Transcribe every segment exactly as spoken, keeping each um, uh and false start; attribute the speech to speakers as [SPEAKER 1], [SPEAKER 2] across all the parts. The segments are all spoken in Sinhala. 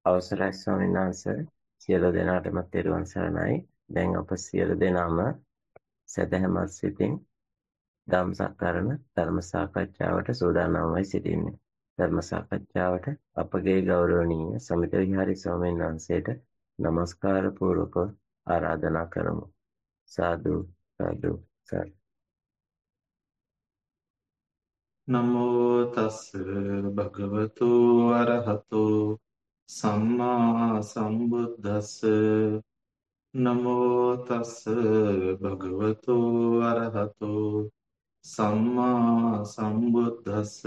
[SPEAKER 1] අවසරයි ස්වාමීන් වහන්සේ සියලු දෙනාටම තෙරුවන් සරණයි. දැන් අප සියලු දෙනාම සදහැමත් සිතින් ධම්ම සක්කරණ ධර්ම සාකච්ඡාවට සූදානම් වී සිටින්නේ. ධර්ම සාකච්ඡාවට අපගේ ගෞරවනීය සමිත විහාරී ස්වාමීන් වහන්සේට নমස්කාර පූර්වක ආරාධනා කරමු. සාදු සාදු සාදු.
[SPEAKER 2] නමෝ තස් භගවතු අරහතෝ සම්මා සම්බුද්දස්ස නමෝ තස් භගවතු අරහතෝ සම්මා සම්බුද්දස්ස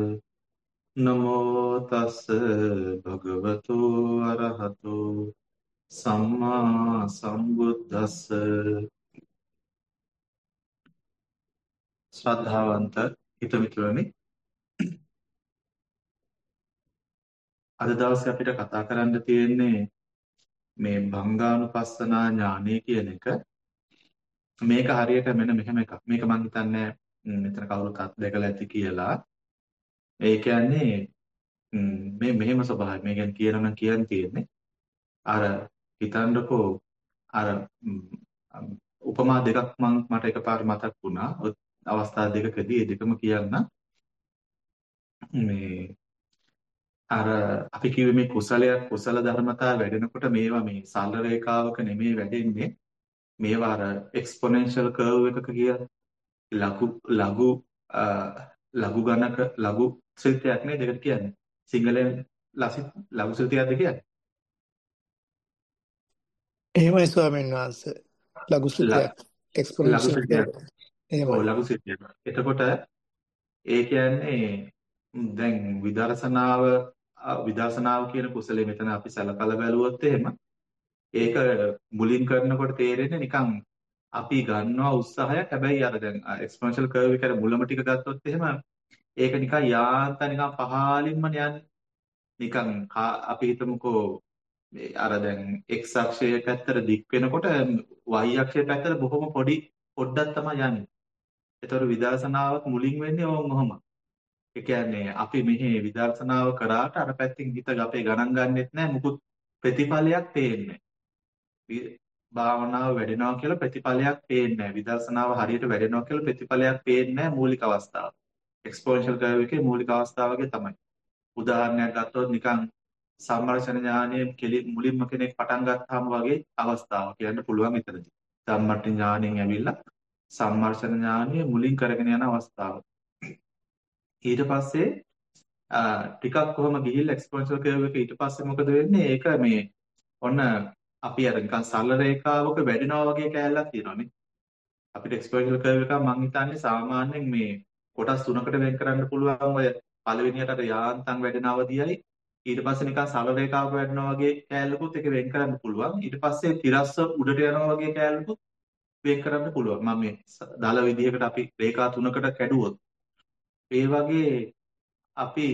[SPEAKER 2] නමෝ තස් භගවතු අරහතෝ සම්මා සම්බුද්දස්ස ශ්‍රද්ධාවන්ත හිතමිතුරනි, අද දවසේ අපිට කතා කරන්න තියෙන්නේ මේ භංගානුපස්සනා ඥානය කියන එක. මේක හරියට මෙන්න මෙහෙම එකක්. මේක මං හිතන්නේ ම්, මෙතන කවුරුත් අත්දැකලා ඇති කියලා. ඒ කියන්නේ ම්, මේ මෙහෙම ස්වභාවය. මේ කියන්නේ කියනනම් කියන්න තියෙන්නේ අර හිතන්නකෝ අර ම්, අම්, උපමා දෙකක් මං මට එකපාර මතක් වුණා. ඔය අවස්ථා දෙකකදී ඒ දෙකම කියන්න. මේ අර අපි කිව්වේ මේ කුසලයක් කුසල ධර්මතා වැඩෙනකොට මේවා මේ සරල රේඛාවක නෙමෙයි වැඩෙන්නේ. මේවා අර එක්ස්පොනෙන්ෂල් කර්ව් එකක කියලා ලඝු ලඝු අ, ලඝු ගණක ලඝු ශ්‍රිතයක් නේ දෙකට කියන්නේ. සිංහලෙන් ලසි ලඝු ශ්‍රිතයක්ද කියන්නේ.
[SPEAKER 3] එහෙමයි ස්වාමීන් වහන්සේ. ලඝු ශ්‍රුතියක්
[SPEAKER 2] ල- ලඝු
[SPEAKER 3] එක්ස්පොනෙන්ෂියල්
[SPEAKER 2] ශ්‍රිතයක්. ඔව්
[SPEAKER 3] එහෙමයි.
[SPEAKER 2] ලඝු ශ්‍රිතයක්. එතකොට ඒ කියන්නේ ම්, දැන් විදර්ශනාව අ, විදර්ශනාව කියන කුසලයේ මෙතන අපි සලකලා බැලුවොත් එහෙම ඒක මුලින් කරනකොට තේරෙන්නේ නිකන් අපි ගන්නවා උත්සාහයක්. හැබැයි අර දැන් එක්ස්පොනෙන්ෂල් කර්ව් එකේ මුලම ටික ගත්තොත් එහෙම ඒක නිකන් යාන්තම් නිකන් පහලින්ම යන්නේ. නිකන් කා- අපි හිතමුකෝ මේ අර දැන් x අක්ෂයේ පැත්තට දික් වෙනකොට y අක්ෂයේ පැත්තට බොහොම පොඩි පොඩ්ඩක් තමයි යන්නේ. ඒතකොට විදර්ශනාවක් මුලින් වෙන්නේ ඕන් ඔහම. ඒ කියන්නේ අපි මෙහි විදර්ශනාව කරාට අර පැත්තෙන් හිත අපේ ගණන් ගන්නෙත් නැහැ. මුකුත් ප්‍රතිඵලයක් පේන්නේ නැහැ. භාවනාව වැඩෙනවා කියලා ප්‍රතිඵලයක් පේන්නේ නැහැ. විදර්ශනාව හරියට වැඩෙනවා කියලා ප්‍රතිඵලයක් පේන්නේ නැහැ මූලික අවස්ථාව. එක්ස්පොනෙන්ෂල් කර්ව් එකේ මූලික අවස්ථාව වගේ තමයි. උදාහරණයක් ගත්තොත් නිකන් සම්මර්ෂණ ඥානයේ කෙලි මුලින්ම කෙනෙක් පටන් ගත්තාම වගේ අවස්ථාව කියන්න පුළුවන් එතනදී. සම්මර්ෂණ ඥාණයෙන් ඇවිල්ලා සම්මර්ෂණ ඥානයේ මුලින් කරගෙන යන අවස්ථාව. ඊට පස්සේ අ, ටිකක් කොහොම ගිහිල්ලා එක්ස්පොනෙන්ෂල් කර්ව් එක ඊට පස්සේ මොකද වෙන්නේ? ඒක මේ ඔන්න අපි අර නිකන් සරල රේඛාවක වැඩිනවා වගේ කෑල්ලක් තියෙනවානේ. අපිට එක්ස්පොනෙන්ෂල් කර්ව් එක මම හිතන්නේ සාමාන්‍යයෙන් මේ කොටස් තුනකට වෙන් කරන්න පුළුවන්. ඔය පළවෙනියට අර යාන්තම් වැඩෙන අවධියයි ඊට පස්සේ නිකන් සරල රේඛාවක වැඩෙනවා වගේ කෑල්ලකුත් එක වෙන් කරන්න පුළුවන්. ඊට පස්සේ තිරස්ස උඩට යනවා වගේ කෑල්ලකුත් වෙන් කරන්න පුළුවන්. මම මේ ස- දල විදිහකට අපි රේඛා තුනකට කැඩුවොත් ඒ වගේ අපි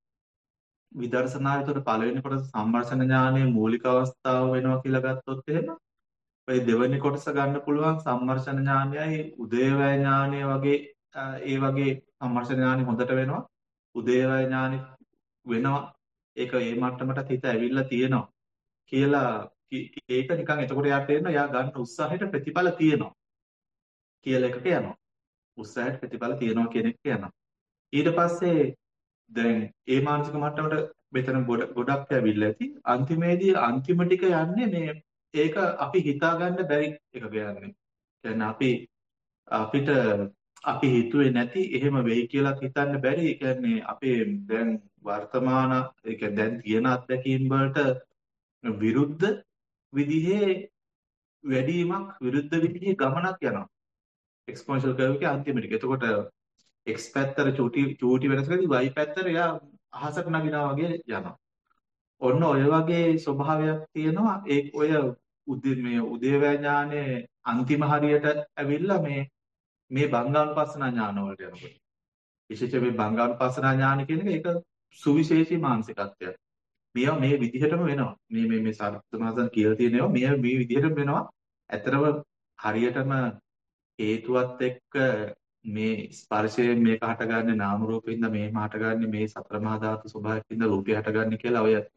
[SPEAKER 2] විදර්ශනාවේ උඩ පළවෙනි කොටස සම්මර්ෂණ ඥානයේ මූලික අවස්ථාව වෙනවා කියලා ගත්තොත් එහෙම ඔය දෙවෙනි කොටස ගන්න පුළුවන් සම්මර්ෂණ ඥානයයි උදේවැය ඥානය වගේ අ, ඒ වගේ සම්මර්ෂණ ඥානෙ හොඳට වෙනවා. උදේවැය ඥානෙ වෙනවා. ඒක ඒ මට්ටමට හිත ඇවිල්ලා තියෙනවා කියලා කි- ඒක නිකන් එතකොට යාට තේරෙනවා යා ගන්න උත්සාහයට ප්‍රතිඵල තියෙනවා කියලා එකක යනවා. උත්සාහයට ප්‍රතිඵල තියෙනවා කියන එක යනවා. ඊට පස්සේ දැන් ඒ මානසික මට්ටමට මෙතන ගොඩ ගොඩක් ඇවිල්ලා ඇති. අන්තිමේදී අන්තිම ටික යන්නේ මේ ඒක අපි හිතා ගන්න බැරි එකක යන්නේ. කියන්නේ අපි අපිට අපි හිතුවේ නැති එහෙම වෙයි කියලා හිතන්න බැරි. ඒ කියන්නේ අපේ දැන් වර්තමාන ඒ කියන්නේ දැන් තියෙන අත්දැකීම් වලට විරුද්ධ විදිහේ වැඩිවීමක් විරුද්ධ විදිහේ ගමනක් යනවා එක්ස්පොනෙන්ෂල් කර්ව් එකේ අන්තිම ටික. එතකොට x පැත්තට චූටි චූටි වෙනසකදී y පැත්තට යා අහසට නගිනවා වගේ යනවා. ඔන්න ඔය වගේ ස්වභාවයක් තියෙනවා. ඒ ඔය උදේ මේ උදේවැය ඥානයේ අන්තිම හරියට ඇවිල්ලා මේ මේ බංගානුපස්සනා ඥාන වලට යනකොට විශේෂයෙන් මේ බංගානුපස්සනා ඥාන කියන එක ඒක සුවිශේෂී මානසිකත්වයක්. මේවා මේ විදිහටම වෙනවා. මේ මේ මේ සාර්ථකමාසන් කියලා තියෙනවා මේ මේ විදිහටම වෙනවා. ඇත්තටම හරියටම හේතුවත් එක්ක මේ ස්පර්ශයෙන් මේක හටගන්නේ නාම රූපින්ද මේම හටගන්නේ මේ සතර මහා ධාතු ස්වභාවයෙන්ද රූපය හටගන්නේ කියලා ඔය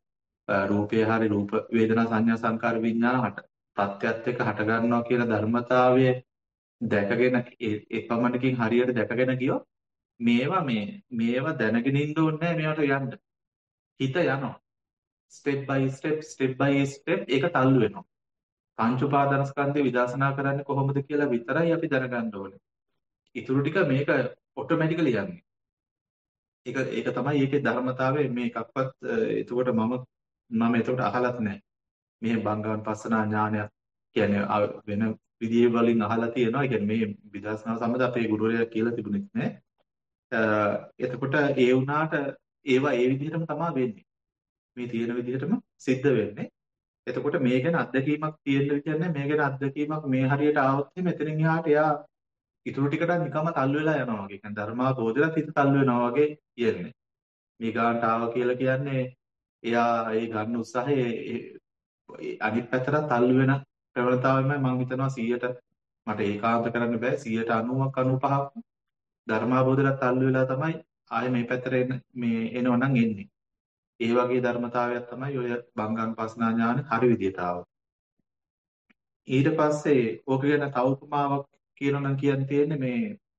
[SPEAKER 2] රූපේ හරි රූප වේදනා සංඥා සංකාර විඥාන හට ප්‍රත්‍යත් එක්ක හට ගන්නවා කියන ධර්මතාවය දැකගෙන ඒ ඒ පමණකින් හරියට දැකගෙන ගියොත් මේවා මේ මේවා දැනගෙන ඉන්න ඕනේ නැහැ මේවට යන්න. හිත යනවා. Step by step step by step ඒක තල්ලු වෙනවා. පංච උපාදානස්කන්ධය විදර්ශනා කරන්නේ කොහොමද කියලා විතරයි අපි දැනගන්න ඕනේ. ඊටු ටික මේක ඔටෝමැටිකලි යන්නේ. ඒක ඒක තමයි ඒකේ ධර්මතාවය මේ එකක්වත් එතකොට මම මම එතකොට අහලත් නැහැ. මේ බංගානුපස්සනා ඥානය කියන්නේ වෙන විදිය වලින් අහලා තියෙනවා. ඒ කියන්නේ මේ විදර්ශනා සම්බන්ධ අපේ ගුරුවරයා කියලා තිබුණෙත් නැහැ. එතකොට ඒ වුණාට ඒවා ඒ විදිහටම තමයි වෙන්නේ. මේ තියෙන විදිහටම සිද්ධ වෙන්නේ. එතකොට මේ ගැන අත්දැකීමක් තියෙන්න කියන්නේ මේ ගැන අත්දැකීමක් මේ හරියට ආවොත් මෙතනින් එහාට එයා ඊටු ටිකට නිකම්ම තල්ලු වෙලා යනවා වගේ. කියන්නේ ධර්මාබෝධයට හිත තල්ලු වෙනවා වගේ කියන්නේ. මේ ගානට ආවා කියලා කියන්නේ එයා ඒ ගන්න උත්සාහයේ අනිත් පැත්තට තල්ලු වෙන ප්‍රවණතාවයමයි මම හිතනවා සීයට මට ඒකාන්ත කරන්න බෑ සීයට අනූවක් අනූපහක් ධර්මාබෝධයට තල්ලු වෙලා තමයි ආයේ මේ පැත්තට එන මේ එනවනම් එන්නේ. ඒ වගේ ධර්මතාවයක් තමයි ඔය බංගානුපස්සනා ඥාන හරි විදියට ආවා. ඊට පස්සේ ඕක ගැන තව උපමාවක් කියනවා නම් කියන්න තියෙන්නේ මේ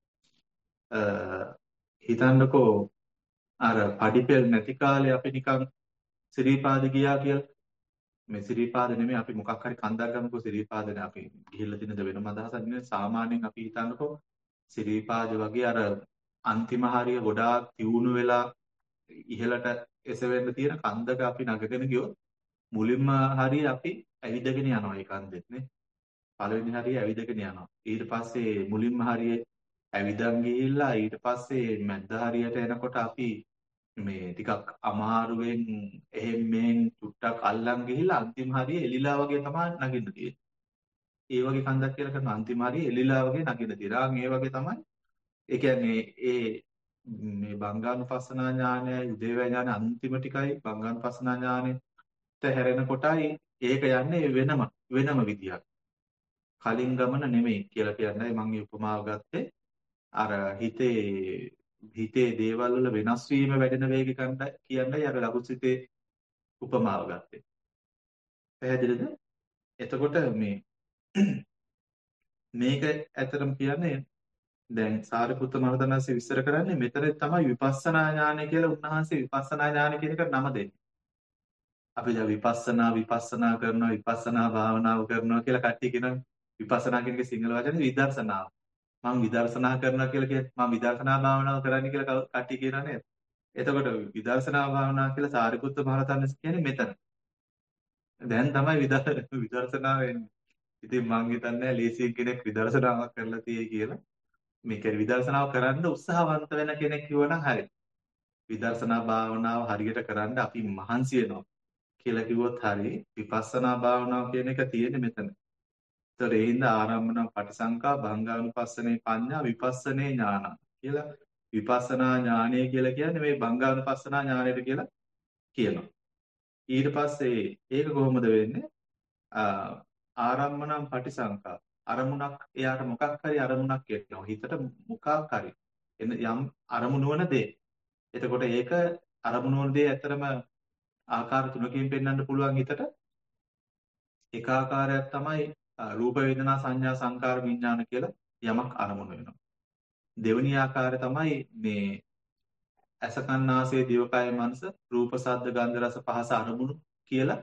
[SPEAKER 2] හිතන්නකෝ අර පඩිපෙල් නැති කාලේ අපි නිකන් සිරිපාද ගියා කියලා. මේ සිරිපාද නෙමෙයි අපි මොකක් හරි කන්දක් ගමකෝ සිරිපාදනේ අපි ගිහිල්ලා තිනද වෙනම අදහසක් නෙමෙයි. සාමාන්‍යයෙන් අපි හිතන්නකෝ සිරිපාද වගේ අර අන්තිම හරිය ගොඩාක් තියුණු වෙලා ඉහළට එසවෙන්න තියෙන කන්දක අපි නගගෙන ගියොත් මුලින්ම හරිය අපි ඇවිදගෙන යනවා ඒ කන්දෙත් නේ. පළවෙනි හරිය ඇවිදගෙන යනවා. ඊට පස්සේ මුලින්ම හරිය ඇවිදන් ගිහිල්ලා ඊට පස්සේ මැද හරියට එනකොට අපි මේ ටිකක් අමාරුවෙන් එහෙම් මෙහෙන් චුට්ටක් අල්ලන් ගිහිල්ලා අන්තිම හරිය එලිලා වගේ තමයි නගින්න තියෙන්නේ. ඒ වගේ කන්දක් කියලා කරන අන්තිම හරිය එලිලා වගේ නගින්න තියෙනවා. ඒ වගේ තමයි. ඒ කියන්නේ ඒ මේ බංගානුපස්සනා ඥානය, උදේවැය ඥානය අන්තිම ටිකයි බංගානුපස්සනා ඥානෙට හැරෙන කොටයි ඒක යන්නේ වෙනම වෙනම විදියක්. කලින් ගමන නෙමෙයි කියලා කියන්නේ මම මේ උපමාව ගත්තේ. අර හිතේ හිතේ දේවල් වල වෙනස් වීම වැඩෙන වේග කණ්ඩ කියන්නයි අර ලඝුසිතේ උපමාව ගත්තේ. පැහැදිලිද? එතකොට මේ මේක ඇත්තටම කියන්නේ දැන් සාරිපුත්ත මහරහතන්සේ විස්තර කරන්නේ මෙතන තමයි විපස්සනා ඥානය කියලා උන්වහන්සේ විපස්සනා ඥානය කියන එකට නම දෙන්නේ. අපි දැන් විපස්සනා විපස්සනා කරනවා විපස්සනා භාවනාව කරනවා කියලා කට්ටිය කියනවා. විපස්සනා කියන එක සිංහල වචනේ විදර්ශනාව. මම විදර්ශනා කරනවා කියලා කියන්නේ මම විදර්ශනා භාවනාව කරන්නේ කියලා කට්ටිය කියනවා නේද? එතකොට විදර්ශනා භාවනාව කියලා සාරිපුත්ත මහරහතන්සේ කියන්නේ මෙතන. දැන් තමයි විදර්ශනා වෙන්නේ. ඉතින් මං හිතන්නේ ලේසියෙන් කෙනෙක් විදර්ශනාවක් කරලා තියෙයි කියලා. මේක විදර්ශනාව කරන්න උත්සාහවන්ත වෙන කෙනෙක් කිව්වනම් හරි. විදර්ශනා භාවනාව හරියට කරන්න අපි මහන්සි වෙනවා කියලා කිව්වොත් හරි. විපස්සනා භාවනාව කියන එක තියෙන්නේ මෙතන. ඒතර ඒ හින්දා ආරම්භන පටිසංකා භංගානුපස්සනේ පඤ්ඤා විපස්සනේ ඥාන කියලා විපස්සනා ඥානය කියලා කියන්නේ මේ භංගානුපස්සනා ඥානයට කියලා කියනවා. ඊට පස්සේ ඒක කොහොමද වෙන්නේ? ආරම්භනම් පටිසංකා අරමුණක් එයාට මොකක් හරි අරමුණක් එනවා. හිතට මොකක් හරි එන යම් අරමුණ වන දේ. එතකොට ඒක අරමුණ වන දේ ඇත්තරම ආකාර තුනකින් පෙන්වන්න පුළුවන් හිතට. එක ආකාරයක් තමයි රූප වේදනා සංඥා සංකාර විඥාන කියලා යමක් අරමුණ වෙනවා. දෙවෙනි ආකාරය තමයි මේ ඇස කන් නාසය දිවකය මනස රූප ශබ්ද ගන්ධ රස පහස අරමුණු කියලා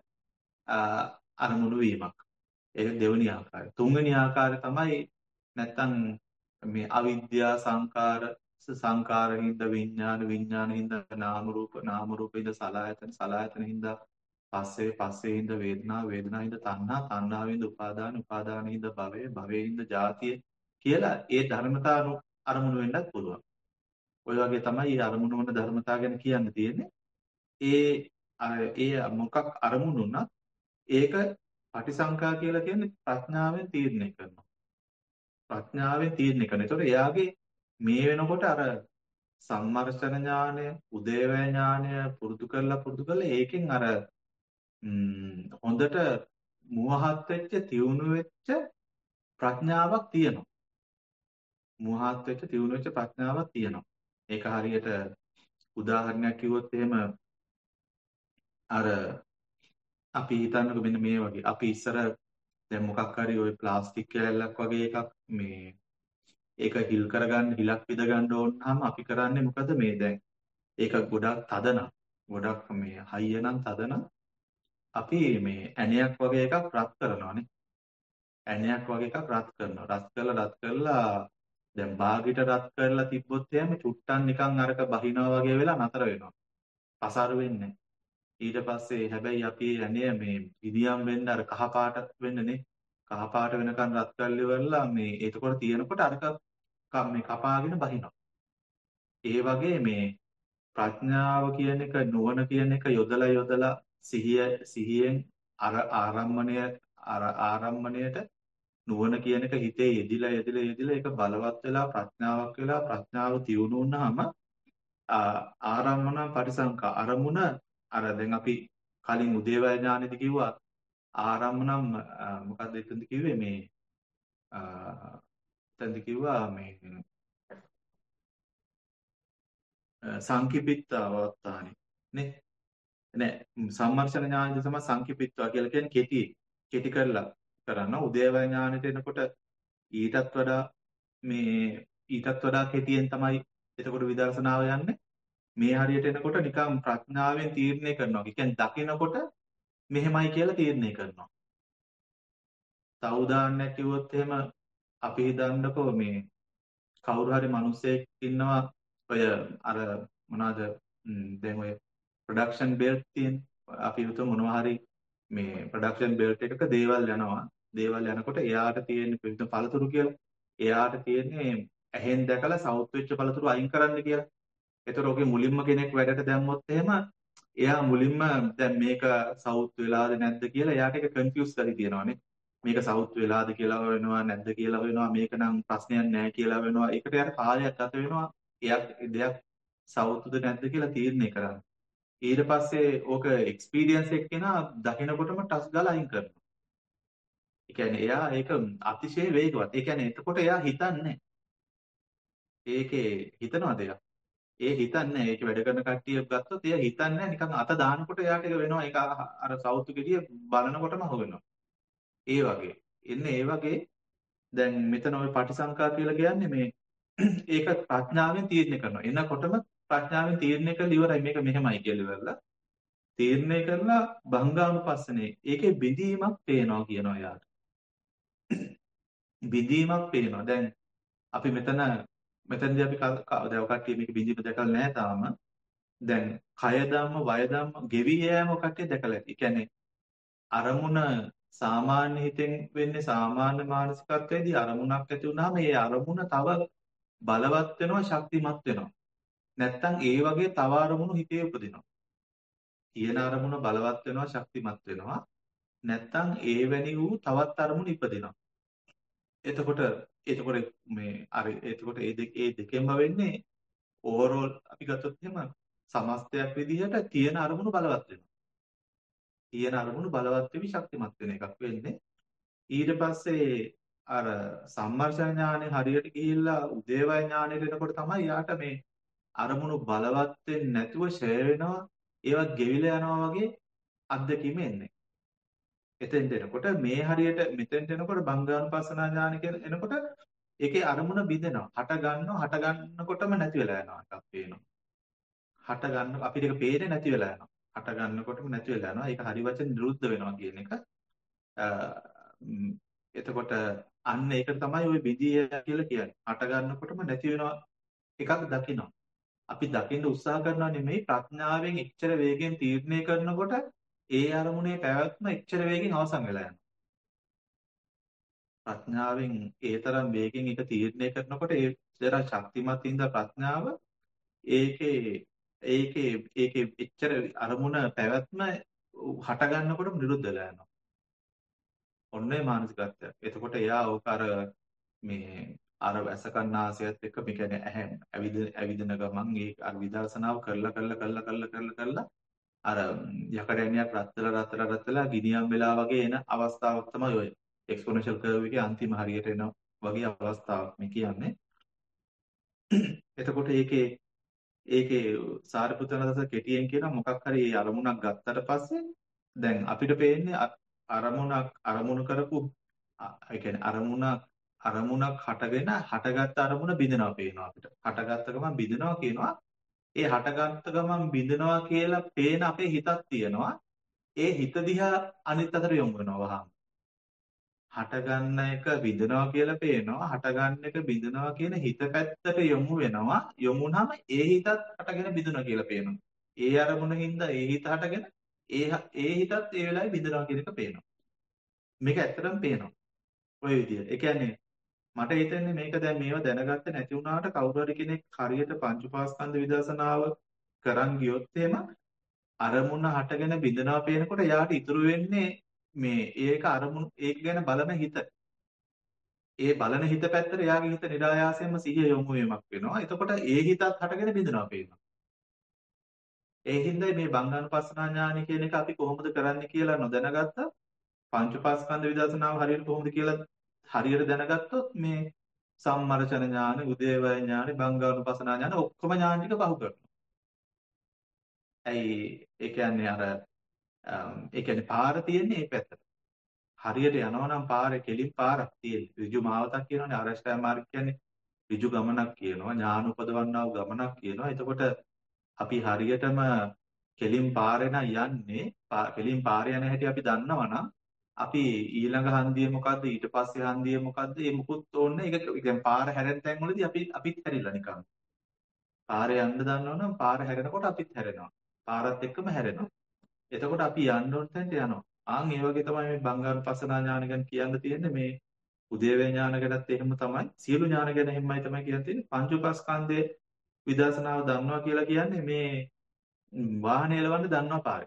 [SPEAKER 2] අරමුණු වීමක්. ඒක දෙවෙනි ආකාරය. තුන්වෙනි ආකාරය තමයි නැත්තම් මේ අවිද්‍යා සංකාර සංකාරින්ද විඥාන විඥානින්ද නාම රූප නාම රූපින්ද සලආයතන සලආයතනින්ද පස්සේ පස්සේින්ද වේදනා වේදනාින්ද තණ්හා තණ්හාවෙන්ද උපාදාන උපාදානින්ද භවය භවයෙන්ද ජාතිය කියලා ඒ ධර්මතාවු අරමුණු වෙන්නත් පුළුවන්. ඔය වගේ තමයි මේ අරමුණු වන ධර්මතාව ගැන කියන්න තියෙන්නේ. ඒ ඒ මොකක් අරමුණු වුණත් ඒක පටිසංකා කියලා කියන්නේ ප්‍රඥාවෙන් තීරණය කරනවා. ප්‍රඥාවෙන් තීරණය කරනවා. ඒතකොට එයාගේ මේ වෙනකොට අර සම්මර්ෂණ ඥානය, උදේවැය ඥානය පුරුදු කරලා පුරුදු කරලා ඒකෙන් අර හොඳට මුවහත් වෙච්ච, තියුණු වෙච්ච ප්‍රඥාවක් තියෙනවා. මුවහත් වෙච්ච, තියුණු වෙච්ච ප්‍රඥාවක් තියෙනවා. ඒක හරියට උදාහරණයක් කිව්වොත් එහෙම අර අපි හිතන්නකෝ මෙන්න මේ වගේ. අපි ඉස්සර දැන් මොකක් හරි ওই ප්ලාස්ටික් කෑල්ලක් වගේ එකක් මේ ඒක හිල් කරගන්න හිලක් විද ගන්න ඕනනම් අපි කරන්නේ මොකද මේ දැන් ඒක ගොඩක් තද නම් ගොඩක් මේ හයිය නම් තද නම් අපි මේ ඇණයක් වගේ එකක් රත් කරනවානේ. ඇණයක් වගේ එකක් රත් කරනවා. රත් කරලා රත් කරලා දැන් බාගෙට රත් කරලා තිබ්බොත් එහෙම චුට්ටක් නිකන් අරක බහිනවා වගේ වෙලා නතර වෙනවා. පසාරු වෙන්නේ. ඊට පස්සේ හැබැයි අපි ඇණය මේ ඉදියම් වෙන්න අර කහ පාට වෙන්නනේ. කහ පාට වෙනකන් රත් කරලා ඉවරලා මේ එතකොට තියෙනකොට අරක ක- මේ කපාගෙන බහිනවා. ඒ වගේ මේ ප්‍රඥාව කියන එක නුවණ කියන එක යොදලා යොදලා සිහිය සිහියෙන් අර ආරම්මණය අර ආරම්මණයට නුවණ කියන එක හිතේ යෙදිලා යෙදිලා යෙදිලා ඒක බලවත් වෙලා ප්‍රඥාවක් වෙලා ප්‍රඥාව තියුණු වුණාම ආ- ආරම්මන පරිසංකා අරමුණ අර දැන් අපි කලින් උදේවය ඥානෙදි කිව්වා ආරම්මනම් ආ, මොකක්ද එතනදි කිව්වේ මේ ආ, එතනදි කිව්වා මේ ආ, සංකිපිත්ත අවස්ථානේ නේ නෑ සම්මර්ෂණ ඥානද තමයි සංකිපිත්වා කියලා කියන්නේ කෙටි කෙටි කරලා කරන්න උදේවය ඥානෙට එනකොට ඊටත් වඩා මේ ඊටත් වඩා කෙටියෙන් තමයි එතකොට විදර්ශනාව යන්නේ මේ හරියට එනකොට නිකන් ප්‍රඥාවෙන් තීරණය කරනවා. ඒ කියන්නේ දකිනකොට මෙහෙමයි කියලා තීරණය කරනවා. තව උදාහරණයක් කිව්වොත් එහෙම අපි හිතන්නකෝ මේ කවුරු හරි මිනිස්සෙක් ඉන්නවා ඔය අර මොනවාද ම්, දැන් ඔය ප්‍රොඩක්ෂන් බෙල්ට් තියෙන අපි හිතමු මොනවා හරි මේ ප්‍රොඩක්ෂන් බෙල්ට් එකක දේවල් යනවා. දේවල් යනකොට එයාට තියෙන පිළිතුරු පළතුරු කියලා. එයාට තියෙන්නේ ඇහෙන් දැකලා සවුත් වෙච්ච පළතුරු අයින් කරන්න කියලා. ඒතර ඔගේ මුලින්ම කෙනෙක් වැඩට දැම්මොත් එහෙම එයා මුලින්ම දැන් මේක සවුත් වෙලාද නැද්ද කියලා එයාට ඒක කන්ෆියුස් කරි තියෙනවානේ. මේක සවුත් වෙලාද කියලා වෙනවා නැද්ද කියලා වෙනවා මේක නම් ප්‍රශ්නයක් නැහැ කියලා වෙනවා. ඒකට යාර කාලයක් ගත වෙනවා. එයක් දෙයක් සවුත්ද නැද්ද කියලා තීරණය කරන්න. ඊට පස්සේ ඕක එක්ස්පීරියන්ස් එක්කෙනා දකිනකොටම ටස් ගාලා අයින් කරනවා. ඒ කියන්නේ එයා ඒක අතිශය වේගවත්. ඒ කියන්නේ එතකොට එයා හිතන්නේ ඒකේ හිතනවාද එයා? ඒ හිතන්නේ ඒක වැඩ කරන කට්ටිය ගත්තොත් එයා හිතන්නේ නිකන් අත දානකොට එයාට ඒක වෙනවා ඒක අර සවුතු ගෙඩිය බලනකොටම අහු වෙනවා. ඒ වගේ. එන්නේ ඒ වගේ දැන් මෙතන ওই පටිසංකා කියලා කියන්නේ මේ ඒක ප්‍රඥාවෙන් තීරණය කරනවා. එනකොටම ප්‍රඥාවෙන් තීරණය කරලා ඉවරයි මේක මෙහෙමයි කියලා ඉවරලා. තීරණය කරලා භංගානුපස්සනේ. ඒකේ බිඳීමක් පේනවා කියනවා යාට. බිඳීමක් පේනවා. දැන් අපි මෙතන මෙතනදී අපි ක- ක- දැන් කට්ටිය මේක බිඳීම දැකලා නැහැ තාම. දැන් කය ධම්ම වය ධම්ම ගෙවි යෑම කට්ටිය දැකලා ඇති. ඒ කියන්නේ අරමුණ සාමාන්‍ය හිතෙන් වෙන්නේ සාමාන්‍ය මානසිකත්වයේදී අරමුණක් ඇති වුනහම ඒ අරමුණ තව බලවත් වෙනවා ශක්තිමත් වෙනවා. නැත්තම් ඒ වගේ තව අරමුණු හිතේ උපදිනවා. තියෙන අරමුණ බලවත් වෙනවා ශක්තිමත් වෙනවා. නැත්තම් ඒ වැනි වූ තවත් අරමුණු ඉපදිනවා. එතකොට එතකොට මේ අර එතකොට ඒ දෙක ඒ දෙකෙන්ම වෙන්නේ ඕවරෝල් අපි ගත්තොත් එහෙම සමස්තයක් විදිහට තියෙන අරමුණු බලවත් වෙනවා. තියෙන අරමුණු බලවත් වෙවි ශක්තිමත් වෙන එකක් වෙන්නේ. ඊට පස්සේ අර සම්මර්ෂණ ඥානෙ හරියට ගිහිල්ලා උදේවය ඥානෙට එනකොට තමයි යාට මේ අරමුණු බලවත් වෙන්නේ නැතුව ෂය වෙනවා ඒවා ගෙවිලා යනවා වගේ අත්දැකීම එන්නේ. එතෙන්ට එනකොට මේ හරියට මෙතෙන්ට එනකොට බංගානුපස්සනා ඥානෙ කියන එනකොට ඒකේ අරමුණ බිඳෙනවා. හට ගන්නවා හට ගන්නකොටම නැති වෙලා යනවා එකක් පේනවා. හට ගන්න අපිට ඒක පේන්නේ නැති වෙලා යනවා. හට ගන්නකොටම නැති වෙලා යනවා. ඒක හරි වචන නිරුද්ධ වෙනවා කියන එක. අ, ම්, එතකොට අන්න ඒකට තමයි ওই විදිය කියලා කියන්නේ. හට ගන්නකොටම නැති වෙනවා එකක් දකිනවා. අපි දකින්න උත්සාහ කරනවා නෙමෙයි ප්‍රඥාවෙන් එච්චර වේගෙන් තීරණය කරනකොට ඒ අරමුණේ පැවැත්ම එච්චර වේගෙන් අවසන් වෙලා යනවා. ප්‍රඥාවෙන් ඒ තරම් වේගෙන් ඒක තීරණය කරනකොට ඒ තරම් ශක්තිමත් ඉඳ ප්‍රඥාව ඒකේ ඒකේ ඒකේ එච්චර අරමුණ පැවැත්ම හට ගන්නකොටම නිරුද්ධ වෙලා යනවා. ඔන්නේ මානසිකත්වය. එතකොට එයා ඕක අර මේ අර වැසකන්නාසයත් එක්ක මේ කියන්නේ ඇහැ ඇවිද ඇවිදින ගමන් ඒ අර විදර්ශනාව කරලා කරලා කරලා කරලා කරලා කරලා අර යකඩ ඇණයක් රත්තරලා රත්තරලා රත්තරලා ගිනියම් වෙලා වගේ එන අවස්ථාවක් තමයි ඔය එක්ස්පොනෙන්ෂල් කර්ව් එකේ අන්තිම හරියට එන වගේ අවස්ථාවක් මේ කියන්නේ. එතකොට ඒකේ ඒකේ සාරිපුත්‍රනදස කෙටියෙන් කියන මොකක් හරි අරමුණක් ගත්තට පස්සේ දැන් අපිට පේන්නේ අ- අරමුණක් අරමුණු කරපු අ- ඒ කියන්නේ අරමුණක් අරමුණක් හටගෙන හටගත්ත අරමුණ බිඳිනවා පේනවා අපිට. හටගත්ත ගමන් බිඳිනවා කියනවා. ඒ හටගත්ත ගමන් බිඳිනවා කියලා පේන අපේ හිතක් තියෙනවා. ඒ හිත දිහා අනිත් අතට යොමු වෙනවා වහම. හටගන්න එක බිඳිනවා කියලා පේනවා. හටගන්න එක බිඳිනවා කියන හිත පැත්තට යොමු වෙනවා. යොමුනම ඒ හිතත් හටගෙන බිඳිනවා කියලා පේනවා. ඒ අරමුණින්ද ඒ හිත හටගෙන ඒ හ- ඒ හිතත් ඒ වෙලාවේ බිඳිනවා කියන එක පේනවා. මේක ඇත්තටම පේනවා. ඔය විදිහට. ඒ කියන්නේ මට හිතෙන්නේ මේක දැන් මේව දැනගත්තේ නැති වුණාට කවුරු හරි කෙනෙක් හරියට පංච උපාස්කන්ධ විදර්ශනාව කරන් ගියොත් එහෙම අරමුණ හටගෙන බිඳනවා පේනකොට යාට ඉතුරු වෙන්නේ මේ ඒක අරමුණු ඒක ගැන බලන හිත. ඒ බලන හිත පැත්තට එයාගේ හිත નિરાයාසයෙන්ම සිහිය යොමු වීමක් වෙනවා. එතකොට ඒ හිතත් හටගෙන බිඳනවා පේනවා. ඒ හින්දා මේ බංගානුපස්සනා ඥාන කියන එක අපි කොහොමද කරන්නේ කියලා නොදැනගත්තා පංච උපාස්කන්ධ විදර්ශනාව හරියට කොහොමද කියලා හරියට දැනගත්තොත් මේ සම්මර්ෂණ ඥාන, උදේවය ඥාන, බංගානුපස්සනා ඥාන ඔක්කොම ඥාන ටික පහු කරනවා. ඇයි ඒ කියන්නේ අර අම්, ඒ කියන්නේ පාර තියෙන්නේ මේ පැත්තට. හරියට යනවා නම් පාරේ කෙලින් පාරක් තියෙන්නේ. ඍජු මාවතක් කියනවනේ ආරෂ්ඨා මාර්ග කියන්නේ ඍජු ගමනක් කියනවා. ඥාන උපදවන්නා වූ ගමනක් කියනවා. එතකොට අපි හරියටම කෙලින් පාරේ නම් යන්නේ පා- කෙලින් පාරේ යන හැටි අපි දන්නවනම් අපි ඊළඟ හන්දිය මොකද්ද ඊට පස්සේ හන්දිය මොකද්ද මේ මුකුත් ඕනේ ඒක කියන්නේ පාර හැරෙන තැන් වලදී අපි අපිත් හැරිලා නිකන් පාරේ යන්න දන්නවනම් පාර හැරෙනකොට අපිත් හැරෙනවා පාරත් එක්කම හැරෙනවා එතකොට අපි යන්න ඕන තැනට යනවා ආන් ඒ වගේ තමයි මේ බංගානුපස්සනා ඥාන ගැන කියන්න තියෙන්නේ මේ උදේවේ ඥාන ගැනත් එහෙම තමයි සියලු ඥාන ගැන එහෙමයි තමයි කියන්න තියෙන්නේ පංච උපස්කන්ධයේ විදර්ශනාව දන්නවා කියලා කියන්නේ මේ වාහනේ එලවන්න දන්නවා පාරේ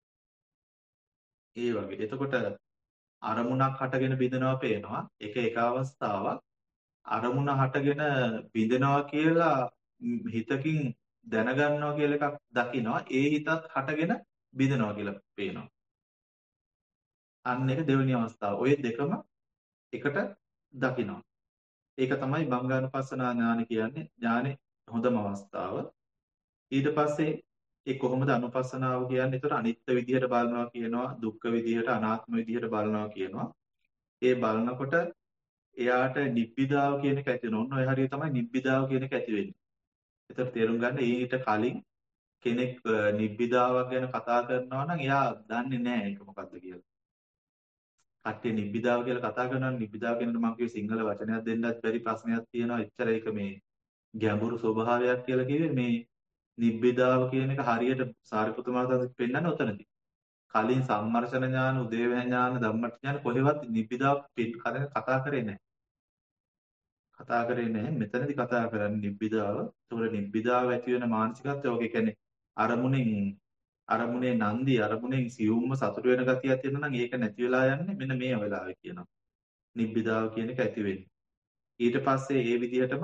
[SPEAKER 2] ඒ වගේ එතකොට අරමුණක් හටගෙන බිඳනවා පේනවා. ඒක එක අවස්ථාවක්. අරමුණ හටගෙන බිඳනවා කියලා ම්, හිතකින් දැනගන්නවා කියලා එකක් දකිනවා. ඒ හිතත් හටගෙන බිඳනවා කියලා පේනවා. අන්න ඒක දෙවෙනි අවස්ථාව. ওই දෙකම එකට දකිනවා. ඒක තමයි බංගානුපස්සනා ඥාන කියන්නේ. ඥානේ හොඳම අවස්ථාව. ඊට පස්සේ ඒ කොහොමද අනුපස්සනාව කියන්නේ? ඒතර අනිත්‍ය විදිහට බලනවා කියනවා, දුක්ඛ විදිහට, අනාත්ම විදිහට බලනවා කියනවා. ඒ බලනකොට එයාට නිබ්බිදාව කියන එක ඇති වෙනවා. ඔන්න ඔය හරිය තමයි නිබ්බිදාව කියන එක ඇති වෙන්නේ. ඒතර තේරුම් ගන්න ඊට කලින් කෙනෙක් අ, නිබ්බිදාවක් ගැන කතා කරනවා නම් එයා දන්නේ නැහැ ඒක මොකක්ද කියලා. කට්ටිය නිබ්බිදාව කියලා කතා කරනවා නම් නිබ්බිදාව කියනකොට මම කිව්වේ සිංහල වචනයක් දෙන්නත් බැරි ප්‍රශ්නයක් තියෙනවා. එච්චර ඒක මේ ගැඹුරු ස්වභාවයක් කියලා කිව්වේ මේ නිබ්බිදාව කියන එක හරියට සාරිපුත්ත මහතාට පෙන්නන්නේ ඔතනදී. කලින් සම්මර්ෂණ ඥාන, උදේවැය ඥාන, ධම්මට ඥාන කොහෙවත් නිබ්බිදාව කතා කරේ නැහැ. කතා කරේ නැහැ. මෙතනදී කතා කරන්නේ නිබ්බිදාව. ඒතකොට නිබ්බිදාව ඇති වෙන මානසිකත්වය ඔගේ කියන්නේ අරමුණෙන් අරමුණේ නන්දි අරමුණෙන් සියුම්ම සතුට වෙන ගතියක් තියෙනවා නම් ඒක නැති වෙලා යන්නේ මෙන්න මේ වෙලාවේ කියනවා. නිබ්බිදාව කියන එක ඇති වෙන්නේ. ඊට පස්සේ ඒ විදිහටම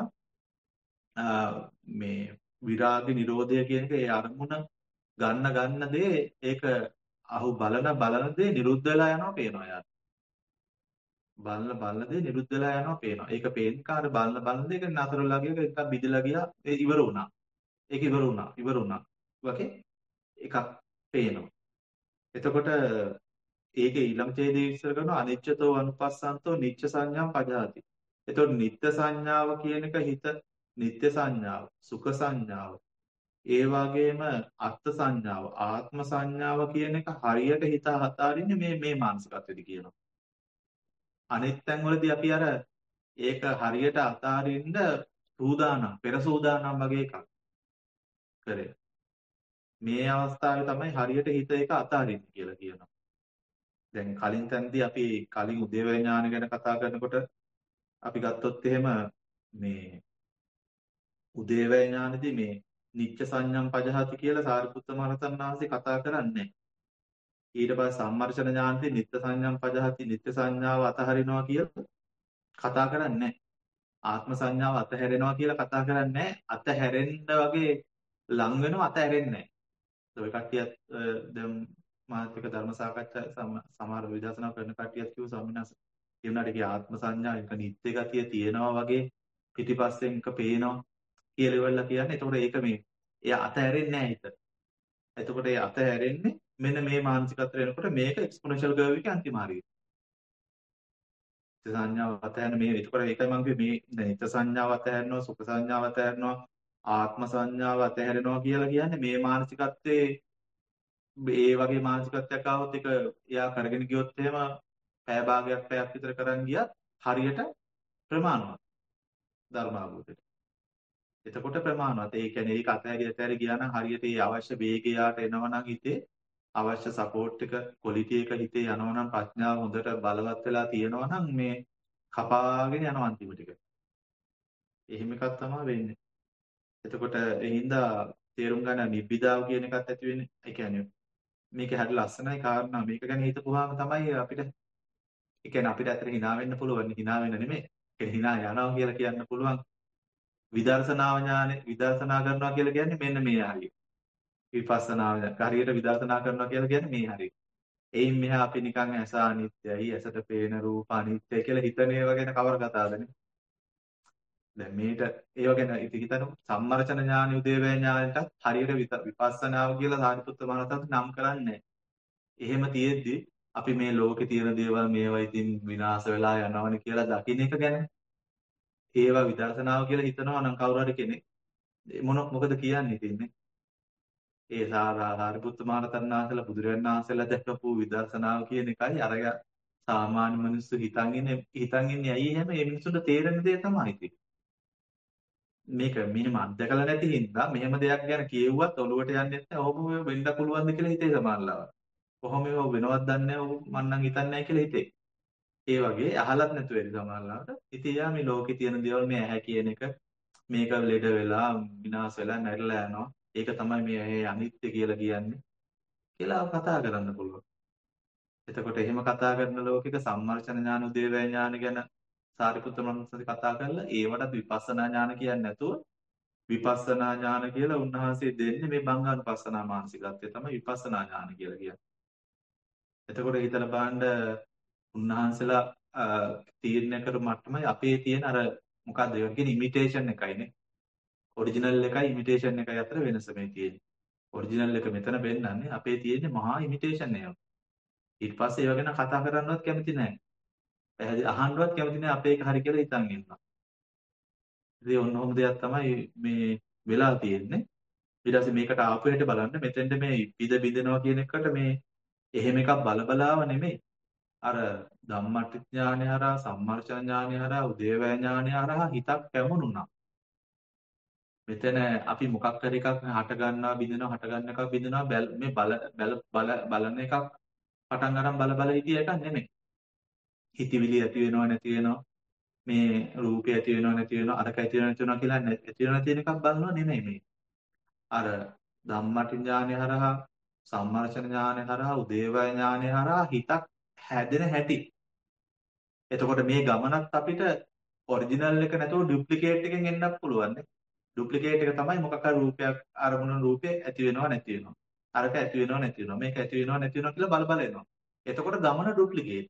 [SPEAKER 2] මේ විරාග නිරෝධය කියන එක ඒ අරමුණ ගන්න ගන්න දේ ඒක අහු බලන බලන දේ නිරුද්ධ වෙලා යනවා පේනවා යාර. බලන බලන දේ නිරුද්ධ වෙලා යනවා පේනවා. ඒක පේන කාර බලන බලන දේ ඒක නතරලා ගියා ඒක බිඳලා ගියා ඒ ඉවර වුණා. ඒක ඉවර වුණා. ඉවර වුණා. වගේ එකක් පේනවා. එතකොට ඒකේ ඊළඟ ඡේදයේ විස්තර කරනවා අනිච්චතෝ අනුපස්සන්තෝ නිච්ච සංඥාම් පජාති. එතකොට නිත්‍ය සංඥාව කියන එක හිත නිත්‍ය සංඥාව, සුඛ සංඥාව, ඒ වගේම අර්ථ සංඥාව, ආත්ම සංඥාව කියන එක හරියට හිත හතාරින්නේ මේ මේ මානසිකත්වෙදි කියනවා. අනිත් තැන් වලදී අපි අර ඒක හරියට අතාරින්න සූදානම්, පෙර සූදානම් වගේ එකක් කරේ. මේ අවස්ථාවේ තමයි හරියට හිත ඒක අතාරින්න කියලා කියනවා. දැන් කලින් තැන්දී අපි කලින් උදේවැය ඥාන ගැන කතා කරනකොට අපි ගත්තොත් එහෙම මේ උදේවැය ඥානදී මේ නිච්ච සංඥම් පජහති කියලා සාරිපුත්ත මහ රහතන් වහන්සේ කතා කරන්නේ. ඊට පස්සේ සම්මර්ෂණ ඥානදී නිත්‍ය සංඥම් පජහති නිත්‍ය සංඥාව අතහරිනවා කියලා කතා කරන්නේ. ආත්ම සංඥාව අතහැරෙනවා කියලා කතා කරන්නේ. අතහැරෙන්න වගේ ලං වෙනවා අතහැරෙන්නේ නැහැ. ඔය කට්ටියත් දැන් මාත් එක්ක ධර්ම සාකච්ඡා සමහර විදර්ශනා කරන කට්ටියත් කිව්ව ස්වාමීන් වහන්සේ කියුණාට ඒකේ ආත්ම සංඥා එක නිත්‍ය ගතිය තියෙනවා වගේ පිටිපස්සෙන් එක පේනවා කියලා ඉවරලා කියන්නේ. එතකොට ඒක මේ එයා අතහැරෙන්නේ නැහැ හිත. එතකොට ඒ අතහැරෙන්නේ මෙන්න මේ මානසිකත්වයට එනකොට මේක එක්ස්පොනෙන්ෂල් කර්ව් එකේ අන්තිම හරිය. චිත්ත සංඥාව අතහැරන මේ එතකොට ඒකයි මම කිව්වේ මේ දැන් හිත සංඥාව අතහැරනවා සුඛ සංඥාව අතහැරනවා ආත්ම සංඥාව අතහැරනවා කියලා කියන්නේ මේ මානසිකත්වයේ ඒ වගේ මානසිකත්වයක් ආවොත් ඒක එයා කරගෙන ගියොත් එහෙම පැය භාගයක් පැයක් විතර කරන් ගියත් හරියට ප්‍රමාණවත් ධර්මාභූතයට. එතකොට ප්‍රමාණවත්. ඒ කියන්නේ ඒක අතහැරි අතහැරි ගියා නම් හරියට ඒ අවශ්‍ය වේගය යාට එනවා නම් හිතේ අවශ්‍ය සපෝට් එක ක්වොලිටි එක හිතේ යනවා නම් ප්‍රඥාව හොඳට බලවත් වෙලා තියෙනවා නම් මේ කපාගෙන යනවා අන්තිම ටික. එහෙම එකක් තමයි වෙන්නේ. එතකොට ඒ හින්දා තේරුම් ගන්න නිබ්බිදාව කියන එකත් ඇති වෙන්නේ. ඒ කියන්නේ මේක හරි ලස්සනයි කාරණා. මේක ගැන හිතපුවාම තමයි අපිට ඒ කියන්නේ අපිට ඇත්තට hina වෙන්න පුළුවන්. hina වෙන්න නෙමෙයි. ඒ hina යනවා කියලා කියන්න පුළුවන්. විදර්ශනා ඥානෙ විදර්ශනා කරනවා කියලා කියන්නේ මෙන්න මේ හරිය. විපස්සනා හරියට විදර්ශනා කරනවා කියලා කියන්නේ මේ හරිය. එයින් මෙහා අපි නිකන් ඇස අනිත්‍යයි, ඇසට පේන රූප අනිත්‍යයි කියලා හිතන ඒවා ගැන කවර කතාවදනේ. දැන් මේට ඒව ගැන ඉතින් හිතන සම්මර්ෂණ ඥාන උදේවැය ඥානටත් හරියට විපස්සනාව කියලා සාරිපුත්ත මහරහතන් නම් කරන්නේ. එහෙම තියෙද්දි අපි මේ ලෝකේ තියෙන දේවල් මේවා ඉතින් විනාශ වෙලා යනවනේ කියලා දකින්න එක ගැන ඒවා විදර්ශනාව කියලා හිතනවා නම් කවුරු හරි කෙනෙක් මොන මොකද කියන්නේ ඉතින්නේ? ඒ සාරිපුත්ත මහරහතන් වහන්සේලා බුදුරජාණන් වහන්සේලා දැක්කපු විදර්ශනාව කියන එකයි අර සාමාන්‍ය මිනිස්සු හිතන් ඉන්නේ හිතන් ඉන්නේ ඇයි එහෙම මේ මිනිස්සුන්ට තේරෙන දේ තමයි ඉතින්. මේක මෙහෙම අත්දකලා නැති හින්දා මෙහෙම දෙයක් ගැන කියෙව්වත් ඔලුවට යන්නේ නැහැ. ඔහොම වෙන්න පුළුවන්ද කියලා හිතේ සමානලාව. කොහොම ඒව වෙනවත් දන්නේ නැහැ. මං නම් හිතන්නේ නැහැ කියලා හිතේ. ඒ වගේ අහලත් නැතුව වෙයි සමානලාවට. ඉතින් යා මේ ලෝකේ තියෙන දේවල් මේ ඇහැ කියන එක මේක ලෙඩ වෙලා විනාශ වෙලා නැරිලා යනවා. ඒක තමයි මේ ඇහි අනිත්‍ය කියලා කියන්නේ. කියලා කතා කරන්න පුළුවන්. එතකොට එහෙම කතා කරන ලෝකික සම්මර්ෂණ ඥාන උදේවැය ඥාන ගැන සාරිපුත්‍ර මහරහතන් කතා කරලා ඒවට විපස්සනා ඥාන කියන්නේ නැතුව විපස්සනා ඥාන කියලා උන්වහන්සේ දෙන්නේ මේ බංගානුපස්සනා මානසිකත්වය තමයි විපස්සනා ඥාන කියලා කියන්නේ. එතකොට හිතලා බලන්න උන්වහන්සේලා තීරණය කර මට්ටමයි අපේ තියෙන අර මොකද්ද ඒ කියන්නේ ඉමිටේෂන් එකයිනේ. ඔරිජිනල් එකයි ඉමිටේෂන් එකයි අතර වෙනස මේ තියෙන්නේ. ඔරිජිනල් එක මෙතන පෙන්නන්නේ අපේ තියෙන්නේ මහා ඉමිටේෂන් එකක්. ඊට පස්සේ ඒව ගැන කතා කරන්නවත් කැමති නැහැ. පැහැදිලි අහන්නවත් කැමති නැහැ අපේ එක හරි කියලා හිතන් ඉන්නවා. ඉතින් ඔන්න ඔහොම දෙයක් තමයි මේ වෙලා තියෙන්නේ. ඊට පස්සේ මේකට ආපු හැටි බලන්න මෙතෙන්ට මේ පිද බිඳනවා කියන එකට මේ එහෙම එකක් බල බලාව නෙමෙයි. අර ධම්මට්ඨ ඥානය හරහා සම්මර්ෂණ ඥානය හරහා උදේවැය ඥානය හරහා හිතක් පැමුණුණා. මෙතන අපි මොකක් හරි එකක් හට ගන්නවා බිඳිනවා හට ගන්න එකක් බිඳිනවා මේ බල බල බලන එකක් පටන් ගන්න බල බල හිටිය එකක් නෙමෙයි. හිතවිලි ඇති වෙනව නැති වෙනව මේ රූපය ඇති වෙනව නැති වෙනව අරක ඇති වෙනව නැති වෙනව කියලා ඇති වෙනව තියෙන එකක් බලනවා නෙමෙයි මේ. අර ධම්මටි ඥානය හරහා සම්මර්ෂණ ඥානය හරහා උදේවැය ඥානය හරහා හිතක් හැදෙන හැටි. එතකොට මේ ගමනත් අපිට ඔරිජිනල් එක නැතුව ඩුප්ලිකේට් එකෙන් එන්නත් පුළුවන් නේ. ඩුප්ලිකේට් එක තමයි මොකක් හරි රූපයක් අරමුණු රූපේ ඇති වෙනව නැති වෙනව. අරක ඇති වෙනව නැති වෙනව මේක ඇති වෙනව නැති වෙනව කියලා බල බල එනවා. එතකොට ගමන ඩුප්ලිකේට්.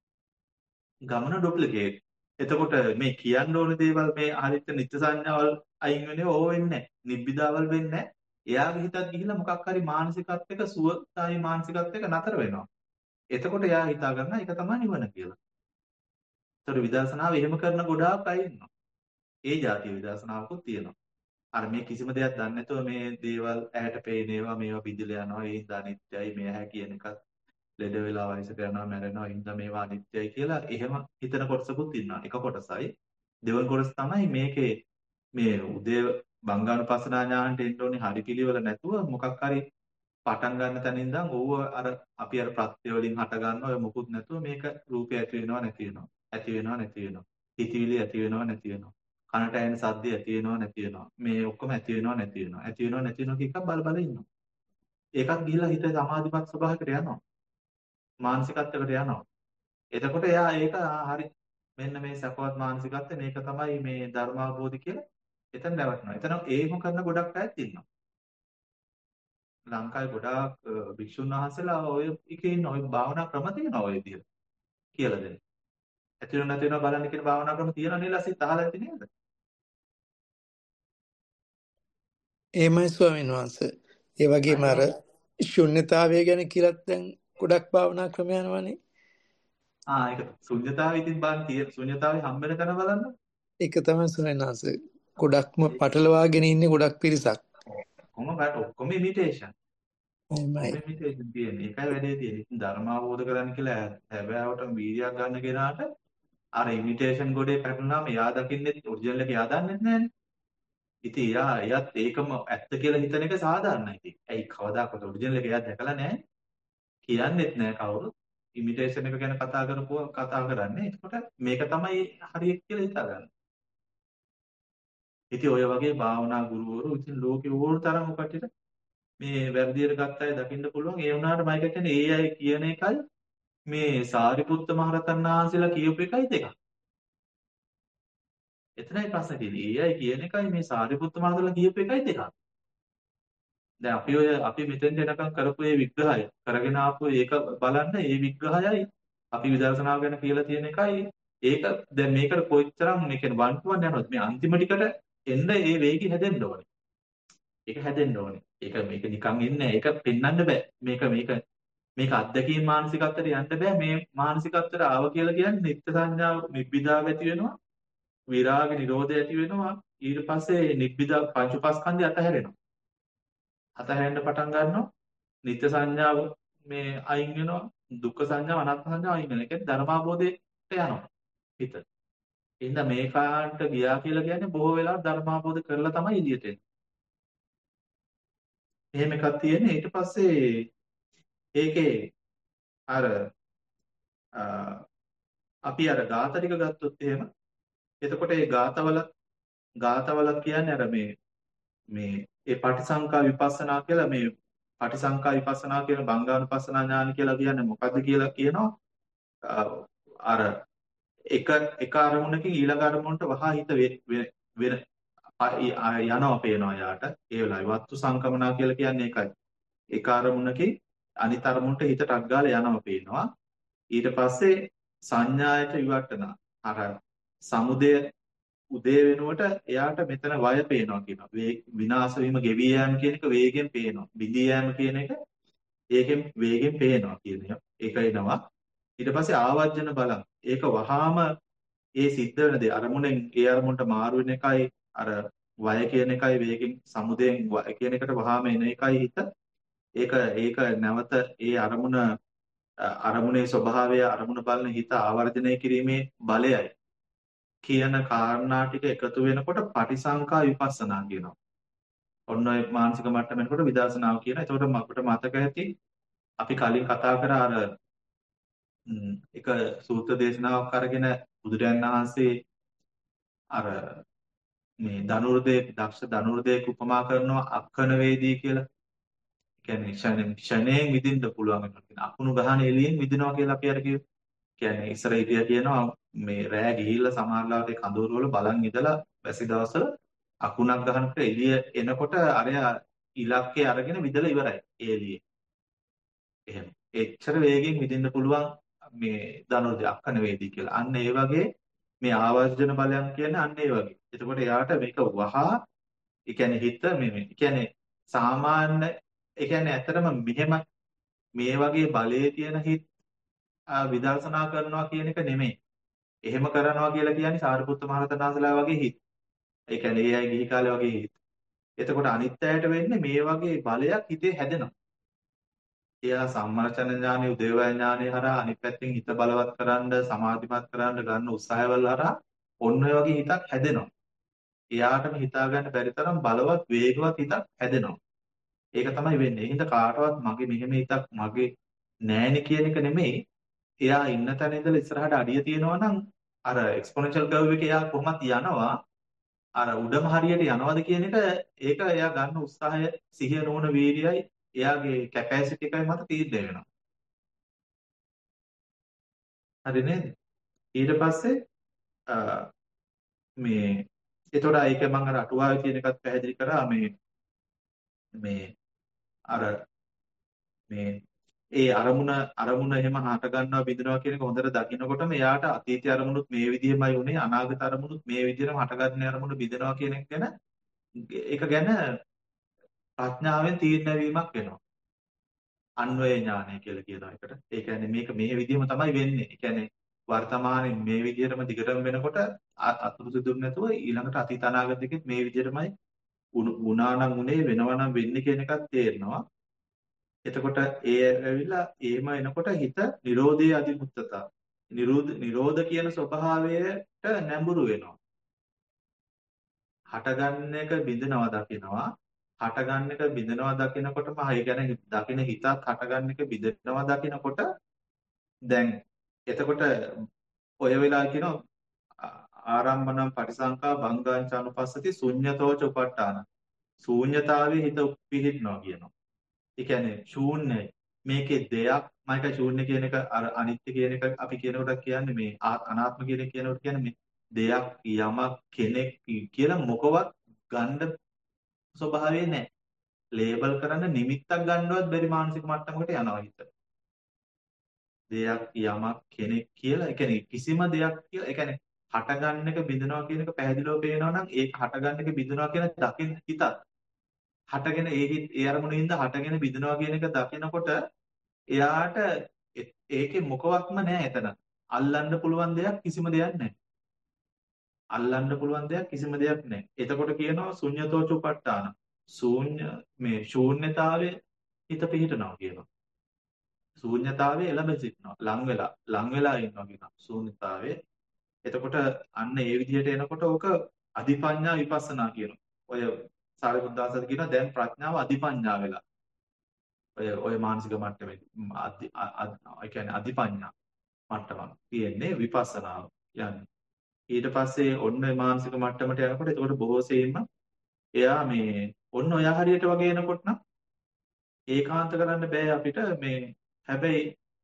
[SPEAKER 2] ගමන ඩුප්ලිකේට්. එතකොට මේ කියන්න ඕන දේවල් මේ හරියට නිත්‍ය සංඥාවල් අයින් වෙන්නේ ඕව වෙන්නේ නැහැ. නිබ්බිදාවල් වෙන්නේ නැහැ. එයාගේ හිතත් ගිහිල්ලා මොකක් හරි මානසිකත්වයක සුවතායි මානසිකත්වයක නතර වෙනවා. එතකොට එයා හිතා ගන්නවා ඒක තමයි නිවන කියලා. ඒතර විදර්ශනාව එහෙම කරන ගොඩාක් අය ඉන්නවා. ඒ જાතිය විදර්ශනාවකුත් තියෙනවා. අර මේ කිසිම දෙයක් දන්නේ නැතුව මේ දේවල් ඇහැට පේන ඒවා මේවා බිඳිලා යනවා. ඒ හින්දා අනිත්‍යයි මේ ඇහැ කියන එකත් ලෙඩ වෙලා වයසට යනවා මැරෙනවා. ඒ හින්දා මේවා අනිත්‍යයි කියලා එහෙම හිතන කොටසකුත් ඉන්නවා. එක කොටසයි. දෙවන කොටස තමයි මේකේ මේ උදේ බංගානුපස්සනා ඥානට එන්න ඕනේ හරි පිළිවෙල නැතුව මොකක් හරි පටන් ගන්න තැන ඉඳන් ඕව අර අපි අර ප්‍රත්‍ය වලින් හට ගන්න ඔය මොකුත් නැතුව මේක රූපය ඇති වෙනවා නැති වෙනවා. ඇති වෙනවා නැති වෙනවා. හිතවිලි ඇති වෙනවා නැති වෙනවා. කනට ඇහෙන සද්ද ඇති වෙනවා නැති වෙනවා. මේ ඔක්කොම ඇති වෙනවා නැති වෙනවා. ඇති වෙනවා නැති වෙනවා කියක බල බල ඉන්නවා. ඒකත් ගිහිල්ලා හිත සමාධිපත් ස්වභාවයකට යනවා. මානසිකත්වයකට යනවා. එතකොට එයා ඒක හරි මෙන්න මේ සකවත් මානසිකත්වය මේක තමයි මේ ධර්මාභෝධි කියලා එතන නැවතනවා. එතන ඒම කරන ගොඩක් අයත් ඉන්නවා. ලංකාවේ ගොඩාක් භික්ෂුන් වහන්සේලා ඔය එකේ ඉන්න ඔය භාවනා ක්‍රම තියෙනවා ඔය විදිහට කියලා දෙන්න. ඇති වෙනව නැති වෙනව බලන්න කියන භාවනා ක්‍රම තියෙනවා නේද? අසිත අහලා ඇති නේද?
[SPEAKER 3] එහෙමයි ස්වාමීන් වහන්සේ. ඒ වගේම අර ශුන්්‍යතාවය ගැන කියලත් දැන් ගොඩක් භාවනා ක්‍රම යනවනේ.
[SPEAKER 2] ආ ඒක ශුන්‍යතාවය ඉතින් බලන්න තියෙන ශුන්‍යතාවය හම්බෙන තැන බලන්න.
[SPEAKER 3] ඒක තමයි ස්වාමීන් වහන්සේ. ගොඩක්ම
[SPEAKER 2] ඒක
[SPEAKER 3] පටලවාගෙන ඉන්නේ ගොඩක් පිරිසක්.
[SPEAKER 2] කොහොම බෑ ඔක්කොම ඉමිටේෂන්.
[SPEAKER 3] එහෙමයි.
[SPEAKER 2] ඔක්කොම ඉමිටේෂන් තියෙන්නේ. ඒකයි වැඩේ තියෙන්නේ. ඉතින් ධර්ම අවබෝධ කරගන්න කියලා හැබෑවට වීර්යයක් ගන්න කෙනාට අර ඉමිටේෂන් ගොඩේ පැටලුනාම එයා දකින්නේ ඔරිජිනල් එක එයා දන්නේ නැහැනේ. ඉතින් එයා එයාත් ඒකම ඇත්ත කියලා හිතන එක සාධාරණයි ඉතින්. ඇයි කවදාකවත් ඔරිජිනල් එක එයා දැකලා නැහැ. කියන්නෙත් නැහැ කවුරුත්. ඉමිටේෂන් එක ගැන කතා කරපුවා කතා කරන්නේ. එතකොට මේක තමයි හරියට කියලා හිතාගන්න. ඉතින් ඔය වගේ භාවනා ගුරුවරු ඉතින් ලෝකේ ඕන තරම් කටට මේ වැරදියට ගත්ත අය දකින්න පුළුවන්. ඒ වුණාට මම කියන්නේ ඒ අය කියන එකයි මේ සාරිපුත්ත මහරහතන් වහන්සේලා කියපු එකයි දෙකක්. එතනයි ප්‍රශ්නේ තියෙන්නේ. ඒ අය කියන එකයි මේ සාරිපුත්ත මහරහතන්ලා කියපු එකයි දෙකක්. දැන් අපි ඔය අපි මෙතෙන් එනකම් කරපු මේ විග්‍රහය කරගෙන ආපු ඒක බලන්න මේ විග්‍රහයයි අපි විදර්ශනාව ගැන කියලා තියෙන එකයි ඒක දැන් මේකට කොච්චරම් මේ කියන්නේ වන් ටු වන් යනවද මේ අන්තිම ටිකට එන්න ඒ වේගي හැදෙන්න ඕනේ. ඒක හැදෙන්න ඕනේ. ඒක මේක නිකන් එන්නේ නැහැ. ඒක පෙන්වන්න බෑ. මේක මේක මේක අත්දැකීම් මානසිකත්වයට යන්න බෑ. මේ මානසිකත්වයට ආව කියලා කියන්නේ නිත්‍ය සංඥාව නිබ්බිදාව ඇති වෙනවා. විරාග නිරෝධය ඇති වෙනවා. ඊට පස්සේ නිබ්බිදා පංච උපස්කන්ධය අතහැරෙනවා. අතහැරෙන්න පටන් ගන්නවා. නිත්‍ය සංඥාව මේ අයින් වෙනවා. දුක්ඛ සංඥාව අනාත්ම සංඥාව අයින් වෙනවා. ඒ කියන්නේ ධර්මාභෝධයට යනවා. හිත. එහෙනම් මේ කාන්ට ගියා කියලා කියන්නේ බොහෝ වෙලා ධර්මාභෝධ කරලා තමයි එළියට එන්නේ. එහෙම එකක් තියෙන්නේ. ඊට පස්සේ ඒකේ අර අපි අර ગાත ටික ගත්තොත් එහෙම එතකොට ඒ ગાතවල ગાතවල කියන්නේ අර මේ මේ ඒ පටිසංකා විපස්සනා කියලා මේ පටිසංකා විපස්සනා කියන බංගානුපස්සනා ඥාන කියලා කියන්නේ මොකද්ද කියලා කියනවා අර එක එක අරමුණකින් ඊළඟ අරමුණට වහා හිත වෙන යනවා පේනවා යාට ඒ වෙලාවේ වත්තු සංකමනා කියලා කියන්නේ ඒකයි එක අරමුණකින් අනිත් අරමුණට හිත ටක් ගාලා යනවා පේනවා ඊට පස්සේ සංඥායට විවට්ටන අර සමුදය උදේ වෙනුවට එයාට මෙතන වය පේනවා කියනවා. විනාශ වීම ගෙවි යෑම කියන එක වේගෙන් පේනවා. බිඳී යෑම කියන එක ඒකෙන් වේගෙන් පේනවා කියන එක එනවා. ඊට පස්සේ ආවර්ජන බලම්. ඒක වහාම ඒ සිද්ධ වෙන දේ අරමුණෙන් ඒ අරමුණට මාරු වෙන එකයි අර වය කියන එකයි වේගෙන් සමුදයෙන් වය කියන එකට වහාම එන එකයි හිත. ඒක ඒක නැවත ඒ අරමුණ අරමුණේ ස්වභාවය අරමුණ බලන හිත ආවර්ජනය කිරීමේ බලයයි. කියන කාරණා ටික එකතු වෙනකොට පටිසංකා විපස්සනා කියනවා. ඔන්න ඔය මානසික මට්ටමෙන්කොට විදර්ශනාව කියන. ඒකට අපිට මතක ඇති අපි කලින් කතා කර අර එක සූත්‍ර දේශනාවක් අරගෙන බුදුරජාණන් වහන්සේ අර මේ ධනුර්දේ දක්ෂ ධනුර්දේක උපමා කරනවා අක්කන වේදී කියලා. කියන්නේ ක්ෂණයෙන් ක්ෂණයෙන් විදින්න පුළුවන් වෙනවා. අකුණු ගහන එළියෙන් විදිනවා කියලා අපි අර කිව්වා. කියන්නේ ඉස්සර ඉදියා කියනවා මේ රෑ ගිහිල්ලා සමහරවිට ඒ කඳවුරු වල බලන් ඉඳලා වැසි දවසවල අකුණක් ගහනකොට එළිය එනකොට අරයා ඉලක්කේ අරගෙන විදලා ඉවරයි ඒ එළියේ. එහෙම. එච්චර වේගෙන් විදින්න පුළුවන් මේ ධනුර්ධය අක්කන වේදී කියලා. අන්න ඒ වගේ මේ ආවර්ජන බලයන් කියන්නේ අන්න ඒ වගේ. එතකොට එයාට මේක වහා ඒ කියන්නේ හිත මේ මේ කියන්නේ සාමාන්‍ය ඒ කියන්නේ ඇත්තටම මෙහෙම මේ වගේ බලයේ තියෙන හිත විදර්ශනා කරනවා කියන එක නෙමෙයි. එහෙම කරනවා කියලා කියන්නේ සාරිපුත්ත මහරහතන් වහන්සේලා වගේ හිත. ඒ කියන්නේ ඒ අය ගිහි කාලේ වගේ හිත. එතකොට අනිත් අයට වෙන්නේ මේ වගේ බලයක් හිතේ හැදෙනවා. එයා සම්මර්ෂණ ඥානෙ, උදේවය ඥානෙ හරහා අනිත් පැත්තෙන් හිත බලවත් කරන්න, සමාධිමත් කරන්න ගන්න උත්සාහවල හරහා ඔන්න ඔය වගේ හිතක් හැදෙනවා. එයාටම හිතා ගන්න බැරි තරම් බලවත්, වේගවත් හිතක් හැදෙනවා. ඒක තමයි වෙන්නේ. ඒ හින්දා කාටවත් මගේ මෙහෙම හිතක් මගේ නෑනේ කියන එක නෙමෙයි. එයා ඉන්න තැන ඉඳලා ඉස්සරහට අඩිය තියනවා නම් අර එක්ස්පොනෙන්ෂල් කර්ව් එකේ එයා කොහොමද යනවා අර උඩම හරියට යනවද කියන එක ඒක එයා ගන්න උත්සාහය සිහිය නොවන වීර්යයයි එයාගේ කැපැසිටි එකයි මත තීරණය වෙනවා. හරි නේද? ඊට පස්සේ මේ ඒතොර ඒක මම අර අටුවාවේ තියෙන එකත් පැහැදිලි කරා මේ මේ අර මේ ඒ අරමුණ අරමුණ එහෙම හට ගන්නවා බිඳිනවා කියන එක හොඳට දකිනකොටම එයාට අතීතයේ අරමුණුත් මේ විදිහමයි උනේ අනාගත අරමුණුත් මේ විදිහටම හටගන්න අරමුණ බිඳිනවා කියන එක ගැන ඒක ගැන ප්‍රඥාවෙන් තීරණය වීමක් වෙනවා. අන්වය ඥානය කියලා කියන එකට. ඒ කියන්නේ මේක මේ විදිහම තමයි වෙන්නේ. ඒ කියන්නේ වර්තමානයේ මේ විදිහටම දිගටම වෙනකොට අතුරු සිදුරු නැතුව ඊළඟට අතීත අනාගතෙකෙත් මේ විදිහටමයි වුණා නම් උනේ වෙනවා නම් වෙන්නේ කියන එකක් තේරෙනවා. එතකොට ඒ ඇවිල්ලා එහෙම එනකොට හිත නිරෝධයේ අධිමුත්තතා. නිරෝධ නිරෝධ කියන ස්වභාවයට නැඹුරු වෙනවා. හටගන්න එක බිඳනවා දකිනවා. හටගන්න එක බිඳනවා දකිනකොටම හය ගැන දකින හිතත් හටගන්න එක බිඳනවා දකිනකොට දැන් එතකොට ඔය වෙලාව කියනවා ආරම්භනම් පටිසංකා භංගාංච අනුපස්සති ශුඤ්ඤතෝච උපට්ඨාන. ශූන්‍යතාවයේ හිත පිහිටනවා කියනවා. ඒ කියන්නේ ශූන්‍යයි. මේකේ දෙයක් මයික ශූන්‍ය කියන එක අර අනිත්‍ය කියන එක අපි කියනකොට කියන්නේ මේ අනාත්ම කියන කියනකොට කියන්නේ මේ දෙයක් යමක් කෙනෙක් කියලා මොකවත් ගන්න ස්වභාවය නැහැ. ලේබල් කරන්න නිමිත්තක් ගන්නවත් බැරි මානසික මට්ටමකට යනවා හිත. දෙයක් යමක් කෙනෙක් කියලා ඒ කියන්නේ කිසිම දෙයක් කියලා ඒ කියන්නේ හටගන්න එක බිඳනවා කියන එක පැහැදිලිව පේනවා නම් ඒක හටගන්න එක බිඳනවා කියන දකින්න හිතත් හටගෙන ඒ ඒ අරමුණින්ද හටගෙන බිඳනවා කියන එක දකිනකොට එයාට ඒකේ මොකවත්ම නැහැ එතන. අල්ලන්න පුළුවන් දෙයක් කිසිම දෙයක් නැහැ. අල්ලන්න පුළුවන් දෙයක් කිසිම දෙයක් නැහැ. එතකොට කියනවා ශුන්‍යතෝච උපට්ඨාන. ශූන්‍ය මේ ශූන්‍යතාවයේ හිත පිහිටනවා කියනවා. ශූන්‍යතාවයේ එළඹ සිටිනවා. ලං වෙලා ලං වෙලා ඉන්නවා කියනවා. ශූන්‍යතාවයේ. එතකොට අන්න ඒ විදිහට එනකොට ඕක අධිපඤ්ඤා විපස්සනා කියනවා. ඔය සාරිපුත්දාසද කියනවා දැන් ප්‍රඥාව අධිපඤ්ඤා වෙලා. ඔය ඔය මානසික මට්ටමේ අධි ඒ කියන්නේ අධිපඤ්ඤා මට්ටමක් තියෙන්නේ විපස්සනාව යන්නේ. ඊට පස්සේ ඔන්න මානසික මට්ටමට යනකොට එතකොට බොහෝ සෙයින්ම එයා මේ ඔන්න ඔය හරියට වගේ එනකොට නම් ඒකාන්ත කරන්න බෑ අපිට මේ හැබැයි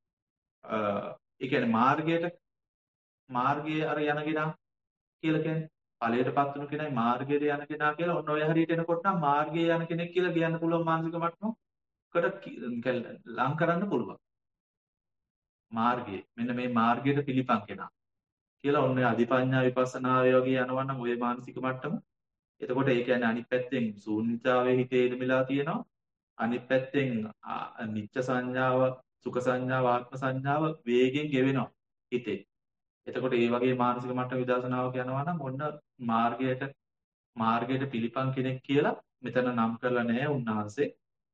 [SPEAKER 2] ඒ කියන්නේ මාර්ගයට මාර්ගයේ අර යන කෙනා කියලා කියන්නේ ඵලයටපත් වෙන කෙනයි මාර්ගයට යන කෙනා කියලා ඔන්න ඔය හරියට එනකොට නම් මාර්ගයේ යන කෙනෙක් කියලා කියන්න පුළුවන් මානසික මට්ටමකට ලං කරන්න පුළුවන්. මාර්ගයේ මෙන්න මේ මාර්ගයට පිළිපන් කෙනා කියලා ඔන්න අධිපඤ්ඤා විපස්සනාවේ වගේ යනවා නම් ওই මානසික මට්ටම. එතකොට ඒ කියන්නේ අනිත් පැත්තෙන් ශූන්‍යතාවයේ හිතේ ඉඳමිලා තියෙනවා. අනිත් පැත්තෙන් නිච්ච සංඥාව, සුඛ සංඥාව, ආත්ම සංඥාව වේගෙන් ගෙවෙනවා හිතේ. එතකොට මේ වගේ මානසික මට්ටම විදර්ශනාවක් යනවා නම් ඔන්න මාර්ගයට මාර්ගයට පිළිපන් කෙනෙක් කියලා මෙතන නම් කරලා නැහැ උන්වහන්සේ.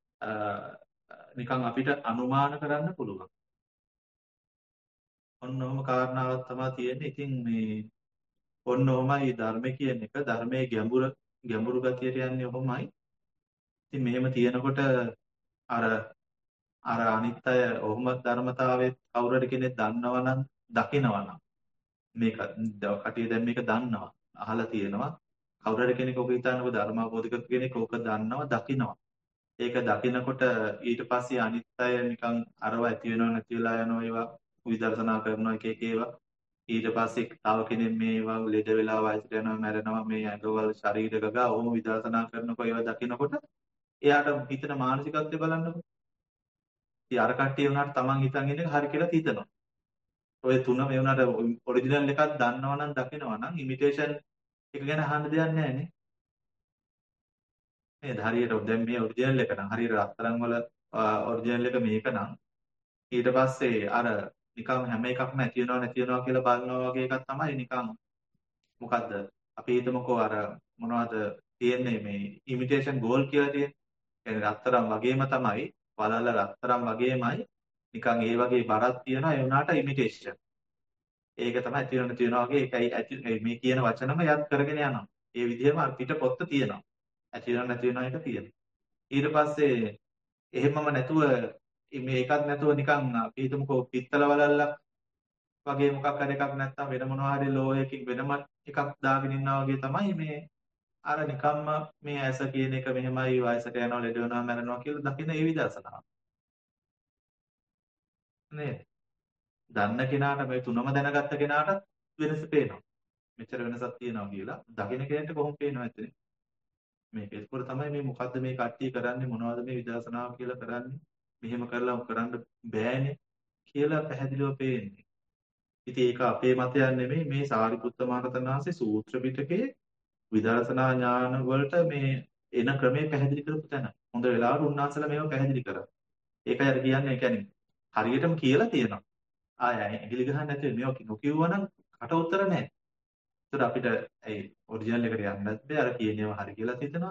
[SPEAKER 2] නිකන් අපිට අනුමාන කරන්න පුළුවන්. ඔන්න ඔහොම කාරණාවක් තමයි තියෙන්නේ. ඉතින් මේ ඔන්න ඔහොමයි ධර්ම කියන එක. ධර්මයේ ගැඹුර ගැඹුරු ගතියට යන්නේ ඔහොමයි. ඉතින් මෙහෙම තියෙනකොට අර අර අනිත් අය ඔහොම ධර්මතාවයේ කවුරු හරි කෙනෙක් දන්නවනම් දකිනවනම් මේක කටිය දැන් මේක දන්නවා අහලා තියෙනවා කවුරු හරි කෙනෙක් ඔබ හිතන්නකො ධර්ම අවබෝධ කරපු කෙනෙක් ඕක දන්නවා දකිනවා. ඒක දකිනකොට ඊට පස්සේ අනිත් අය නිකන් අරව ඇති වෙනව නැති වෙලා යනවා ඒවා විදර්ශනා කරනවා එක එක ඒවා. ඊට පස්සේ තව කෙනෙක් මේ ඒවා ලෙඩ වෙලා වයසට යනවා මැරෙනවා මේ ඇඟවල ශරීර ගගා ඔහොම විදර්ශනා කරනකොට ඒවා දකිනකොට එයාට හිතන මානසිකත්වය බලන්නකො. ඉතින් අර කට්ටිය වුණාට Taman හිතන් ඉන්නේ හරි කියලා හිතනවා. ඔය තුන මේ වුණාට ඔරිජිනල් එකක් දන්නවා නම් දකිනවා නම් ඉමිටේෂන් එක ගැන අහන්න දෙයක් නැහැ නේ. නේද? හරියට දැන් මේ ඔරිජිනල් එක නම් හරියට රත්තරන් වල ඔරිජිනල් එක මේක නම් ඊට පස්සේ අර නිකන් හැම එකක්ම ඇති වෙනවා නැති වෙනවා කියලා බලනවා වගේ එකක් තමයි නිකන් මොකද්ද අපි හිතමුකෝ අර මොනවද තියෙන්නේ මේ ඉමිටේෂන් ගෝල් කියලා තියෙන්නේ. يعني රත්තරන් වගේම තමයි වලල්ල රත්තරන් වගේමයි නිකන් ඒ වගේ බරක් තියෙනවා ඒ වුණාට ඉමිටේෂන්. ඒක තමයි ඇති වෙන නැති වෙනවා වගේ ඒකයි ඇති මේ කියන වචනම යත් කරගෙන යනවා. ඒ විදිහම පිට පොත්ත තියෙනවා. ඇති වෙන නැති වෙනවා එක තියෙනවා. ඊට පස්සේ එහෙමම නැතුව මේකත් නැතුව නිකන් අපි හිතමුකෝ පිත්තල වලල්ලක් වගේ මොකක් හරි එකක් නැත්තම් වෙන මොනවා හරි ලෝහයකින් වෙනම එකක් දාගෙන ඉන්නවා වගේ තමයි මේ අර නිකම්ම මේ ඇස කියන එක මෙහෙමයි වයසට යනවා ලෙඩ වෙනවා මැරෙනවා කියලා දකින ඒ විදර්ශනාව. නේද? දන්න කෙනාට මේ තුනම දැනගත්ත කෙනාට වෙනස පේනවා. මෙච්චර වෙනසක් තියෙනවා කියලා දකින කෙනාට කොහොම පේනවද ඇත්තනේ? මේක ඒකවල තමයි මේ මොකද්ද මේ කට්ටිය කරන්නේ මොනවද මේ විදර්ශනාව කියලා කරන්නේ? මෙහෙම කරලා කරන්න බෑනේ කියලා පැහැදිලිව පේන්නේ. ඉතින් ඒක අපේ මතයක් නෙමෙයි මේ සාරිපුත්ත මහරහතන් වහන්සේ සූත්‍ර පිටකයේ විදර්ශනා ඥාන වලට මේ එන ක්‍රමයේ පැහැදිලි කරපු තැන. හොඳ වෙලාවට උන්වහන්සේලා මේව පැහැදිලි කරා. ඒකයි අර කියන්නේ ඒ කියන්නේ හරියටම කියලා තියෙනවා. ආය ඇඟිලි ගහන්න නැතුව මේක නොකියුවනම් කට උතර නැහැ. ඒතර අපිට ඒ ඔරිජිනල් එකට යන්නත් බෑ අර කියනේවා හරි කියලා හිතනවා.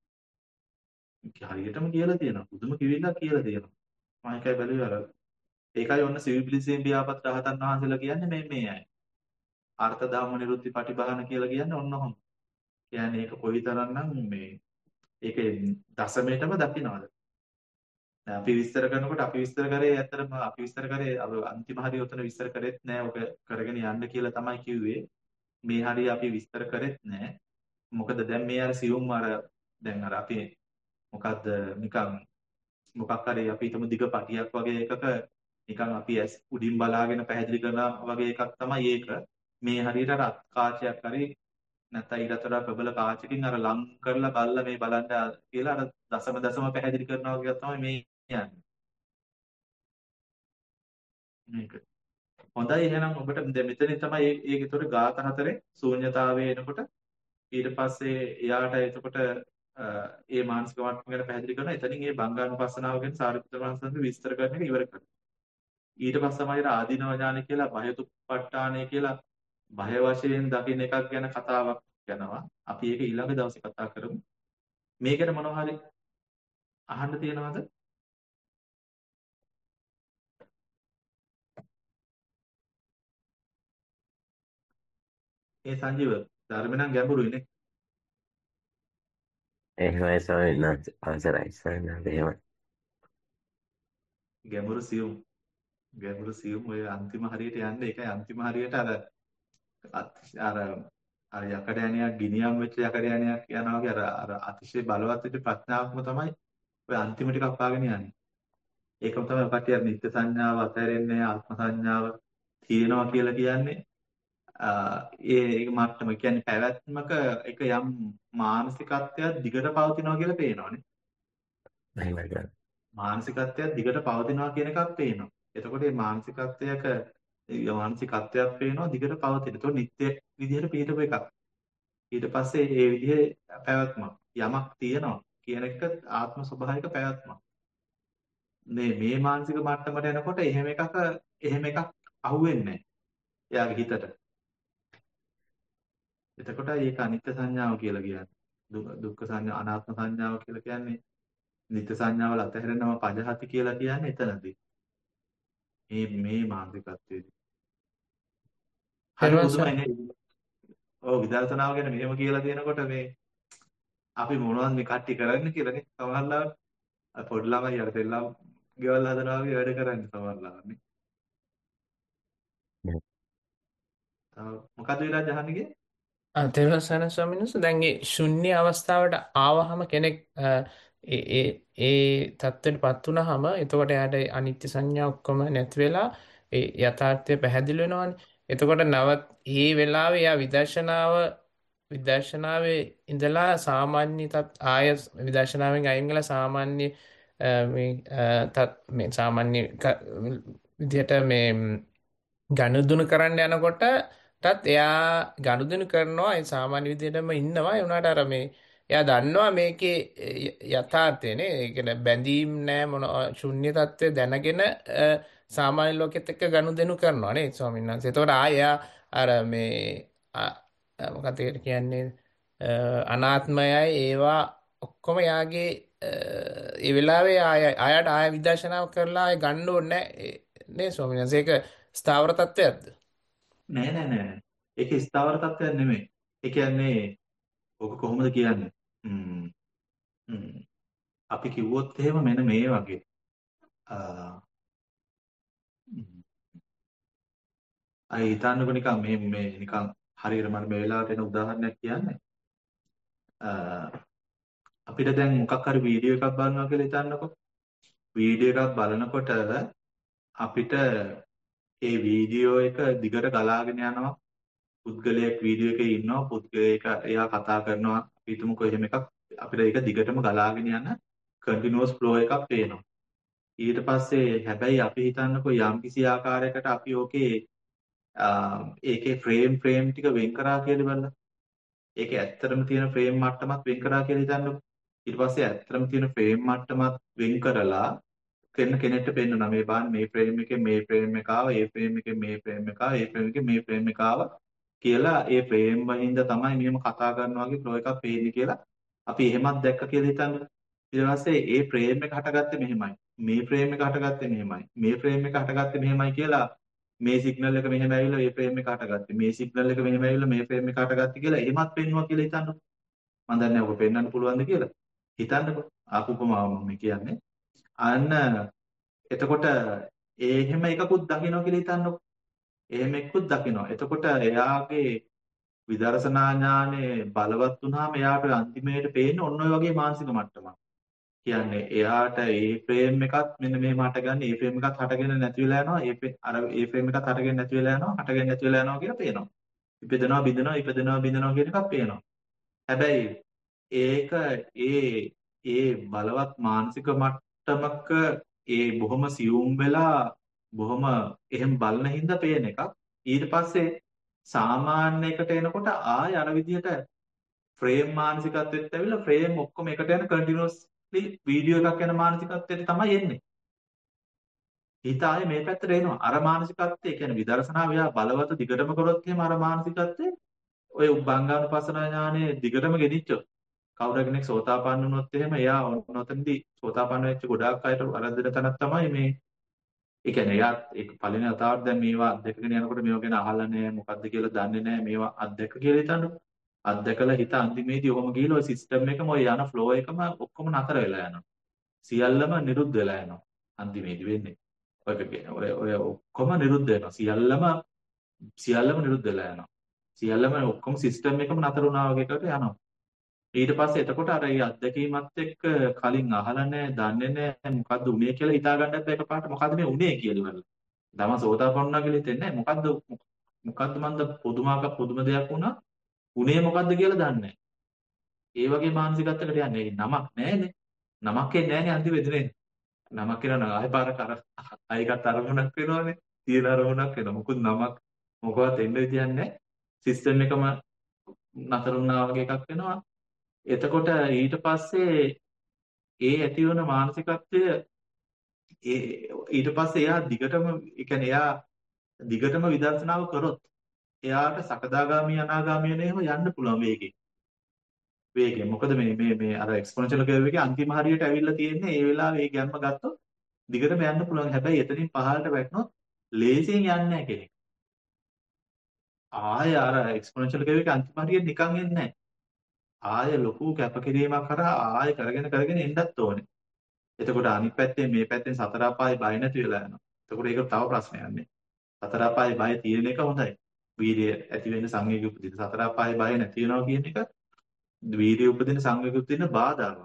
[SPEAKER 2] හරියටම කියලා තියෙනවා. පුදුම කිවිල්ලක් කියලා තියෙනවා. මම ඒකයි බැලුවේ අර ඒකයි ඔන්න සිවිපිලිසෙන් බියාපත් රහතන් වහන්සේලා කියන්නේ මේ මේ අය. අර්ථ ධම්ම නිරුද්ධි පටිභාන කියලා කියන්නේ ඔන්න ඔහොම. කියන්නේ ඒක කොයිතරම්නම් මේ ඒකේ දසමයටම දකින්නවද? දැන් අපි විස්තර කරනකොට අපි විස්තර කරේ ඇත්තටම අපි විස්තර කරේ අර අන්තිම හරිය උතන විස්තර කරෙත් නෑ. ඔක කරගෙන යන්න කියලා තමයි කිව්වේ. මේ හරිය අපි විස්තර කරෙත් නෑ. මොකද දැන් මේ අර සියුම් අර දැන් අර අපි මොකද්ද නිකන් මොකක් හරි අපි හිතමු දිග පටියක් වගේ එකක නිකන් අපි ඇස් උඩින් බලාගෙන පැහැදිලි කරනවා වගේ එකක් තමයි ඒක. මේ හරියට අර අත් කාචයක් හරි නැත්නම් ඊට වඩා ප්‍රබල කාචකින් අර ලං කරලා බලලා මේ බලන්න කියලා අර දසම දසම පැහැදිලි කරනවා වගේ තමයි මේ යන්නේ. මේක. හොඳයි එහෙනම් ඔබට දැන් මෙතනින් තමයි මේ ඒක ඒතකොට ගාත හතරේ ශූන්‍යතාවය එනකොට ඊට පස්සේ එයාට එතකොට ඒ මානසික මට්ටම ගැන පැහැදිලි කරනවා. එතනින් මේ බංගානුපස්සනාව ගැන සාරිපුත්‍ර වහන්සේ විස්තර කරන එක ඉවර කරනවා. ඊට පස්සේ තමයි ආදීනව ඥාන කියලා බයතුප්පට්ඨානය කියලා බය වශයෙන් දකින්න එකක් ගැන කතාවක් යනවා. අපි ඒක ඊළඟ දවසේ කතා කරමු. මේකට මොනවා හරි අහන්න තියෙනවද? ඒ සංජීව ධර්ම නම් ගැඹුරුයි නේ.
[SPEAKER 1] එහෙමයි ස්වාමීන් වහන්සේ. අවසරයි ස්වාමීන් වහන්සේ. එහෙමයි.
[SPEAKER 2] ගැඹුරු සියුම් ගැඹුරු සියුම් ඔය අන්තිම හරියට යන්නේ ඒකයි අන්තිම හරියට අර අර අර යකඩ ඇණයක් ගිනියම් වෙච්ච යකඩ ඇණයක් යනවා වගේ අර අර අතිශය බලවත් වෙච්ච ප්‍රඥාවක්ම තමයි ඔය අන්තිම ටික අපාගෙන යන්නේ. ඒකම තමයි කටිය නිත්‍ය සංඥාව අතහැරෙන්නේ ආත්ම සංඥාව තියෙනවා කියලා කියන්නේ. ඒ ඒක මට්ටම කියන්නේ පැවැත්මක එක යම් මානසිකත්වයක් දිගට පවතිනවා කියලා පේනවනේ.
[SPEAKER 1] එහෙමයි.
[SPEAKER 2] මානසිකත්වයක් දිගට පවතිනවා කියන එකක් පේනවා. එතකොට මේ මානසිකත්වයක මානසිකත්වයක් පේනවා දිගට පවතින. ඒක නිත්‍ය විදිහට පිටපු එකක්. ඊට පස්සේ ඒ විදිහේ පැවැත්මක් යමක් තියෙනවා කියන එක ආත්ම ස්වභාවික පැවැත්මක්. මේ මේ මානසික මට්ටමට එනකොට එහෙම එකක එහෙම එකක් අහුවෙන්නේ නැහැ. එයාගේ හිතට. එතකොට ඒක අනිත්‍ය සංඥාව කියලා කියන්නේ. දුක්ඛ සංඥා අනාත්ම සංඥාව කියලා කියන්නේ නිත්‍ය සංඥාවල අතහැරෙනව පජහති කියලා කියන්නේ එතනදී. මේ මේ මානසිකත්වයේදී. හරි බුදුමයිනේ. ඔව් විදර්ශනාව ගැන මෙහෙම කියලා දෙනකොට මේ අපි මොනවද මේ කට්ටි කරන්නේ කියලානේ සමහරවිට පොඩි ළමයි අර දෙල්ලම් ගෙවල් හදනවා වගේ වැඩ කරන්නේ සමහරවිට නේ. තව මොකද විරාජ අහන්නේ?
[SPEAKER 4] තෙරුවන් සරණයි ස්වාමීන් වහන්සේ දැන් මේ ශුන්‍ය අවස්ථාවට ආවහම කෙනෙක් අ, ඒ ඒ ඒ தත්ත්වයටපත් වුනහම එතකොට එයාට අනිත්‍ය සංඥා ඔක්කොම නැති වෙලා ඒ යථාර්ථය පැහැදිලි වෙනවනේ. එතකොට නවත් මේ වෙලාවේ එයා විදර්ශනාව විදර්ශනාවේ ඉඳලා සාමාන්‍ය තත් ආය විදර්ශනාවෙන් අයින් වෙලා සාමාන්‍ය අ, මේ අ, තත් මේ සාමාන්‍ය ක- විදිහට මේ ගනුදෙනු කරන්න යනකොට ටත් එයා ගනුදෙනු කරනවා ඒ සාමාන්‍ය විදිහටම ඉන්නවා ඒ වුණාට අර මේ එයා දන්නවා මේකේ ය- යථාර්ථයනේ ඒ කියන්නේ බැඳීම් නෑ මොන ශුන්‍ය තත්ත්වය දැනගෙන අ, සාමාන්‍ය ලෝකෙත් එක්ක ගනුදෙනු කරනවා නේ ස්වාමීන් වහන්සේ. එතකොට ආ එයා අර මේ අ- අ, මොකක්ද ඒකට කියන්නේ අ, අනාත්මයයි ඒවා ඔක්කොම යාගේ ඒ වෙලාවේ ආය ආයට ආය විදර්ශනාව කරලා ආය ගන්න ඕනේ නෑ නේ ස්වාමීන් වහන්සේ. ඒක ස්ථාවර තත්ත්වයක්ද?
[SPEAKER 2] නෑ නෑ නෑ. ඒක ස්ථාවර තත්ත්වයක් නෙමෙයි. ඒ කියන්නේ ඔක කොහොමද කියන්නේ? ම්ම් ම්ම් අපි කිව්වොත් එහෙම මෙන්න මේ වගේ. අ අය හිතන්නකො නිකන් මේ මේ නිකන් හරියට මම මේ වෙලාවට එන උදාහරණයක් කියන්නේ. අ අපිට දැන් මොකක් හරි වීඩියෝ එකක් බලනවා කියලා හිතන්නකො. වීඩියෝ එකක් බලනකොට අපිට ඒ වීඩියෝ එක දිගට ගලාගෙන යනවා. පුද්ගලයෙක් වීඩියෝ එකේ ඉන්නවා. පුද්ගලයෙක් එයා කතා කරනවා. අපි හිතමුකෝ එහෙම එකක් අපිට ඒක දිගටම ගලාගෙන යන කන්ටිනියුස් ෆ්ලෝ එකක් පේනවා. ඊට පස්සේ හැබැයි අපි හිතන්නකෝ යම්කිසි ආකාරයකට අපි ඕකේ ඒකේ ෆ්‍රේම් ෆ්‍රේම් ටික වෙන් කරා කියලා බලන්න. ඒකේ ඇත්තටම තියෙන ෆ්‍රේම් මට්ටමක් වෙන් කරා කියලා හිතන්නකෝ. ඊට පස්සේ ඇත්තටම තියෙන ෆ්‍රේම් මට්ටමක් වෙන් කරලා කෙන කෙනෙක්ට පෙන්නුනා මේ බලන්න මේ ෆ්‍රේම් එකේ මේ ෆ්‍රේම් එක ආවා ඒ ෆ්‍රේම් එකේ මේ ෆ්‍රේම් එක ආවා ඒ ෆ්‍රේම් එකේ මේ ෆ්‍රේම් එක ආවා කියලා ඒ ෆ්‍රේම් වලින්ද තමයි මෙහෙම කතා කරනවා වගේ ෆ්ලෝ එකක් පේන්නේ කියලා අපි එහෙමත් දැක්ක කියලා හිතන්න. ඊට පස්සේ ඒ ෆ්‍රේම් එක හටගත්තේ මෙහෙමයි. මේ ෆ්‍රේම් එක හටගත්තේ මෙහෙමයි. මේ ෆ්‍රේම් එක හටගත්තේ මෙහෙමයි කියලා මේ සිග්නල් එක මෙහෙම ඇවිල්ලා මේ ෆ්‍රේම් එක හටගත්තේ. මේ සිග්නල් එක මෙහෙම ඇවිල්ලා මේ ෆ්‍රේම් එක හටගත්තේ කියලා එහෙමත් පෙන්නවා කියලා හිතන්නකො. මම දන්නේ නැහැ ඔබ පෙන්වන්න පුළුවන්ද කියලා. හිතන්නකො. ආපු උපමාව මම කියන්නේ. අන්න එතකොට ඒ එහෙම එකකුත් දකින්න කියලා හිතන්නකො. එහෙම එකකුත් දකින්න. එතකොට එයාගේ විදර්ශනා ඥානේ බලවත් වුණාම එයාට අන්තිමේට පේන්නේ ඔන්න ඔය වගේ මානසික මට්ටමක්. කියන්නේ එයාට ඒ ෆ්‍රේම් එකත් මෙන්න මෙහෙම හටගන්නේ ඒ ෆ්‍රේම් එකත් හටගෙන නැති වෙලා යනවා. ඒ අර ඒ ෆ්‍රේම් එකත් හටගෙන නැති වෙලා යනවා. හටගෙන නැති වෙලා යනවා කියලා පේනවා. ඉපදෙනවා බිඳෙනවා ඉපදෙනවා බිඳෙනවා කියන එකක් පේනවා. හැබැයි ඒක ඒ ඒ බලවත් මානසික මට්ටමක ඒ බොහොම සියුම් වෙලා බොහොම එහෙම බලන හින්දා පේන එකක්. ඊට පස්සේ සාමාන්‍ය එකට එනකොට ආය අර විදිහට ෆ්‍රේම් මානසිකත්වෙත් ඇවිල්ලා ෆ්‍රේම් ඔක්කොම එකට යන කන්ටිනියස්ලි වීඩියෝ එකක් යන මානසිකත්වයට තමයි එන්නේ. හිත ආයේ මේ පැත්තට එනවා. අර මානසිකත්වය කියන්නේ විදර්ශනාව යා බලවත් දිගටම කරොත් එහෙම අර මානසිකත්වය ඔය උබ්බංගානුපස්සන ඥානෙ දිගටම ගෙනිච්චොත් කවුරු කෙනෙක් සෝතාපන්න වුණොත් එහෙම එයා ඔතනදී සෝතාපන්න වෙච්ච ගොඩාක් අයට වරද්දන තැනක් තමයි මේ ඒ කියන්නේ එයා ඒක පළවෙනි අතාවට දැන් මේවා අත්දැකගෙන යනකොට මේවා ගැන අහලා නැහැ මොකද්ද කියලා දන්නේ නැහැ මේවා අත්දැක කියලා හිතන්න අත්දැකලා හිත අන්තිමේදී ඔහොම ගිහලා ඔය සිස්ටම් එකම ඔය යන ෆ්ලෝ එකම ඔක්කොම නතර වෙලා යනවා සියල්ලම නිරුද්ධ වෙලා යනවා අන්තිමේදී වෙන්නේ ඔය ඔය ඔය ඔක්කොම නිරුද්ධ වෙනවා සියල්ලම සියල්ලම නිරුද්ධ වෙලා යනවා සියල්ලම ඔක්කොම සිස්ටම් එකම නතර වුණා වගේ එකට යනවා ඊට පස්සේ එතකොට අර ඒ අත්දැකීමත් එක්ක කලින් අහලා නැහැ, දන්නේ නැහැ මොකද්ද උනේ කියලා හිතා ගන්නත් එකපාරට මොකද්ද මේ උනේ කියලා ඉවරලා. දම සෝතාපන්නා කියලා හිතෙන්නේ නැහැ. මොකද්ද මොකද්ද මන්ද පුදුමාක පුදුම දෙයක් වුණා. උනේ මොකද්ද කියලා දන්නේ නැහැ. ඒ වගේ මානසිකත්වයකට යන්නේ. ඒ නමක් නැහැනේ. නමක් එන්නේ නැහැනේ අන්තිම වෙදනේ. නමක් කියනවා ආයෙ පාර කර ආයෙකට අරමුණක් වෙනවනේ. තියෙන අරමුණක් වෙනවා. මොකුත් නමක් මොකවත් එන්න විදියක් නැහැ. සිස්ටම් එකම නතර වුණා වගේ එකක් වෙනවා. එතකොට ඊට පස්සේ ඒ ඇතිවන මානසිකත්වය ඒ ඊට පස්සේ එයා දිගටම ඒ කියන්නේ එයා දිගටම විදර්ශනාව කරොත් එයාට සකදාගාමී අනාගාමී වෙන එහෙම යන්න පුළුවන් වේගෙන් වේගෙන් මොකද මේ මේ මේ අර එක්ස්පොනෙන්ෂල් කර්ව් එකේ අන්තිම හරියට ඇවිල්ලා තියෙන්නේ ඒ වෙලාවේ ඒ ගැම්ම ගත්තොත් දිගටම යන්න පුළුවන් හැබැයි එතනින් පහළට වැටුනොත් ලේසියෙන් යන්නේ නැහැ කෙනෙක් ආය අර එක්ස්පොනෙන්ෂල් කර්ව් එකේ අන්තිම හරියට නිකන් එන්නේ නැහැ ආය ලොකු කැපකිරීමක් කරා ආය කරගෙන කරගෙන එන්නත් ඕනේ. එතකොට අනිත් පැත්තෙන් මේ පැත්තෙන් සතර අපායේ බය නැති වෙලා යනවා. එතකොට ඒක තව ප්‍රශ්නයක් නේ. සතර අපායේ බය තියෙන එක හොඳයි. වීර්යය ඇති වෙන්න සංවේගය උපදින. සතර අපායේ බය නැති වෙනවා කියන එක වීර්යය උපදින සංවේගය උපදින බාධාවක්.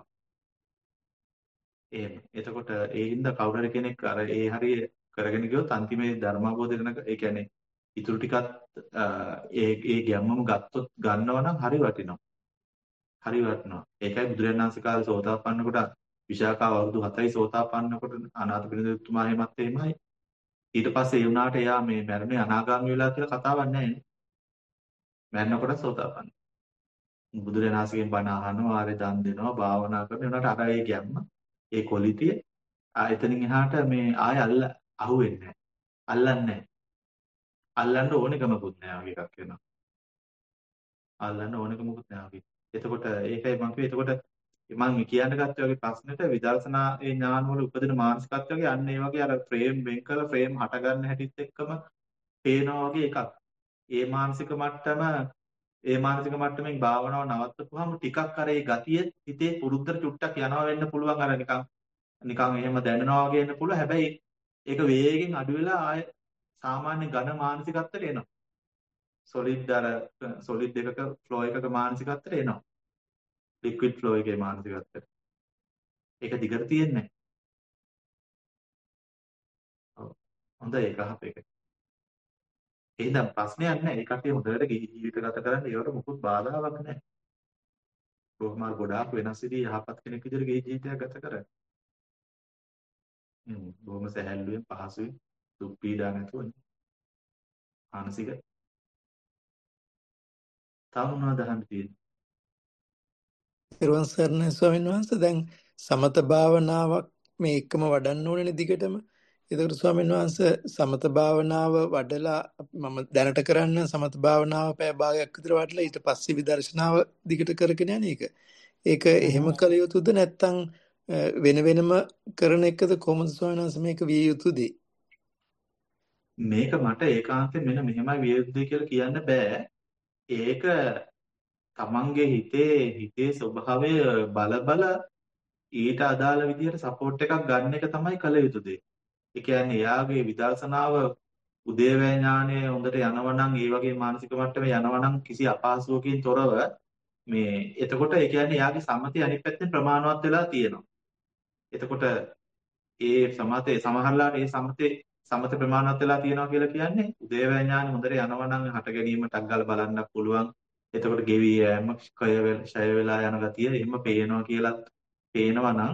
[SPEAKER 2] එහෙම. එතකොට ඒ හින්දා කවුරු හරි කෙනෙක් අර ඒ හරිය කරගෙන ගියොත් අන්තිමේ ධර්මාවබෝධ කරන ඒ කියන්නේ ඉතුරු ටිකත් ඒ ඒ ගැම්මම ගත්තොත් ගන්නවා නම් හරි වටිනවා. හරි වටනවා. ඒකයි බුදුරජාණන් වහන්සේ කාලේ සෝතාපන්න කොට විශාකාව අවුරුදු හතයි සෝතාපන්න කොට අනාථ පිළිදෙතුමා එහෙමත් එහෙමයි. ඊට පස්සේ ඒ වුණාට එයා මේ මරණේ අනාගාමී වෙලා කියලා කතාවක් නැහැ නේ. මරණකොට සෝතාපන්න. බුදුරජාණන් වහන්සේගෙන් බණ අහනවා, ආරේ දන් දෙනවා, භාවනා කරනවා. ඒනට අර ඒ ගැම්ම, ඒ කොලිතිය ආ එතනින් එහාට මේ ආය අල්ල අහුවෙන්නේ නැහැ. අල්ලන්නේ නැහැ. අල්ලන්න ඕනෙකමකුත් නැහැ වගේ එකක් වෙනවා. අල්ලන්න ඕනෙකමකුත් නැහැ වගේ. එතකොට ඒකයි මම කිව්වේ එතකොට මම කියන්න ගත්ත වගේ ප්‍රශ්නෙට විදර්ශනා ඒ ඥාන වල උපදින මානසිකත්වයේ අන්න ඒ වගේ අර ෆ්‍රේම් වෙන් කරලා ෆ්‍රේම් හට ගන්න හැටිත් එක්කම පේනවා වගේ එකක්. ඒ මානසික මට්ටම ඒ මානසික මට්ටමින් භාවනාව නවත්තපුවාම ටිකක් අර ඒ ගතිය හිතේ පුරුද්දට චුට්ටක් යනවා වෙන්න පුළුවන් අර නිකන් නිකන් එහෙම දැනෙනවා වගේ වෙන්න පුළුවන්. හැබැයි ඒක වේගෙන් අඩු වෙලා ආය සාමාන්‍ය ඝන මානසිකත්වයට එනවා. සොලිඩ් අර සොලිඩ් එකක ෆ්ලෝ එකක මානසිකත්වයට එනවා. ලික්විඩ් ෆ්ලෝ එකේ මානසිකත්වයට. ඒක දිගට තියෙන්නේ. ඔව්. හොඳයි ඒක අහපේක. එහෙනම් ප්‍රශ්නයක් නැහැ. ඒ කට්ටිය හොඳට ගිහි ජීවිත ගත කරන්න ඒවට මොකුත් බාධාවක් නැහැ. කොහොමද ගොඩාක් වෙනස් විදිහේ යහපත් කෙනෙක් විදිහට ගිහි ජීවිතයක් ගත කරන්නේ. හ්ම් බොහොම සැහැල්ලුවෙන් පහසුවෙන් දුක් පීඩා නැතුව මානසික තව මොනවද අහන්න තියෙන්නේ?
[SPEAKER 3] ඊර්වන් සර්ණේ ස්වාමීන් වහන්සේ දැන් සමත භාවනාවක් මේ එකම වඩන්න ඕනේ දිගටම. ඒකට ස්වාමීන් වහන්සේ සමත භාවනාව වඩලා මම දැනට කරන්න සමත භාවනාව පැය භාගයක් විතර වඩලා ඊට පස්සේ විදර්ශනාව දිගට කරගෙන යන එක. ඒක එහෙම කළ යුතුද නැත්නම් වෙන වෙනම කරන එකද කොහොමද ස්වාමීන් වහන්සේ මේක විය යුතුද?
[SPEAKER 2] මේක මට ඒකාන්තයෙන් මෙන්න මෙහෙමයි විය යුතුයි කියලා කියන්න බෑ. ඒක තමන්ගේ හිතේ හිතේ ස්වභාවය බල බල ඊට අදාළ විදිහට සපෝට් එකක් ගන්න එක තමයි කළ යුතු දේ. ඒ කියන්නේ එයාගේ විදර්ශනාව උදේවැය ඥානය හොඳට යනවා නම් ඒ වගේ මානසික මට්ටමේ යනවා නම් කිසි අපහසුවකින් තොරව මේ එතකොට ඒ කියන්නේ එයාගේ සම්මතිය අනිත් පැත්තෙන් ප්‍රමාණවත් වෙලා තියෙනවා. එතකොට ඒ සමතේ සමහරලාට ඒ සමතේ සමත ප්‍රමාණවත් වෙලා තියෙනවා කියලා කියන්නේ උදේවැය ඥාන හොඳට යනවා නම් හට ගැනීමටක් ගාලා බලන්නත් පුළුවන්. එතකොට ගෙවි යෑම ක්ෂය ක්ෂය වෙලා යන ගතිය එහෙම පේනවා කියලා පේනවා නම්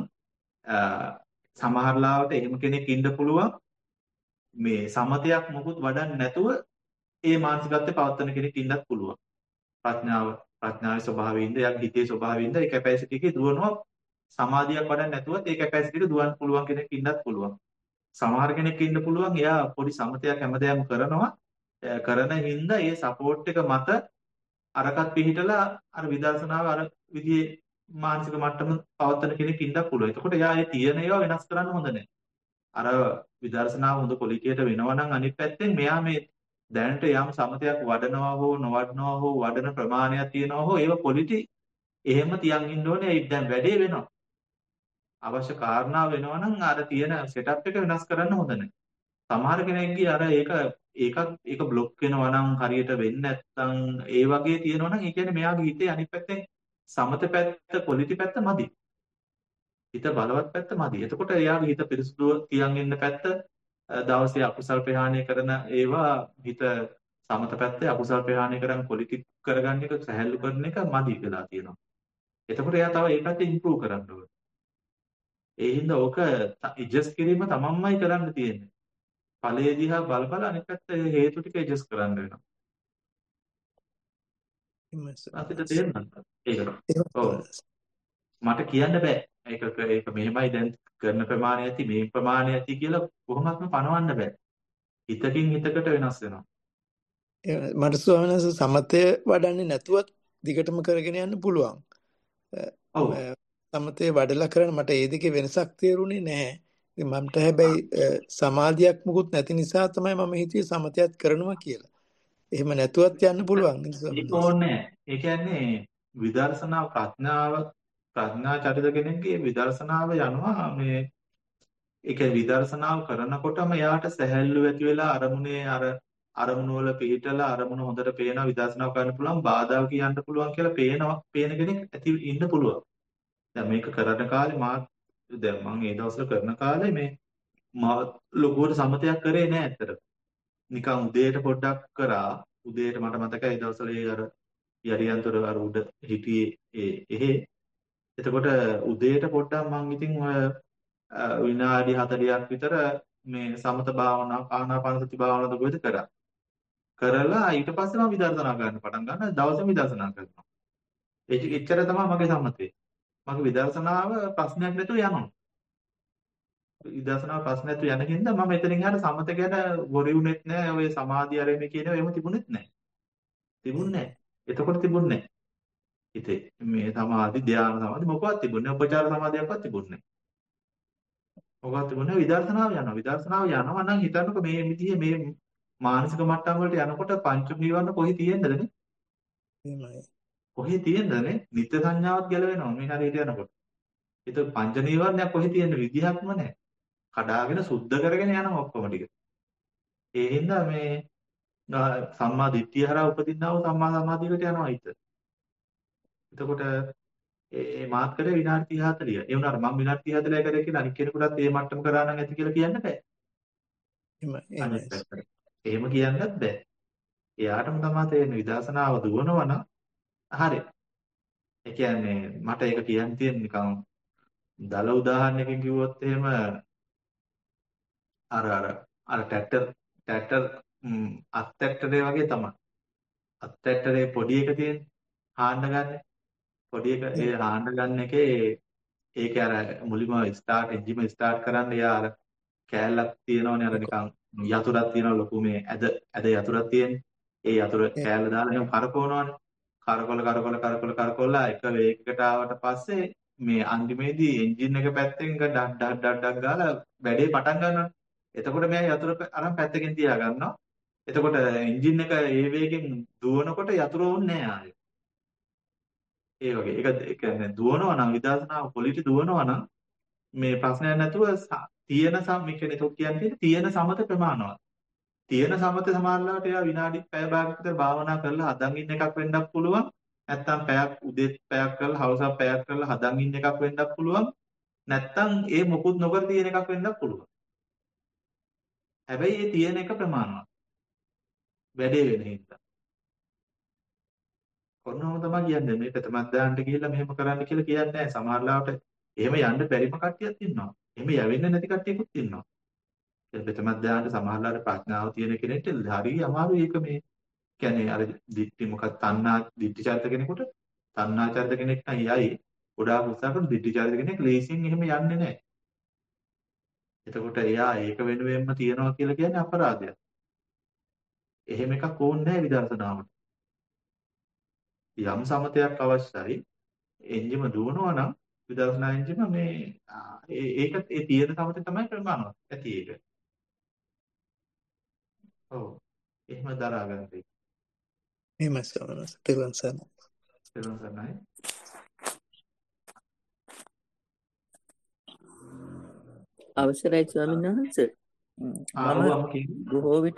[SPEAKER 2] සමහරලාවට එහෙම කෙනෙක් ඉන්න පුළුවන් මේ සමතයක් මොකුත් වඩන්නේ නැතුව ඒ මානසිකත්වයේ පවත්තන කෙනෙක් ඉන්නත් පුළුවන්. ප්‍රඥාව ප්‍රඥාවේ ස්වභාවයෙන්ද යක් හිතේ ස්වභාවයෙන්ද ඒ කැපැසිටි එකේ දුවනවා සමාධියක් වඩන්නේ නැතුවත් ඒ කැපැසිටි එක දුවන්න පුළුවන් කෙනෙක් ඉන්නත් පුළුවන්. සමහර කෙනෙක් ඉන්න පුළුවන් එයා පොඩි සමතයක් හැමදාම කරනවා කරන හින්දා ඒ සපෝට් එක මත අරකට පිළිහිටලා අර විදර්ශනාව අර විදිහේ මානසික මට්ටම පවත්තන කෙනෙක් ඉන්නත් පුළුවන්. එතකොට එයා ඒ තියෙන ඒවා වෙනස් කරන්න හොඳ නැහැ. අර විදර්ශනාව හොඳ ක්වොලිටියට වෙනවා නම් අනිත් පැත්තෙන් මෙයා මේ දැනට යම් සමතයක් වඩනවා හෝ නොවඩනවා හෝ වඩන ප්‍රමාණයක් තියෙනවා හෝ ඒව ක්වොලිටි එහෙම තියන් ඉන්න ඕනේ. ඒ දැන් වැඩේ වෙනවා. අවශ්‍ය කාරණා වෙනවා නම් අර තියෙන සෙටප් එක වෙනස් කරන්න හොඳ නැහැ. සමහර කෙනෙක්ගේ අර ඒක ඒකක් ඒක બ્લોක් වෙනවා නම් හරියට වෙන්නේ නැත්නම් ඒ වගේ තියෙනවා නම් ඒ කියන්නේ මෙයාගේ හිතේ අනිත් පැත්තෙන් සමත පැත්ත ක්වොලිටි පැත්ත මදි. හිත බලවත් පැත්ත මදි. එතකොට එයාගේ හිත පිරිසුදුව තියන් ඉන්න පැත්ත දවසේ අකුසල් ප්‍රහාණය කරන ඒවා හිත සමත පැත්තේ අකුසල් ප්‍රහාණය කරන් ක්වොලිටි කරගන්න එක සැහැල්ලු කරන එක මදි වෙලා තියෙනවා. එතකොට එයා තව ඒකට ඉම්ප්‍රූව් කරන්න ඕනේ. ඒ හින්දා ඕක ඇඩ්ජස්ට් කිරීම තමන්මයි කරන්න තියෙන්නේ. ඵලයේ දිහා බල බල අනිත් පැත්ත හේතු ටික ඇඩ්ජස්ට් කරන්න වෙනවා. අපිට තේරෙනවද? ඒකට. ඔව්. මට කියන්න බෑ. ඒක ඒක මෙහෙමයි දැන් කරන ප්‍රමාණය ඇති මේ ප්‍රමාණය ඇති කියලා කොහොමත්ම පනවන්න බෑ. හිතකින් හිතකට වෙනස් වෙනවා.
[SPEAKER 3] මට ස්වාමීන් වහන්සේ සමතය වඩන්නේ නැතුවත් දිගටම කරගෙන යන්න පුළුවන්.
[SPEAKER 2] ඔව්.
[SPEAKER 3] සමතේ වඩලා කරන මට ඒ දෙකේ වෙනසක් තේරුනේ නැහැ. මමට හැබැයි සමාධියක් මුකුත් නැති නිසා තමයි මම හිතුවේ සමතයත් කරනවා කියලා. එහෙම නැතුවත් යන්න පුළුවන් නේද?
[SPEAKER 2] ඒක ඕනේ. ඒ කියන්නේ විදර්ශනා ප්‍රඥාව ප්‍රඥා චරිත කෙනෙක්ගේ විදර්ශනාව යනවා මේ ඒක විදර්ශනාව කරනකොටම යාට සැහැල්ලු ඇති වෙලා අරමුණේ අර අරමුණ වල පිහිටලා අරමුණ හොඳට පේනවා විදර්ශනාව කරන්න පුළුවන් බාධා කියන්න පුළුවන් කියලා පේනවා පේන කෙනෙක් ඇති ඉන්න පුළුවන්. දැන් මේක කරන කාලේ මා දැන් මම ඒ දවස්වල කරන කාලේ මේ මා ලොකුවට සමතයක් කරේ නෑ ඇත්තට. නිකන් උදේට පොඩ්ඩක් කරා. උදේට මට මතකයි ඒ දවස්වල ඒ අර යරියන්තර අර උඩ හිටියේ එහෙ. එතකොට උදේට පොඩ්ඩක් මම ඉතින් ඔය විනාඩි හතළියක් විතර මේ සමත භාවනාව ආනාපාන සති භාවනාව දුකද කරා. කරලා ඊට පස්සේ මම විදර්ශනා කරන්න පටන් ගන්නවා. දවසම විදර්ශනා කරනවා. ඒක එච්චර තමයි මගේ සම්මතය. මගේ විදර්ශනාව ප්‍රශ්නයක් නැතුව යනවා. විදර්ශනාව ප්‍රශ්න නැතුව යන හින්දා මම එතනින් එහාට සමත ගැන වොරි උනේත් නැහැ. ඔය සමාධිය ආරෙමේ කියනවා එහෙම තිබුණෙත් නැහැ. තිබුණේ නැහැ. එතකොට තිබුණේ නැහැ. හිතේ මේ සමාධි ධ්‍යාන සමාධි මොකවත් තිබුණේ නැහැ. උපචාර සමාධියක්වත් තිබුණේ නැහැ. මොකවත් තිබුණේ විදර්ශනාව යනවා. විදර්ශනාව යනවා නම් හිතන්නකෝ මේ විදිහේ මේ මානසික මට්ටම් වලට යනකොට පංච නීවරණ කොහේ තියෙන්නද නේ?
[SPEAKER 3] එහෙමයි.
[SPEAKER 2] කොහේ තියෙන්නද නේ? නිත්‍ය සංඥාවක් ගැලවෙනවා මේ හරියට යනකොට. ඒක පංච නීවරණයක් කොහේ තියෙන විදිහක්ම නැහැ. කඩාගෙන සුද්ධ කරගෙන යනවා ඔක්කොම ටික. ඒ හින්දා මේ සම්මා දිට්ඨිය හරහා උපදින්නා වූ සම්මා සමාධියකට යනවා හිත. එතකොට ඒ මාත් කරේ විනාඩි තිහ හතළිය. ඒ වුණාට මම විනාඩි තිහ හතළිය කරේ කියලා අනිත් කෙනෙකුටත් ඒ මට්ටම කරා නම් ඇති කියලා කියන්න බෑ. එහෙමයි. එහෙම කියන්නත් බෑ. එයාටම තමයි තේරෙන විදර්ශනාව දුවනවා නම් හරි. ඒ කියන්නේ මට ඒක කියන්න තියෙන නිකන් දල උදාහරණයකින් කිව්වොත් එහෙම අර අර අර ට්‍රැක්ටර් ට්‍රැක්ටර් අත් ට්‍රැක්ටරේ වගේ තමයි. අත් ට්‍රැක්ටරේ පොඩි එක තියෙන හාන්න ගන්න. පොඩි එක ඒ හාන්න ගන්න එකේ ඒකේ අර මුලින්ම ස්ටාර්ට් එන්ජිම ස්ටාර්ට් කරන්න යා අර කෑල්ලක් තියෙනවනේ අර නිකන් යතුරක් තියෙනවා ලොකු මේ ඇද ඇද යතුරක් තියෙන්නේ. ඒ යතුර කෑල්ල දාලා එහෙම කරකවනවනේ. කරකොල කරකොල කරකොල කරකොල එක වේගයකට ආවට පස්සේ මේ අන්තිමේදී එන්ජින් එක පැත්තෙන් ඩක් ඩක් ඩක් ඩක් ගාලා වැඩේ පටන් ගන්නවා. එතකොට මෙයා යතුර අරන් පැත්තකින් තියා ගන්නවා. එතකොට එන්ජින් එක ඒ වේගෙන් දුවනකොට යතුර ඕනේ නැහැ ආයෙ. ඒ වගේ ඒක ඒ කියන්නේ දුවනවා නම් විදර්ශනාව පොලිටි දුවනවා නම් මේ ප්‍රශ්නයක් නැතුව ස- තියෙන සම මේ කියන්නේ තෝ කියන්නේ තියෙන සමත ප්‍රමාණවත්. තියෙන සමත සමානලාට එයා විනාඩි පැය භාගයක විතර භාවනා කරලා හදන් ඉන්න එකක් වෙන්නත් පුළුවන්. නැත්තම් පැයක් උදේත් පැයක් කරලා හවසක් පැයක් කරලා හදන් ඉන්න එකක් වෙන්නත් පුළුවන්. නැත්තම් ඒ මොකුත් නොකර තියෙන එකක් වෙන්නත් පුළුවන්. හැබැයි ඒ තියෙන එක ප්‍රමාණවත්. වැඩේ වෙන හින්දා. කොන්නෝම තමයි කියන්නේ මේ ප්‍රථම ධානයට ගිහිල්ලා මෙහෙම කරන්න කියලා කියන්නේ නැහැ. සමහරලාවට එහෙම යන්න බැරිම කට්ටියක් ඉන්නවා. එහෙම යවෙන්නේ නැති කට්ටියකුත් ඉන්නවා. ඒ ප්‍රථම ධානයට සමහරලාවට ප්‍රඥාව තියෙන කෙනෙක්ට හරිය අමාරුයි ඒක මේ කියන්නේ අර දිට්ඨි මොකක්ද තණ්හා දිට්ඨි චරිත කෙනෙකුට තණ්හා චරිත කෙනෙක් නම් යයි ගොඩාක් උත්සාහ කරන දිට්ඨි චරිත කෙනෙක් ලේසියෙන් එහෙම යන්නේ නැහැ. එතකොට එයා ඒක වෙනුවෙන්ම තියනවා කියලා කියන්නේ අපරාධයක්. එහෙම එකක් ඕනේ නැහැ විදර්ශනාවට. යම් සමතයක් අවශ්‍යයි. එන්ජිම දුවනවා නම් විදර්ශනා එන්ජිම මේ ආ, ඒ ඒක ඒ තියෙන සමතේ තමයි ප්‍රමාණවත්. ඇති ඒක. ඔව්. එහෙම දරා ගන්න තියෙන්නේ.
[SPEAKER 3] එහෙමයි ස්වාමීන් වහන්සේ. තෙරුවන් සරණයි.
[SPEAKER 2] තේරුම් ගන්නයි.
[SPEAKER 5] අවසරයි ස්වාමීන් වහන්සේ. ම්,
[SPEAKER 2] ආ
[SPEAKER 5] මම
[SPEAKER 2] ඔව් අම කියන්නේ.
[SPEAKER 5] බොහෝ විට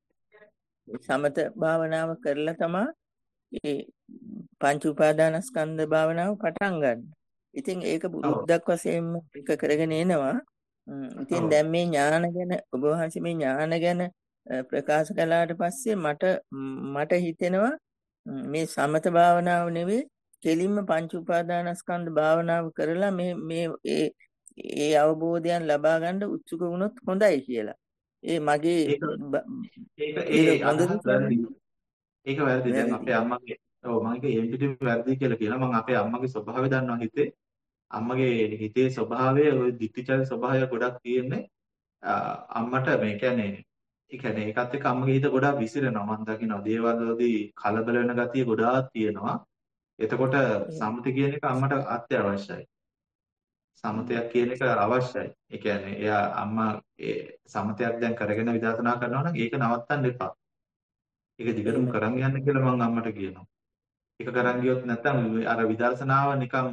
[SPEAKER 5] සමත භාවනාව කරලා තමයි ඒ පංච උපාදානස්කන්ධ භාවනාව පටන් ගන්න. ඉතින් ඒක
[SPEAKER 2] ඔව්.
[SPEAKER 5] බුරුද්දක් වශයෙන් එක කරගෙන එනවා. ම්, ඉතින්
[SPEAKER 2] ඔව්.
[SPEAKER 5] දැන් මේ ඥාන ගැන ඔබ වහන්සේ මේ ඥාන ගැන අ, ප්‍රකාශ කළාට පස්සේ මට ම්, මට හිතෙනවා ම්, මේ සමත භාවනාව නෙවෙයි කෙලින්ම පංච උපාදානස්කන්ධ භාවනාව කරලා මේ මේ ඒ ඒ අවබෝධයන් ලබා ගන්න උත්සුක වුණොත් හොඳයි කියලා. ඒ මගේ
[SPEAKER 2] ඒක
[SPEAKER 5] බ-
[SPEAKER 2] ඒක
[SPEAKER 5] ඒක
[SPEAKER 2] ඒ
[SPEAKER 5] හොඳද
[SPEAKER 2] අදහස් වැරදි. ඒක වැරදි. දැන්
[SPEAKER 5] වැරදි?
[SPEAKER 2] අපේ අම්මගේ ඔව් මම ඒක එම් පී ටී වැරදි කියලා කියනවා. මම අපේ අම්මගේ ස්වභාවය දන්නවා හිතේ. අම්මගේ හිතේ ස්වභාවය ওই ditthිචාර ස්වභාවය ගොඩක් තියෙන්නේ. ආ, අම්මට මේ කියන්නේ ඒ කියන්නේ ඒකත් එක්ක අම්මගේ හිත ගොඩාක් විසිරෙනවා. මම දකිනවා දේවල් වලදී කලබල වෙන ගතිය ගොඩාක් තියෙනවා. එතකොට සමථ කියන එක අම්මට අත්‍යවශ්‍යයි. සමතයක් කියන එක අවශ්‍යයි. ඒ කියන්නේ එයා අම්මා ඒ සමතයක් දැන් කරගෙන විදර්ශනා කරනවා නම් ඒක නවත්තන්න එපා. ඒක දිගටම
[SPEAKER 5] එහෙම.
[SPEAKER 2] කරන් යන්න කියලා මම අම්මට කියනවා. ඒක කරන් ගියොත් නැත්තම් අර විදර්ශනාව නිකන්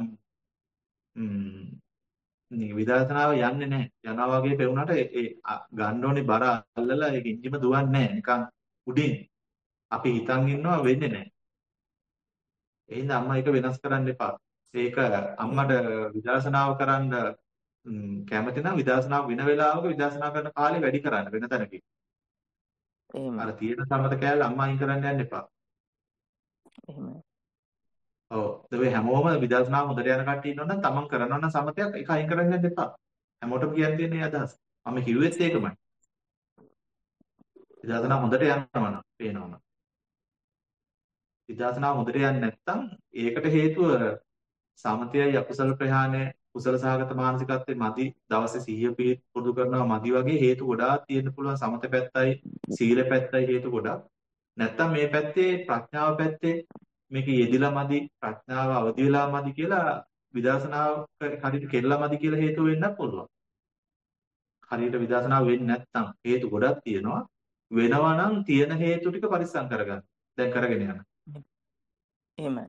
[SPEAKER 2] ම් නික විදර්ශනාව යන්නේ නැහැ. යනවා වගේ පෙවුනට ඒ ඒ අ- ගන්න ඕනේ බර අල්ලලා ඒක ඉංජිම දුවන්නේ නැහැ. නිකන් උඩින් අපි හිතන් ඉන්නවා වෙන්නේ නැහැ. ඒ හින්දා අම්මා ඒක වෙනස් කරන්න එපා. ඒක අම්මට විදර්ශනාව කරන්න ම්, කැමති නම් විදර්ශනාව වෙන වෙලාවක විදර්ශනා කරන කාලේ වැඩි කරන්න වෙන තැනකින්.
[SPEAKER 5] එහෙම.
[SPEAKER 2] අර තියෙන සමත කෑල්ල අම්මා අයින් කරන්න යන්න එපා.
[SPEAKER 5] එහෙම.
[SPEAKER 2] ඔව්. ඒ හැමෝම විදර්ශනාව හොඳට යන කට්ටිය ඉන්නවා නම් තමන් කරනවා නම් සමතයක් ඒක අයින් කරන්න යන්න එපා. හැමෝටම කියන්න තියෙන මේ අදහස. මම කිව්වෙත් ඒකමයි. විදර්ශනාව හොඳට යනවා නම් පේනවා නම්. විදර්ශනාව හොඳට යන්නේ නැත්නම් ඒකට හේතුව සමතයයි අකුසල ප්‍රහාණය කුසල සහගත මානසිකත්වයේ මදි දවසේ සිහිය පිහිට පුරුදු කරනවා මදි වගේ හේතු ගොඩාක් තියෙන්න පුළුවන් සමත පැත්තයි සීල පැත්තයි හේතු ගොඩාක්. නැත්තම් මේ පැත්තේ ප්‍රඥාව පැත්තේ මේක යෙදිලා මදි ප්‍රඥාව අවදි වෙලා මදි කියලා විදර්ශනාව හරියට කෙරලා මදි කියලා හේතු වෙන්නත් පුළුවන්. හරියට විදර්ශනාව වෙන්නේ නැත්තම් හේතු ගොඩක් තියෙනවා. වෙනවා නම් තියෙන හේතු ටික පරිස්සම් කරගන්න. දැන් කරගෙන යන්න.
[SPEAKER 5] එහෙමයි.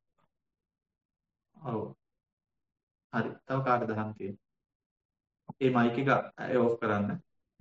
[SPEAKER 2] ඔව්. හරි. තව කාටද අහන්න තියෙන්නේ? ඒ මයික් එක ඔෆ් කරන්න.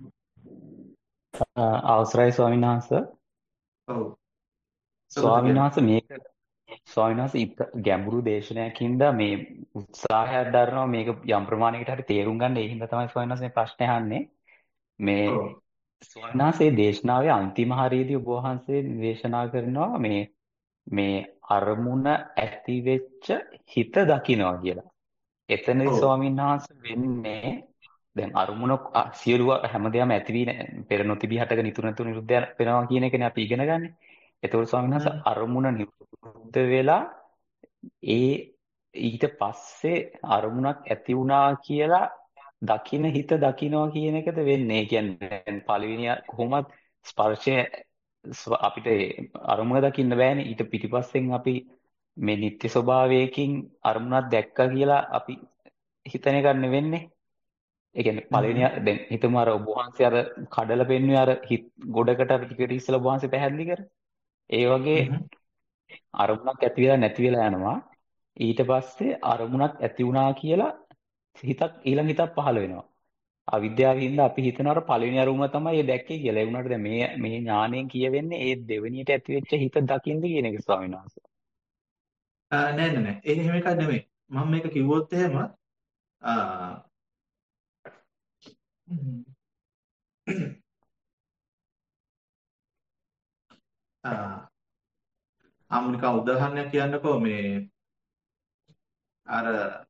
[SPEAKER 6] අ, අවසරයි ස්වාමීන් වහන්සේ.
[SPEAKER 2] ඔව්. සුගත
[SPEAKER 6] ස්වාමීන්
[SPEAKER 2] කියන්න.
[SPEAKER 6] වහන්සේ මේක ස්වාමීන් වහන්සේ ඉත ගැඹුරු දේශනයකින්ද මේ උත්සාහයක් දරනවා මේක යම් ප්‍රමාණයකට හරි තේරුම් ගන්න. ඒ හින්දා තමයි ස්වාමීන් වහන්සේ මේ ප්‍රශ්නේ අහන්නේ. මේ
[SPEAKER 2] ඔව්.
[SPEAKER 6] ස්වාමීන් වහන්සේ දේශනාවේ අන්තිම හරියේදී ඔබ වහන්සේ දේශනා කරනවා මේ මේ අරමුණ ඇති වෙච්ච හිත දකින්නවා කියලා. එතනදී
[SPEAKER 2] ඔව්.
[SPEAKER 6] ස්වාමීන් වහන්සේ වෙන්නේ දැන් අරමුණ අ, සියලු හැමදේම ඇති වී නැ- පෙර නොතිබී හටගෙන ඉතුරු නැතුව නිරුද්ධ යන- වෙනවා කියන එකනේ අපි ඉගෙන ගන්න. එතකොට ස්වාමීන් වහන්සේ
[SPEAKER 2] හ්ම්.
[SPEAKER 6] අරමුණ නිරුද්ධ වෙලා ඒ ඊට පස්සේ අරමුණක් ඇති වුණා කියලා දකින හිත දකිනවා කියන එකද වෙන්නේ. ඒ කියන්නේ දැන් පළවෙනි කොහොමත් ස්පර්ශය ස්ව- අපිට අරමුණ දකින්න බෑනේ. ඊට පිටිපස්සෙන් අපි මේ නිත්‍ය ස්වභාවයකින් අරමුණක් දැක්කා කියලා අපි හිතන එකක් නෙවෙන්නේ. ඒ කියන්නේ පළවෙනි
[SPEAKER 2] හ්ම්
[SPEAKER 6] දැන් හිතමු අර ඔබ වහන්සේ අර කඩලා පෙන්වුවේ අර හිත ගොඩකට අපි ටිකට ඉස්සලා ඔබ වහන්සේ පැහැදිලි කර. ඒ වගේ
[SPEAKER 2] හ්ම්
[SPEAKER 6] අරමුණක් ඇති වෙලා නැති වෙලා යනවා. ඊට පස්සේ අරමුණක් ඇති වුණා කියලා හිතක් ඊළඟ හිතක් පහළ වෙනවා. අවිද්‍යාවෙන් ඉඳ අපි හිතනවා අර පළවෙනි අරමුණ තමයි ඒ දැක්කේ කියලා. ඒ වුණාට දැන් මේ මේ ඥාණයෙන් කියවෙන්නේ ඒ දෙවෙනියට ඇති වෙච්ච හිත දකින්ද කියන එක ස්වාමීන් වහන්සේ.
[SPEAKER 2] නෑ නෑ නෑ ඒ එහෙම එකක් නෙමෙයි මම මේක කිව්වොත් එහෙම ආ හ්ම්. ආ අම් නිකන් උදාහරණයක් කියන්නකෝ මේ අර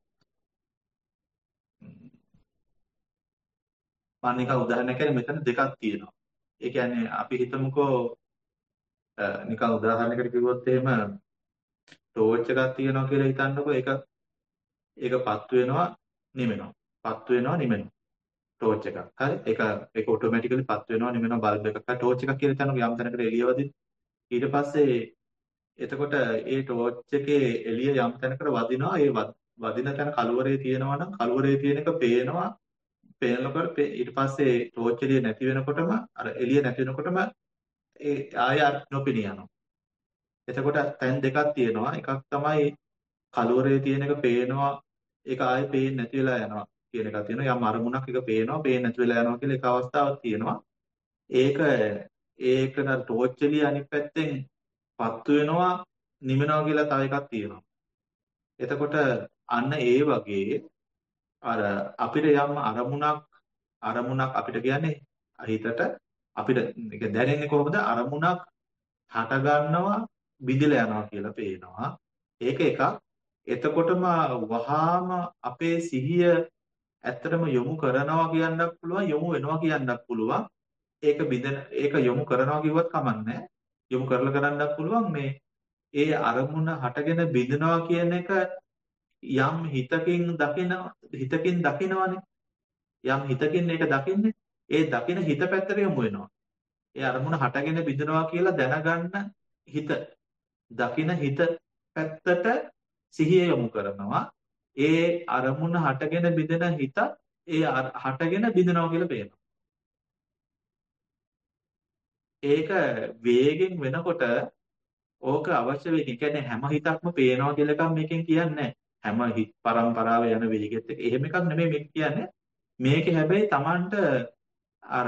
[SPEAKER 2] මම නිකන් උදාහරණයක් කියන්නේ මෙතන දෙකක් තියෙනවා. ඒ කියන්නේ අපි හිතමුකෝ අ, නිකන් උදාහරණයකට කිව්වොත් එහෙම ටෝච් එකක් තියෙනවා කියලා හිතන්නකෝ ඒක ඒක පත්තු වෙනවා නිවෙනවා. පත්තු වෙනවා නිවෙනවා. ටෝච් එකක්. හරි? ඒක ඒක ඔටෝමැටිකලි පත්තු වෙනවා නිවෙනවා බල්බ් එකක්. හරි ටෝච් එකක් කියලා හිතන්නකෝ යම් තැනකට එළිය වදින. ඊට පස්සේ එතකොට ඒ ටෝච් එකේ එළිය යම් තැනකට වදිනවා. ඒ වද- වදින තැන කළුවරේ තියෙනවා නම් කළුවරේ තියෙන එක පේනවා. පේනකොට පේ- ඊට පස්සේ ටෝච් එළිය නැති වෙනකොටම අර එළිය නැති වෙනකොටම ඒ ආය නොපෙනී යනවා. එතකොට තැන් දෙකක් තියෙනවා. එකක් තමයි කළුවරේ තියෙන එක පේනවා. ඒක ආයෙ පේන්නේ නැති වෙලා යනවා කියන එකක් තියෙනවා. යම් අරමුණක් එක පේනවා, පේන්නේ නැති වෙලා යනවා කියලා එක අවස්ථාවක් තියෙනවා. ඒක ඒක නර ටෝච් එළිය අනිත් පැත්තෙන් පත්තු වෙනවා, නිමනවා කියලා තව එකක් තියෙනවා. එතකොට අන්න ඒ වගේ අර අපිට යම් අරමුණක් අරමුණක් අපිට කියන්නේ හිතට අපිට ඒක දැනෙන්නේ කොහොමද අරමුණක් හට ගන්නවා බිඳිලා යනවා කියලා පේනවා ඒක එකක් එතකොටම වහාම අපේ සිහිය ඇත්තටම යොමු කරනවා කියන්නත් පුළුවන් යොමු වෙනවා කියන්නත් පුළුවන් ඒක බිඳන ඒක යොමු කරනවා කිව්වත් කමන්නේ යොමු කරලා කරන්නත් පුළුවන් මේ ඒ අරමුණ හටගෙන බිඳනවා කියන එක යම් හිතකින් දකින හිතකින් දකිනවනේ යම් හිතකින් ඒක දකින්නේ ඒ දකින හිත පැත්තට යොමු වෙනවා ඒ අරමුණ හටගෙන බිඳනවා කියලා දැනගන්න හිත දකින හිත පැත්තට සිහිය යොමු කරනවා ඒ අරමුණ හටගෙන බිඳෙන හිත ඒ හටගෙන බිඳනවා කියලා පේනවා ඒක වේගෙන් වෙනකොට ඕක අවශ්‍ය වෙයි. ඒ කියන්නේ හැම හිතක්ම පේනවා කියලා එකක් මේකෙන් කියන්නේ හැම හිත පරම්පරාව යන වේගෙත් එක එහෙම එකක් නෙමෙයි මේක කියන්නේ. මේකේ හැබැයි Tamanට අර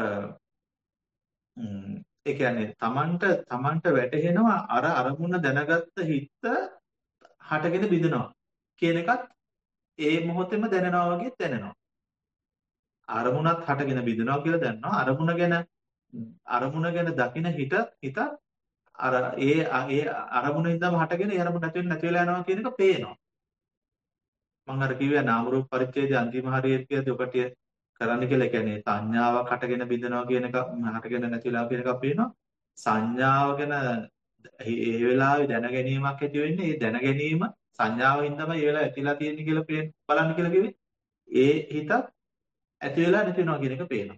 [SPEAKER 2] ඒ කියන්නේ Tamanට Tamanට වැටහෙනවා අර අරමුණ දැනගත්ත හිත හටගෙන බිඳනවා කියන එකත් ඒ මොහොතේම දැනෙනවා වගේ දැනෙනවා. අරමුණත් හටගෙන බිඳනවා කියලා දැනනවා. අරමුණ ගැන අරමුණ ගැන දකින හිත හිත අර ඒ ඒ අරමුණ ඉඳන්ම හටගෙන ඒ අරමුණ නැති වෙන නැති වෙලා යනවා කියන එක පේනවා. මම අර කිව්වේ නාම රූප පරිච්ඡේදයේ අන්තිම හරියට කියද්දී ඔකට කරන්න කියලා. ඒ කියන්නේ සංඥාවක් හටගෙන බිඳනවා කියන එක හටගෙන නැති වෙලා කියන එක පේනවා. සංඥාව ගැන ඒ වෙලාවේ දැන ගැනීමක් ඇති වෙන්නේ. ඒ දැන ගැනීම සංඥාවෙන් තමයි ඒ වෙලාව ඇතිලා තියෙන්නේ කියලා බලන්න කියලා කිව්වේ. ඒ හිතත් ඇති වෙලා නැති වෙනවා කියන එක පේනවා.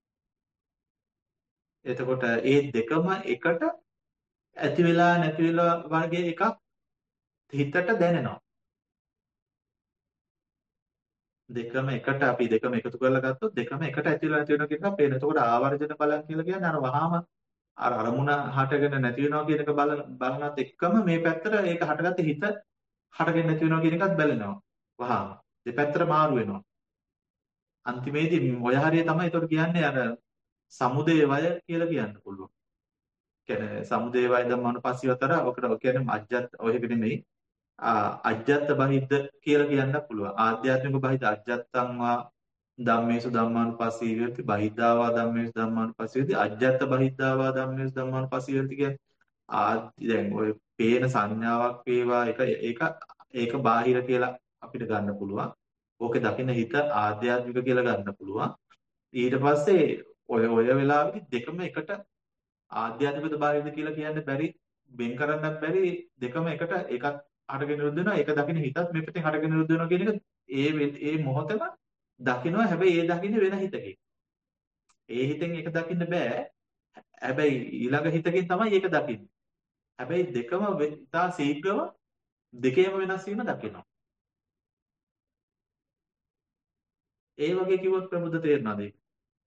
[SPEAKER 2] එතකොට ඒ දෙකම එකට ඇති වෙලා නැති වෙලා වගේ එකක් හිතට දැනෙනවා. දෙකම එකට අපි දෙකම එකතු කරලා ගත්තොත් දෙකම එකට ඇති වෙලා නැති වෙනවා කියන එක පේනවා. එතකොට ආවර්ජන බලන් කියලා කියන්නේ අර වහාම අර අරමුණ හටගෙන නැති වෙනවා කියන එක බලන බලනත් එක්කම මේ පැත්තට ඒක හටගත්ත හිත හටගෙන නැති වෙනවා කියන එකත් බැලෙනවා. වහාම දෙපැත්තට මාරු වෙනවා. අන්තිමේදී ඔය හරිය තමයි ඒකට කියන්නේ අර සමුදේ වය කියලා කියන්න පුළුවන්. කියන්නේ සමුදේ වය ධම්මානුපස්සීවතර ඔකට කියන්නේ අජ්ජත් ඔය එක නෙමෙයි. අජ්ජත් බහිද්ද කියලා කියන්න පුළුවන්. ආධ්‍යාත්මික බහිද්ද අජ්ජත්තං වා ධම්මේසු ධම්මානුපස්සීවති බහිද්ධාවා ධම්මේසු ධම්මානුපස්සීවති අජ්ජත් බහිද්ධාවා ධම්මේසු ධම්මානුපස්සීවති කියන්නේ ආදි දැන් ඔය පේන සංඥාවක් වේවා ඒක ඒක ඒක බාහිර කියලා අපිට ගන්න පුළුවන්. ඕකේ දකින්න හිත ආධ්‍යාත්මික කියලා ගන්න පුළුවන්. ඊට පස්සේ ඔය ඔය වෙලාවෙදි දෙකම එකට ආධ්‍යාත්මිකද බාහිරද කියලා කියන්න බැරි වෙන් කරන්නත් බැරි දෙකම එකට එකක් හටගෙන නිරුද්ධ වෙනවා. ඒක දකින්න හිතත් මේ පැත්තෙන් හටගෙන නිරුද්ධ වෙනවා කියන එක ඒ වෙ- ඒ මොහොතේම දකින්නවා. හැබැයි ඒ දකින්නේ වෙන හිතකින්. ඒ හිතෙන් ඒක දකින්න බෑ. හැබැයි ඊළඟ හිතකින් තමයි ඒක දකින්නේ. හැබැයි දෙකම වෙ- ඉතා ශීඝ්‍රව දෙකේම වෙනස් වීම දකිනවා. ඒ වගේ කිව්වොත් ප්‍රබුද්ධ තේරෙනවද ඒක?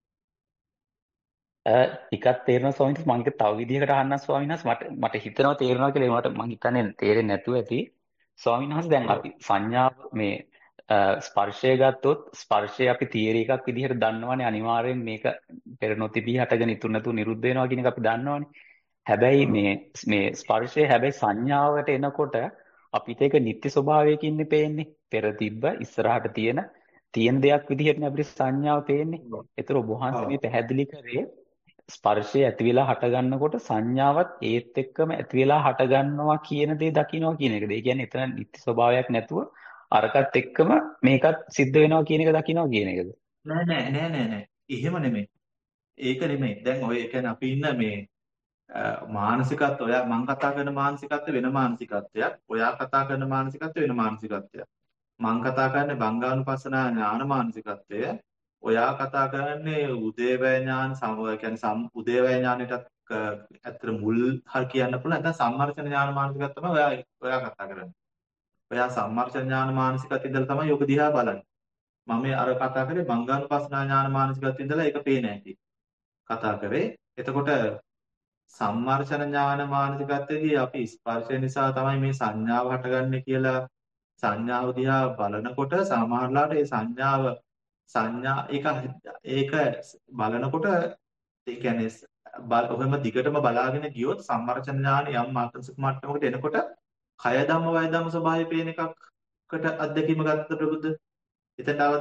[SPEAKER 6] අ, ටිකක් තේරෙනවා ස්වාමීන් වහන්සේ. මම ඒක තව විදිහකට අහන්නම් ස්වාමීන් වහන්සේ. මට මට හිතෙනවා තේරෙනවා කියලා. ඒකට මම හිතන්නේ තේරෙන්නේ නැතුව ඇති. ස්වාමීන් වහන්සේ දැන්
[SPEAKER 2] ඔව්.
[SPEAKER 6] අපි සංඥාව මේ අ, ස්පර්ශය ගත්තොත් ස්පර්ශය අපි තියරි එකක් විදිහට දන්නවනේ. අනිවාර්යෙන් මේක පෙර නොතිබී හටගෙන ඉතුරු නැතුව නිරුද්ධ වෙනවා කියන එක අපි දන්නවනේ. හැබැයි
[SPEAKER 2] ඔව්.
[SPEAKER 6] මේ මේ ස්පර්ශය හැබැයි සංඥාවට එනකොට අපිට ඒක නිත්‍ය ස්වභාවයකින් පේන්නේ. පෙර තිබ්බ ඉස්සරහට තියෙන තියෙන දෙයක් විදිහටනේ අපිට සංඥාව පේන්නේ.
[SPEAKER 2] ඔව්.
[SPEAKER 6] ඒතර ඔබ වහන්සේ
[SPEAKER 2] ඔව්.
[SPEAKER 6] මේ පැහැදිලි කරේ ස්පර්ශය ඇති වෙලා හට ගන්නකොට සංඥාවත් ඒත් එක්කම ඇති වෙලා හට ගන්නවා කියන දේ දකින්නවා කියන එකද? ඒ කියන්නේ එතන නිත්‍ය ස්වභාවයක් නැතුව අරකට එක්කම මේකත් සිද්ධ වෙනවා කියන එක දකින්නවා කියන එකද?
[SPEAKER 2] නෑ නෑ නෑ නෑ නෑ. එහෙම නෙමෙයි. ඒක නෙමෙයි. දැන් ඔය කියන්නේ අපි ඉන්න මේ අ, මානසිකත්වය ඔයා මං කතා කරන මානසිකත්වය වෙන මානසිකත්වයක්. ඔයා කතා කරන මානසිකත්වය වෙන මානසිකත්වයක්. මං කතා කරන්නේ බංගානුපස්සනා ඥාන මානසිකත්වය. ඔයා කතා කරන්නේ උදේවැය ඥාන සම කියන්නේ සම් උදේවැය ඥානෙටත් ඇත්තට මුල් හරි කියන්න පුළුවන්. නැත්නම් සම්මර්ෂණ ඥාන මානසිකත්වය තමයි ඔයා ඔයා කතා කරන්නේ. ඔයා සම්මර්ෂණ ඥාන මානසිකත්වයේ ඉඳලා තමයි යෝග දිහා බලන්නේ. මම මේ අර කතා කරේ බංගානුපස්සනා ඥාන මානසිකත්වයේ ඉඳලා ඒක පේන්නේ නැති. කතා කරේ. එතකොට සම්මර්ෂණ ඥාන මානසිකත්වයේදී අපි ස්පර්ශය නිසා තමයි මේ සංඥාව හටගන්නේ කියලා සංඥාව දිහා බලනකොට සමහරලාට ඒ සංඥාව සංඥා ඒක ඒක බලනකොට ඒ කියන්නේ බල- ඔහෙම දිගටම බලාගෙන ගියොත් සම්මර්ෂණ ඥාන යම් මානසික මට්ටමකට එනකොට කය ධම්ම වය ධම්ම ස්වභාවය පේන එකකට අත්දැකීම ගත්ත ප්‍රබුද්ධ එතනට ආවද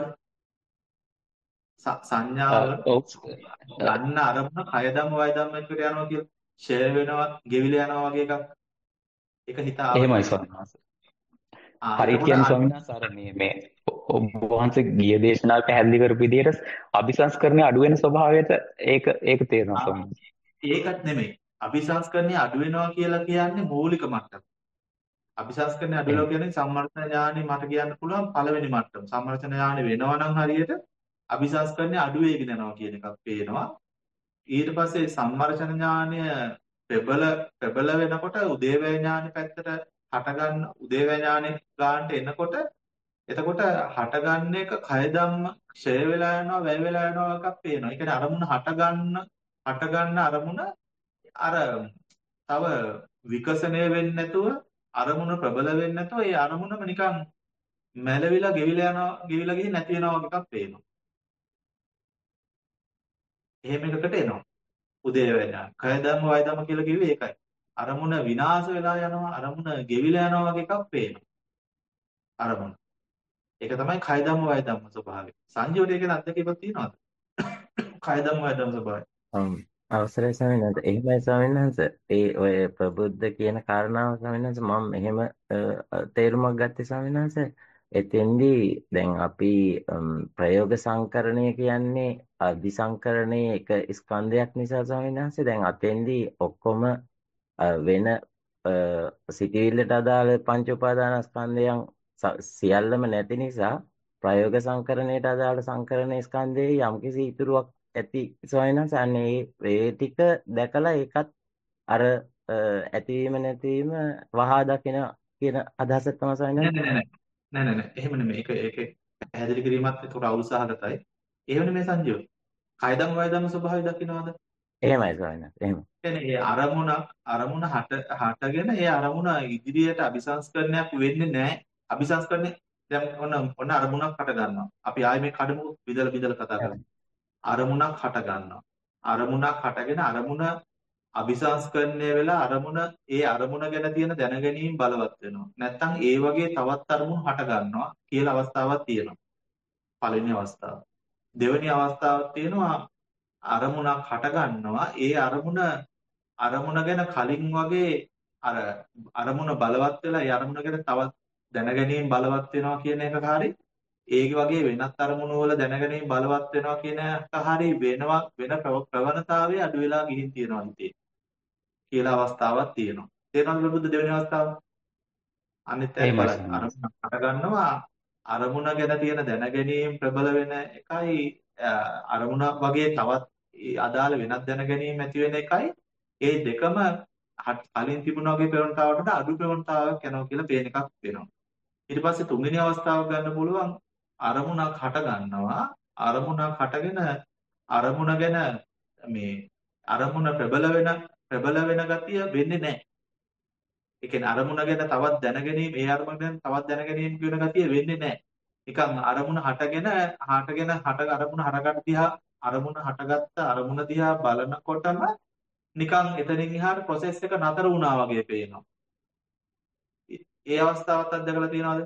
[SPEAKER 2] ස-
[SPEAKER 6] අ,
[SPEAKER 2] සංඥාව
[SPEAKER 6] ඔව් අ,
[SPEAKER 2] ගන්න අරමුණ කය ධම්ම වය ධම්ම එකට යනවා කියලා ෂය වෙනවා ගෙවිල යනවා වගේ එකක් ඒක හිත ආවද
[SPEAKER 6] එහෙමයි ස්වාමීන් වහන්සේ.
[SPEAKER 2] ආ
[SPEAKER 6] හරියට
[SPEAKER 2] එතකොට
[SPEAKER 6] කියන්නේ
[SPEAKER 2] අන්න
[SPEAKER 6] ස්වාමීන් වහන්සේ අර මේ මේ ඔබ වහන්සේ ගිය දේශනාවේ පැහැදිලි කරපු විදිහට අபிසංස්කරණය අඩු වෙන ස්වභාවයට ඒක ඒක තේරෙනවා
[SPEAKER 2] ආ,
[SPEAKER 6] ස්වාමීන් වහන්සේ.
[SPEAKER 2] ඒකත් නෙමෙයි අபிසංස්කරණය අඩු වෙනවා කියලා කියන්නේ මූලික මට්ටම අபிසංස්කරණය අඩු
[SPEAKER 6] එහෙම.
[SPEAKER 2] වෙනවා කියන්නේ සම්මර්ෂණ ඥානෙ මට කියන්න පුළුවන් පළවෙනි මට්ටම සම්මර්ෂණ ඥානෙ වෙනවා නම් හරියට අபிසංස්කරණය අඩු වෙගෙන යනවා කියන එකක් පේනවා ඊට පස්සේ සම්මර්ෂණ ඥානය ප්‍රබල ප්‍රබල වෙනකොට උදේවැය ඥානෙ පැත්තට හටගන්න උදේවැය ඥානෙ ගන්නට එනකොට එතකොට හටගන්න එක කය ධම්ම ක්ෂය වෙලා යනවා වැය වෙලා යනවා එකක් පේනවා. ඒ කියන්නේ අරමුණ හටගන්න හටගන්න අරමුණ අර තව විකසණය වෙන්නේ නැතුව අරමුණ ප්‍රබල වෙන්නේ නැතුව ඒ අරමුණම නිකන් මැලවිලා ගෙවිලා යනවා ගෙවිලා ගිහින් නැති වෙනවා වගේ එකක් පේනවා. එහෙම එකකට එනවා. උදේවැය ඥාන. කය ධම්ම වය ධම්ම කියලා කිව්වේ ඒකයි. අරමුණ විනාශ වෙලා යනවා අරමුණ ගෙවිලා යනවා වගේ එකක් පේනවා. අරමුණ. ඒක තමයි කය ධම්ම වය ධම්ම ස්වභාවය. සංජීවයට ඒක අත්දැකීමක් තියෙනවද? කය ධම්ම වය ධම්ම ස්වභාවය.
[SPEAKER 1] Um, අවසරයි ස්වාමීන් වහන්සේ. එහෙමයි ස්වාමීන් වහන්සේ. ඒ ඔය ප්‍රබුද්ධ කියන කාරණාව ස්වාමීන් වහන්සේ මම එහෙම අ, තේරුමක් ගත්තේ ස්වාමීන් වහන්සේ. එතෙන්දී දැන් අපි um, ප්‍රයෝග සංකරණය කියන්නේ අධිසංකරණයේ එක ස්කන්ධයක් නිසා ස්වාමීන් වහන්සේ. දැන් අතෙන්දී ඔක්කොම අ, වෙන අ, සිතිවිල්ලට අදාළ පංච උපාදානස්කන්ධයන් ස- සියල්ලම නැති නිසා ප්‍රයෝග සංකරණයට අදාළ සංකරණ ස්කන්ධයේ යම්කිසි ඉතුරුවක් ඇති සොයනස අනේ ඒ ටික දැකලා ඒකත් අර අ, ඇතිවීම නැතිවීම වහා දකින කියන අදහස තමයි සොයනස.
[SPEAKER 2] නෑ නෑ නෑ නෑ නෑ නෑ එහෙම නෙමෙයි. ඒක ඒක පැහැදිලි කිරීමත් ඒකට අවුල්සහගතයි. එහෙම නෙමෙයි සංජීව. කය ධම්ම වය ධම්ම ස්වභාවය දකින්නවද?
[SPEAKER 1] එහෙමයි සොයනස. එහෙම.
[SPEAKER 2] කියන්නේ ඒ අරමුණ අරමුණ හට හටගෙන ඒ අරමුණ ඉදිරියට අபிසංස්කරණයක් වෙන්නේ නැහැ. අபிසංස්කරණය දැන් ඔන්න ඔන්න අරමුණක් හට ගන්නවා. අපි ආයේ මේ කඩමු විදලා විදලා කතා කරමු. අරමුණක් හට ගන්නවා. අරමුණක් හටගෙන අරමුණ අபிසංස්කරණය වෙලා අරමුණ ඒ අරමුණ ගැන තියෙන දැනගැනීම බලවත් වෙනවා. නැත්තම් ඒ වගේ තවත් අරමුණු හට ගන්නවා කියලා අවස්ථාවක් තියෙනවා. පළවෙනි අවස්ථාව. දෙවෙනි අවස්ථාවක් තියෙනවා අරමුණක් හට ගන්නවා. ඒ අරමුණ අරමුණ ගැන කලින් වගේ අර අරමුණ බලවත් වෙලා ඒ අරමුණ ගැන තවත් දැනගැනීම බලවත් වෙනවා කියන එක හරි ඒ වගේ වෙනත් අරමුණු වල දැනගැනීම බලවත් වෙනවා කියන එක හරි වෙනවා වෙන ප්‍රව- ප්‍රවණතාවය අඩු වෙලා ගිහින් තියෙනවා හිතේ කියලා අවස්ථාවක් තියෙනවා. තේරෙනවද බුද්ධ දෙවෙනි අවස්ථාව? අනිත් පැත්ත
[SPEAKER 6] එහෙමයි
[SPEAKER 2] බලන්න.
[SPEAKER 6] ස්වාමීන් වහන්සේ.
[SPEAKER 2] අරමුණ හට ගන්නවා අරමුණ ගැන තියෙන දැනගැනීම ප්‍රබල වෙන එකයි අරමුණ වගේ තවත් අදාළ වෙනත් දැනගැනීම ඇති වෙන එකයි ඒ දෙකම කලින් තිබුණා වගේ ප්‍රවණතාවකට වඩා අඩු ප්‍රවණතාවයක් යනවා කියලා පේන එකක් වෙනවා. ඊට පස්සේ තුන්වෙනි අවස්ථාව ගන්න පුළුවන් අරමුණක් හට ගන්නවා අරමුණක් හටගෙන අරමුණ ගැන මේ අරමුණ ප්‍රබල වෙන ප්‍රබල වෙන ගතිය වෙන්නේ නැහැ. ඒ කියන්නේ අරමුණ ගැන තවත් දැනගැනීම ඒ අරමුණ ගැන තවත් දැනගැනීම කියන ගතිය වෙන්නේ නැහැ. නිකන් අරමුණ හටගෙන හටගෙන හට අරමුණ හරගන්න දිහා අරමුණ හටගත්ත අරමුණ දිහා බලනකොටම නිකන් එතනින් එහාට process එක නතර වුණා වගේ පේනවා. ඒ අවස්ථාවත් අත්දැකලා තියෙනවද?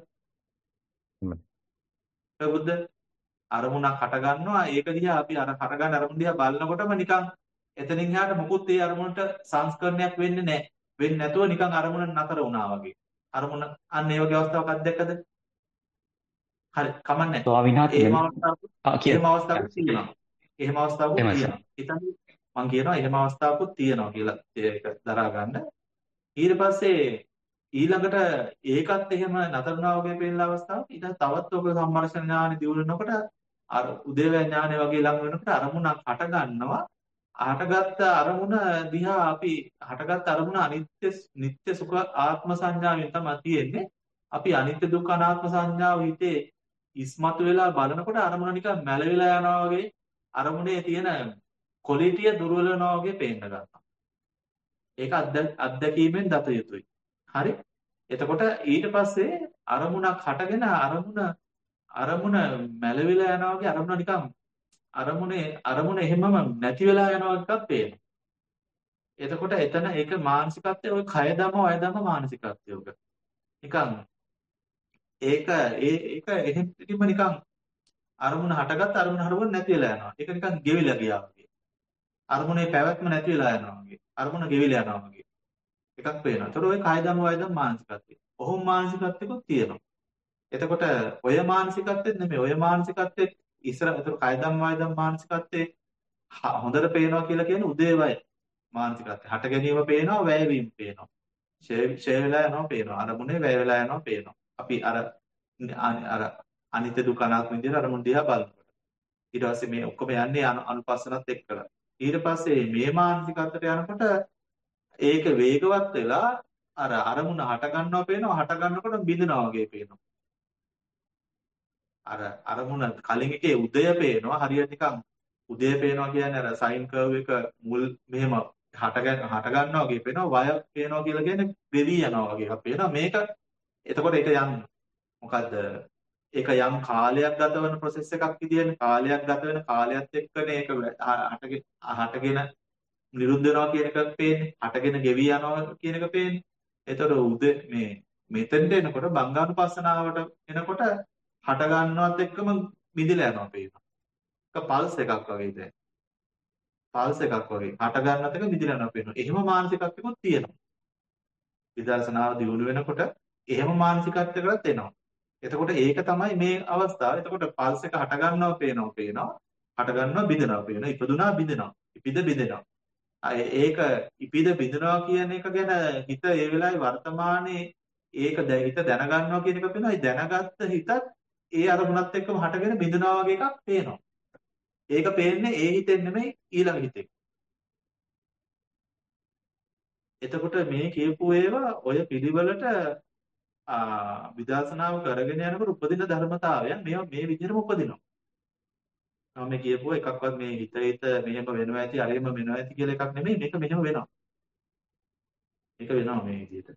[SPEAKER 2] ප්‍රබුද්ධ අරමුණක් හට ගන්නවා ඒක දිහා අපි අර හට ගන්න අරමුණ දිහා බලනකොටම නිකන් එතනින් එහාට මොකුත් ඒ අරමුණට සංස්කරණයක් වෙන්නේ නැහැ. වෙන්නේ නැතුව නිකන් අරමුණ නතර වුණා වගේ. අරමුණ අන්න ඒ වගේ අවස්ථාවක් අත්දැකද? හරි කමන්නේ.
[SPEAKER 6] ස්වාමීන් වහන්සේ
[SPEAKER 2] එහෙම
[SPEAKER 6] මෙන්න-
[SPEAKER 2] අවස්ථාවක්
[SPEAKER 6] ආ කියන්න.
[SPEAKER 2] එහෙම අවස්ථාවක් තියෙනවා. එහෙම අවස්ථාවක්
[SPEAKER 6] එහෙමයි
[SPEAKER 2] තියෙනවා. හිතන්න මම කියනවා එහෙම අවස්ථාවක් තියෙනවා කියලා ඒක දරා ගන්න. ඊට පස්සේ ඊළඟට ඒකත් එහෙම නතර වුණා වගේ පේන අවස්ථාවක් ඊට තවත් ඔක සම්මර්ෂණ ඥානෙ දියුණුනකොට අර උදේවැය ඥානෙ වගේ ළඟ වෙනකොට අරමුණක් හට ගන්නවා හටගත්ත අරමුණ දිහා අපි හටගත්ත අරමුණ අනිත්‍ය නිට්ටය සුඛ ආත්ම සංඥාවෙන් තමයි තියෙන්නේ අපි අනිත්‍ය දුක්ඛ අනාත්ම සංඥාව හිතේ ඉස්මතු වෙලා බලනකොට අරමුණ නිකන් මැලවිලා යනවා වගේ අරමුණේ තියෙන ක්වොලිටිය දුර්වල වෙනවා වගේ පේන්න ගන්නවා ඒක අත්දැකීමෙන් දත යුතුයි හරි එතකොට ඊට පස්සේ අරමුණක් හටගෙන අරමුණ අරමුණ මැලවිලා යනවා වගේ අරමුණ නිකන් අරමුණේ අරමුණ එහෙමම නැති වෙලා යනවා එකක් පේනවා. එතකොට එතන ඒක මානසිකත්වයේ ඔය කය දම වය දම මානසිකත්වය උග. නිකන් ඒක ඒ ඒක එහෙම නිකන් අරමුණ හටගත් අරමුණ හරවන්න නැති වෙලා යනවා. ඒක නිකන් ගෙවිලා ගියා වගේ. අරමුණේ පැවැත්ම නැති වෙලා යනවා වගේ. අරමුණ ගෙවිලා යනවා වගේ. එකක් පේනවා. ඒතකොට ඔය කය දම වය දම මානසිකත්වය. ඔහොම මානසිකත්වයකුත් තියෙනවා. එතකොට ඔය මානසිකත්වෙත් නෙමෙයි ඔය මානසිකත්වෙත් ඉස්සර ඒතර කයදම් වයදම් මානසිකත්වයේ හොඳට පේනවා කියලා කියන්නේ උදේවය මානසිකත්වය. හට ගැනීම පේනවා වැයවීම පේනවා. ෂේ වෙලා යනවා පේනවා. අරමුණේ වැය වෙලා යනවා පේනවා. අපි අර අර අනිත්‍ය දුක අනාත්ම විදිහට අරමුණ දිහා බලනකොට. ඊට පස්සේ මේ ඔක්කොම යන්නේ අනුපස්සනත් එක්කලා. ඊට පස්සේ මේ මානසිකත්වයට යනකොට ඒක වේගවත් වෙලා අර අරමුණ හට ගන්නවා පේනවා හට ගන්නකොට බිඳිනවා වගේ පේනවා. අර අරමුණ කලින් එකේ උදය පේනවා හරියට නිකන් උදය පේනවා කියන්නේ අර සයින් කර්ව් එක මුල් මෙහෙම හට හට ගන්නවා වගේ පේනවා වය පේනවා කියලා කියන්නේ වෙවි යනවා වගේ එකක් පේනවා මේක එතකොට ඒක යම් මොකද්ද ඒක යම් කාලයක් ගත වෙන process එකක් විදියනේ කාලයක් ගත වෙන කාලයත් එක්කනේ ඒක හටගෙන හටගෙන නිරුද්ධ වෙනවා කියන එක පේන්නේ හටගෙන ගෙවි යනවා කියන එක පේන්නේ එතකොට උද මේ මෙතෙන්ට එනකොට බංගානුපස්සනාවට එනකොට හට ගන්නවත් එක්කම මිදිලා යනවා පේනවා. ඒක පල්ස් එකක් වගේ දැන්. පල්ස් එකක් වගේ හට ගන්නත් එක මිදිලා යනවා පේනවා. එහෙම මානසිකත්වයක්ත් තියෙනවා. විදර්ශනාව දියුණු වෙනකොට එහෙම මානසිකත්වයකට එනවා. එතකොට ඒක තමයි මේ අවස්ථාව. එතකොට පල්ස් එක හට ගන්නවා පේනවා පේනවා. හට ගන්නවා බිඳනවා පේනවා. ඉපදුනා බිඳනවා. ඉපිද බිඳනවා. ඒක ඉපිද බිඳනවා කියන එක ගැන හිත ඒ වෙලාවේ වර්තමානයේ ඒක හිත දැනගන්නවා කියන එක පේනවා. ඒ දැනගත්ත හිතත් ඒ අරමුණත් එක්කම හටගෙන බිඳනවා වගේ එකක් පේනවා. ඒක පේන්නේ ඒ හිතෙන් නෙමෙයි ඊළඟ හිතෙන්. එතකොට මේ කියපු ඒවා ඔය පිළිවෙලට විදර්ශනාව කරගෙන යනකොට උපදින ධර්මතාවයන් මේවා මේ විදිහටම උපදිනවා. මම මේ කියපුව එකක්වත් මේ හිත හිත මෙහෙම වෙනවා ඇති අරෙම වෙනවා ඇති කියලා එකක් නෙමෙයි මේක මෙහෙම වෙනවා. මේක වෙනවා මේ විදිහට.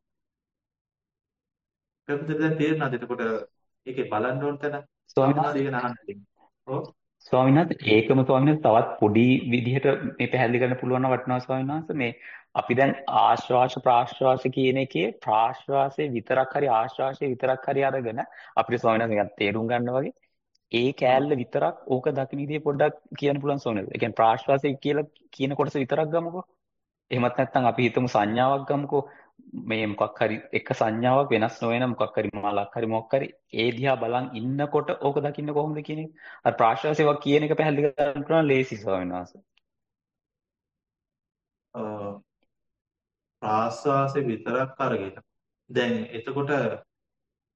[SPEAKER 2] කවුද දැන් තේරෙනවද එතකොට ඒකේ බලන්න ඕන තැන
[SPEAKER 6] ස්වාමීන්
[SPEAKER 2] මොනවද ඒක නහන්නේ. ඔව්.
[SPEAKER 6] ස්වාමීන් වහන්සේ ඒකම ස්වාමීන් වහන්සේ තවත් පොඩි විදිහට මේ පැහැදිලි කරන්න පුළුවන් නම් වටිනවා ස්වාමීන් වහන්සේ මේ අපි දැන් ආශ්වාස ප්‍රාශ්වාස කියන එකේ ප්‍රාශ්වාසයේ විතරක් හරි ආශ්වාසයේ විතරක් හරි අරගෙන අපිට ස්වාමීන් වහන්සේ නිකන් තේරුම් ගන්න වගේ ඒ කෑල්ල විතරක් ඕක දකින්න විදිහ පොඩ්ඩක් කියන්න පුළුවන් ස්වාමීන් වහන්සේ. ඒ කියන්නේ ප්‍රාශ්වාසය කියලා කියන කොටස විතරක් ගමුකෝ. එහෙමත් නැත්නම් අපි හිතමු සංඥාවක් ගමුකෝ. මේ මොකක් හරි එක සංඥාවක් වෙනස් නොවන මොකක් හරි මලක් හරි මොකක් හරි ඒ දිහා බලන් ඉන්නකොට ඕක දකින්න කොහොමද කියන එක අර ප්‍රාශ්වාසයක් කියන එක පැහැදිලි කරන්න පුළුවන් ලේසි ස්වාමීන් වහන්සේ.
[SPEAKER 2] ප්‍රාශ්වාසය විතරක් අරගෙන දැන් එතකොට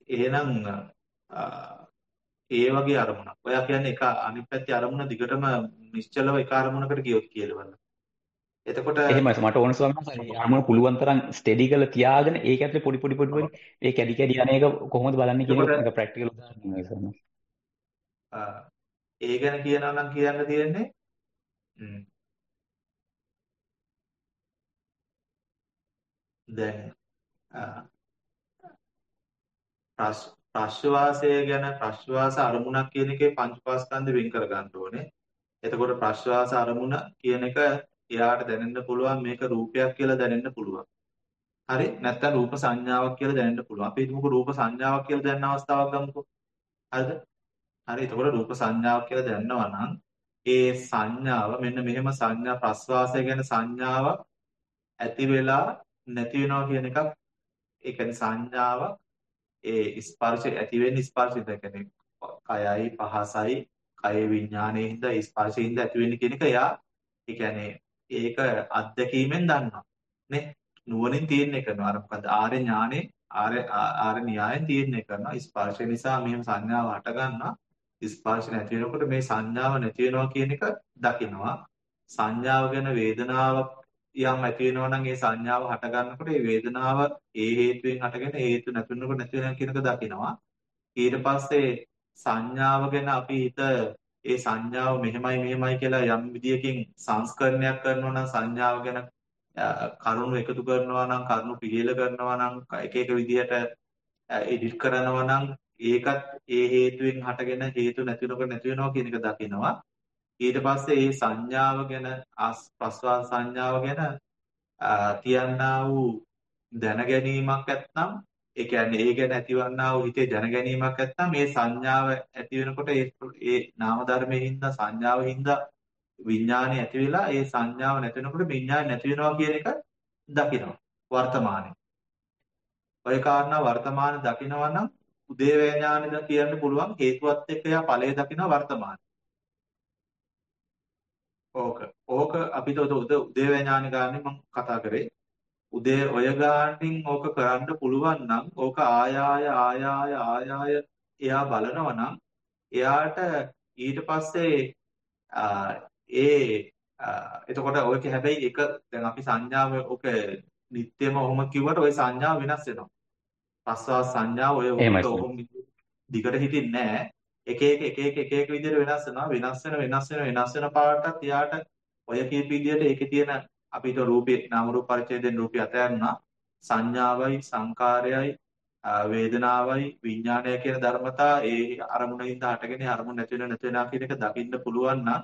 [SPEAKER 2] එහෙනම් අ, ඒ වගේ අරමුණක්. ඔයා කියන්නේ එක අනිත් පැත්තේ අරමුණ දිගටම නිශ්චලව එක අරමුණකට ගියොත් කියලා. එතකොට
[SPEAKER 6] එහෙමයි මට ඕන ස්වාමීන් වහන්සේ ඒ අරමුණ පුළුවන් තරම් ස්ටෙඩි කරලා තියාගෙන ඒක ඇතුලේ පොඩි පොඩි පොඩි පොඩි ඒ කැඩි කැඩි යන එක කොහොමද බලන්නේ කියන
[SPEAKER 2] එතකොට
[SPEAKER 6] එක නික ප්‍රැක්ටිකල් උදාහරණයක් ස්වාමීන් වහන්සේ.
[SPEAKER 2] අ, ඒ ගැන කියනවා නම් කියන්න තියෙන්නේ ම්, දැන් අ, ප්‍රස්- ප්‍රශ්වාසය ගැන ප්‍රශ්වාස අරමුණක් කියන එකේ පංච උපාස්කන්ධ වෙන් කර ගන්න ඕනේ. එතකොට ප්‍රශ්වාස අරමුණ කියන එක එයාට දැනෙන්න පුළුවන් මේක රූපයක් කියලා දැනෙන්න පුළුවන්. හරි නැත්නම් රූප සංඥාවක් කියලා දැනෙන්න පුළුවන්. අපි හිතමුකෝ රූප සංඥාවක් කියලා දැනන අවස්ථාවක් ගමුකෝ. හරිද? හරි එතකොට රූප සංඥාවක් කියලා දැනනවා නම් ඒ සංඥාව මෙන්න මෙහෙම සංඥා ප්‍රස්වාසය ගැන සංඥාව ඇති වෙලා නැති වෙනවා කියන එකක් ඒ කියන්නේ සංඥාව ඒ ස්පර්ශය ඇති වෙන්නේ ස්පර්ශය කියන්නේ කයයි පහසයි කය විඥානයෙන්ද ස්පර්ශයෙන්ද ඇති වෙන්නේ කියන එක එයා ඒ කියන්නේ ඒක අත්දැකීමෙන් දන්නවා නේ නුවණින් තීරණය කරනවා අර මොකද ආර්ය ඥානේ ආර්ය ආර්ය න්‍යායෙන් තීරණය කරනවා ස්පර්ශය නිසා මෙහෙම සංඥාව හට ගන්නවා ස්පර්ශ නැති වෙනකොට මේ සංඥාව නැති වෙනවා කියන එක දකිනවා සංඥාව ගැන වේදනාවක් යම් ඇති වෙනවා නම් ඒ සංඥාව හට ගන්නකොට ඒ වේදනාව ඒ හේතුවෙන් හටගෙන හේතු නැති වෙනකොට නැති වෙනවා කියන එක දකිනවා ඊට පස්සේ සංඥාව ගැන අපි හිත ඒ සංඥාව මෙහෙමයි මෙහෙමයි කියලා යම් විදියකින් සංස්කරණයක් කරනවා නම් සංඥාව ගැන කරුණු එකතු කරනවා නම් කරුණු පිළියෙල කරනවා නම් එක එක විදියට එඩිට් කරනවා නම් ඒකත් ඒ හේතුවෙන් හටගෙන හේතු නැති වෙනකොට නැති වෙනවා කියන එක දකිනවා ඊට පස්සේ මේ සංඥාව ගැන ප්‍රස්වාස සංඥාව ගැන තියන්නා වූ දැන ගැනීමක් නැත්නම් ඒ කියන්නේ ඒ ගැන ඇතිවන්නා වූ හිතේ දැන ගැනීමක් නැත්නම් මේ සංඥාව ඇති වෙනකොට ඒ ඒ නාම ධර්මයේ හින්දා සංඥාව හින්දා විඥානය ඇති වෙලා ඒ සංඥාව නැති වෙනකොට විඥානය නැති වෙනවා කියන එක දකිනවා වර්තමානයේ. ඔය කාරණා වර්තමාන දකිනවා නම් උදේවැය ඥානෙද කියන්න පුළුවන් හේතුවත් එක්ක යා ඵලයේ දකිනවා වර්තමාන. ඕක ඕක අපිට උදේවැය ඥානෙ ගානේ මම කතා කරේ. උදේ ඔය ගානින් ඕක කරන්න පුළුවන් නම් ඕක ආයාය ආයාය ආයාය එයා බලනවා නම් එයාට ඊට පස්සේ ඒ එතකොට ඔයක හැබැයි එක දැන් අපි සංඥාව ඔක නිත්‍යම ඔහොම කිව්වට ওই සංඥාව වෙනස් වෙනවා. ප්‍රස්වාස සංඥාව ඔය ඔහොම දිගට හිටින්නේ නැහැ. එක එක එක එක එක එක විදිහට වෙනස් වෙනවා. වෙනස් වෙන වෙනස් වෙන වෙනස් වෙන පාටත් එයාට ඔය කීප විදිහට ඒකේ තියෙන අපිට රූපේ නාම රූප පරිච්ඡේදයෙන් රූපය අතහැරනා සංඥාවයි සංකාරයයි වේදනාවයි විඥානය කියන ධර්මතා ඒ අරමුණින්ද හටගෙන අරමුණ නැති වෙන නැති වෙනා කියන එක දකින්න පුළුවන් නම්